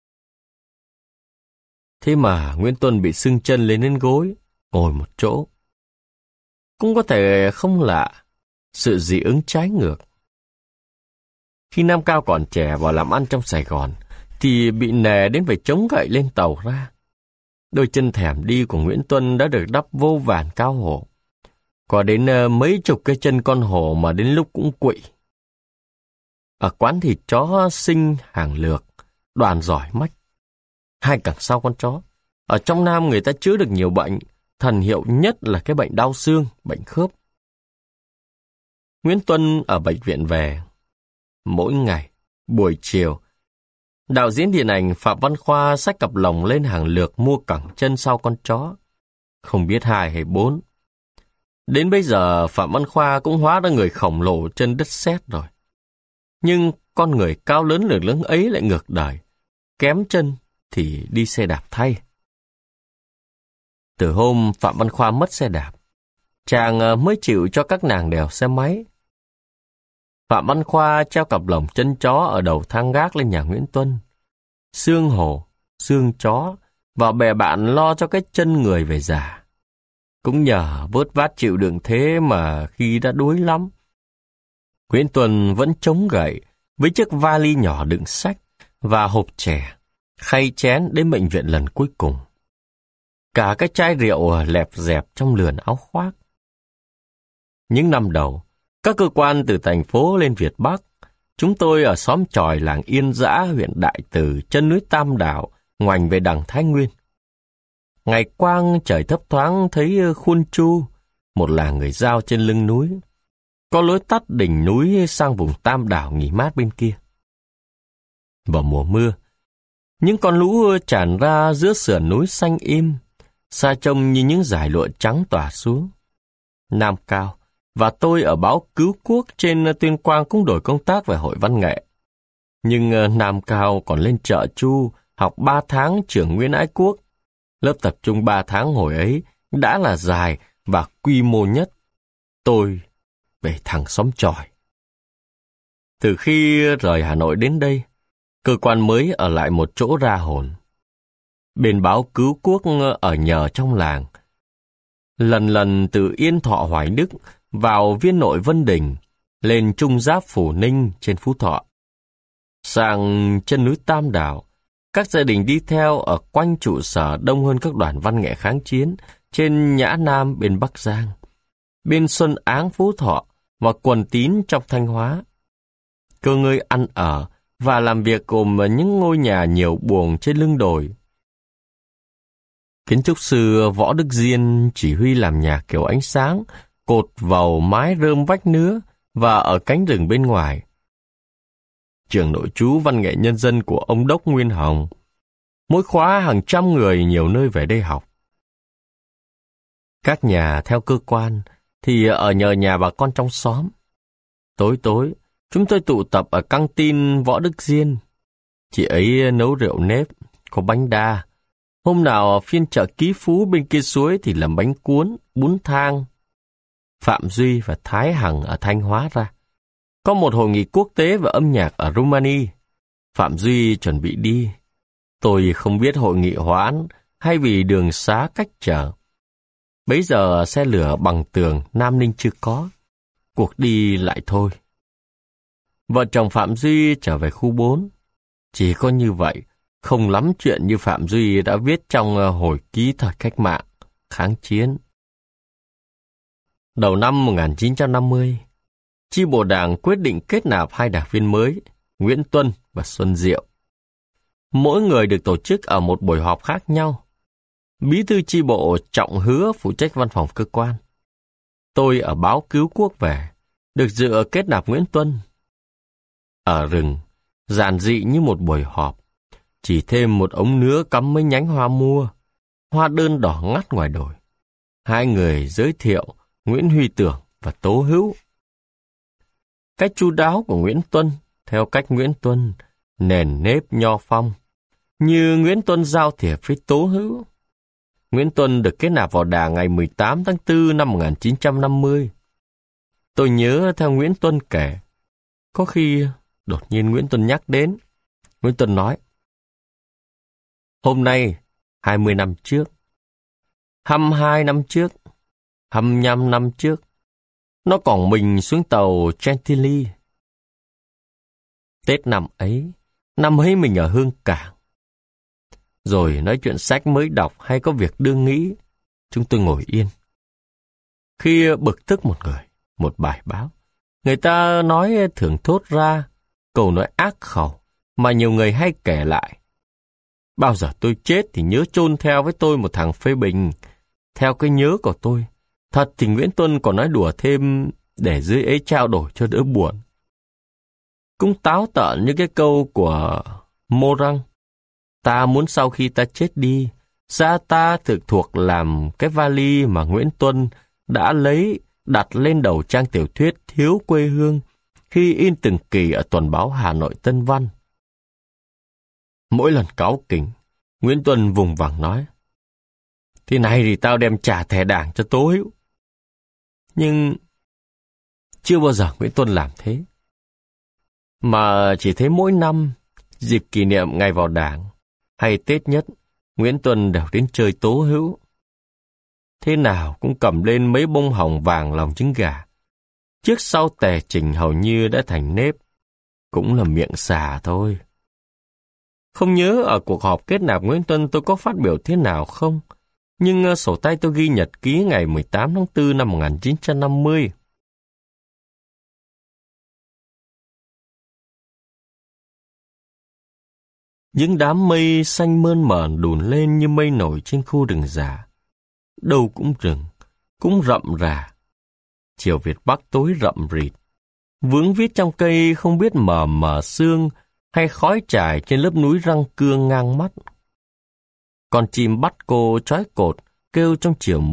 Thế mà Nguyễn Tuân bị sưng chân lên đến gối, ngồi một chỗ. Cũng có thể không lạ, sự dị ứng trái ngược. Khi Nam Cao còn trẻ vào làm ăn trong Sài Gòn, thì bị nề đến phải chống gậy lên tàu ra. Đôi chân thèm đi của Nguyễn Tuân đã được đắp vô vàn cao hổ. Có đến mấy chục cái chân con hổ mà đến lúc cũng quỵ. Ở quán thịt chó sinh hàng lược, đoàn giỏi mách. Hai cẳng sau con chó. Ở trong Nam người ta chữa được nhiều bệnh, thần hiệu nhất là cái bệnh đau xương, bệnh khớp. Nguyễn Tuân ở bệnh viện về. Mỗi ngày, buổi chiều, đạo diễn điện ảnh Phạm Văn Khoa xách cặp lồng lên hàng lược mua cẳng chân sau con chó. Không biết hai hay bốn. Đến bây giờ Phạm Văn Khoa cũng hóa ra người khổng lồ chân đất sét rồi. Nhưng con người cao lớn lực lớn ấy lại ngược đời. Kém chân thì đi xe đạp thay. Từ hôm Phạm Văn Khoa mất xe đạp, chàng mới chịu cho các nàng đèo xe máy. Phạm Văn Khoa treo cặp lồng chân chó ở đầu thang gác lên nhà Nguyễn Tuân. Xương hổ, xương chó và bè bạn lo cho cái chân người về già. Cũng nhờ vớt vát chịu đựng thế mà khi đã đuối lắm, Nguyễn Tuân vẫn chống gậy với chiếc vali nhỏ đựng sách và hộp chè, khay chén đến bệnh viện lần cuối cùng. Cả cái chai rượu lẹp dẹp trong lườn áo khoác. Những năm đầu, các cơ quan từ thành phố lên Việt Bắc, chúng tôi ở xóm chòi làng Yên Dã, huyện Đại Từ, chân núi Tam Đảo, ngoảnh về đằng Thái Nguyên. Ngày quang trời thấp thoáng thấy Khuôn Chu, một làng người Dao trên lưng núi. Có lối tắt đỉnh núi sang vùng Tam Đảo nghỉ mát bên kia. Vào mùa mưa, những con lũ tràn ra giữa sườn núi xanh im, xa trông như những dải lụa trắng tỏa xuống. Nam Cao và tôi ở báo Cứu Quốc trên Tuyên Quang cũng đổi công tác về hội văn nghệ. Nhưng Nam Cao còn lên chợ Chu học ba tháng trường Nguyễn Ái Quốc. Lớp tập trung ba tháng hồi ấy đã là dài và quy mô nhất. Tôi về thằng xóm tròi. Từ khi rời Hà Nội đến đây, cơ quan mới ở lại một chỗ ra hồn. Bên báo Cứu Quốc ở nhờ trong làng. Lần lần từ Yên Thọ Hoài Đức vào Viên Nội Vân Đình, lên Trung Giáp Phù Ninh trên Phú Thọ. Sang chân núi Tam Đảo, các gia đình đi theo ở quanh trụ sở đông hơn các đoàn văn nghệ kháng chiến trên Nhã Nam bên Bắc Giang, bên Xuân Áng Phú Thọ và Quần Tín trong Thanh Hóa. Cơ ngơi ăn ở và làm việc gồm những ngôi nhà nhiều buồng trên lưng đồi. Kiến trúc sư Võ Đức Diên chỉ huy làm nhà kiểu ánh sáng, cột vào mái rơm vách nứa và ở cánh rừng bên ngoài. Trường nội trú văn nghệ nhân dân của ông Đốc Nguyên Hồng. Mỗi khóa hàng trăm người nhiều nơi về đây học. Các nhà theo cơ quan thì ở nhờ nhà bà con trong xóm. Tối tối, chúng tôi tụ tập ở căng tin Võ Đức Diên. Chị ấy nấu rượu nếp, có bánh đa. Hôm nào phiên chợ Ký Phú bên kia suối thì làm bánh cuốn, bún thang. Phạm Duy và Thái Hằng ở Thanh Hóa ra. Có một hội nghị quốc tế về âm nhạc ở Rumani. Phạm Duy chuẩn bị đi. Tôi không biết hội nghị hoãn hay vì đường xá cách trở. Bấy giờ xe lửa bằng tường Nam Ninh chưa có. Cuộc đi lại thôi. Vợ chồng Phạm Duy trở về khu bốn. Chỉ có như vậy, không lắm chuyện như Phạm Duy đã viết trong hồi ký thời cách mạng, kháng chiến. Đầu năm một nghìn chín trăm năm mươi, chi bộ đảng quyết định kết nạp hai đảng viên mới, Nguyễn Tuân và Xuân Diệu. Mỗi người được tổ chức ở một buổi họp khác nhau. Bí thư chi bộ Trọng Hứa phụ trách văn phòng cơ quan. Tôi ở báo Cứu Quốc về, được dự kết nạp Nguyễn Tuân. Ở rừng, giản dị như một buổi họp, chỉ thêm một ống nứa cắm mấy nhánh hoa mua, hoa đơn đỏ ngắt ngoài đồi. Hai người giới thiệu Nguyễn Huy Tưởng và Tố Hữu. Cách chu đáo của Nguyễn Tuân, theo cách Nguyễn Tuân, nền nếp nho phong, như Nguyễn Tuân giao thiệp với Tố Hữu. Nguyễn Tuân được kết nạp vào đảng ngày mười tám tháng tư năm một nghìn chín trăm năm mươi. Tôi nhớ theo Nguyễn Tuân kể, có khi đột nhiên Nguyễn Tuân nhắc đến. Nguyễn Tuân nói, hôm nay, hai mươi năm trước, hai mươi hai năm trước, hai mươi lăm năm trước, nó còn mình xuống tàu Chantilly. Tết năm ấy, năm ấy mình ở Hương Cảng. Rồi nói chuyện sách mới đọc hay có việc đương nghĩ, chúng tôi ngồi yên. Khi bực tức một người, một bài báo, người ta nói thường thốt ra câu nói ác khẩu mà nhiều người hay kể lại. Bao giờ tôi chết thì nhớ chôn theo với tôi một thằng phê bình. Theo cái nhớ của tôi, thật thì Nguyễn Tuân còn nói đùa thêm để dưới ấy trao đổi cho đỡ buồn. Cũng táo tợn như cái câu của Morang. Ta muốn sau khi ta chết đi, gia ta thực thuộc làm cái vali mà Nguyễn Tuân đã lấy đặt lên đầu trang tiểu thuyết Thiếu quê hương khi in từng kỳ ở tuần báo Hà Nội Tân Văn. Mỗi lần cáu kỉnh, Nguyễn Tuân vùng vằng nói, thế này thì tao đem trả thẻ đảng cho Tố Hữu. Nhưng chưa bao giờ Nguyễn Tuân làm thế. Mà chỉ thấy mỗi năm, dịp kỷ niệm ngày vào đảng, hay Tết nhất, Nguyễn Tuân đều đến chơi Tố Hữu. Thế nào cũng cầm lên mấy bông hồng vàng lòng trứng gà. Trước sau tề chỉnh hầu như đã thành nếp. Cũng là miệng xà thôi. Không nhớ ở cuộc họp kết nạp Nguyễn Tuân tôi có phát biểu thế nào không, nhưng sổ tay tôi ghi nhật ký ngày mười tám tháng tư năm một nghìn chín trăm năm mươi. Những đám mây xanh mơn mởn đùn lên như mây nổi trên khu rừng già. Đâu cũng rừng, cũng rậm rà. Chiều Việt Bắc tối rậm rịt. Vướng viết trong cây không biết mờ mờ sương hay khói trải trên lớp núi răng cưa ngang mắt. Con chim bắt cô trói cột kêu trong chiều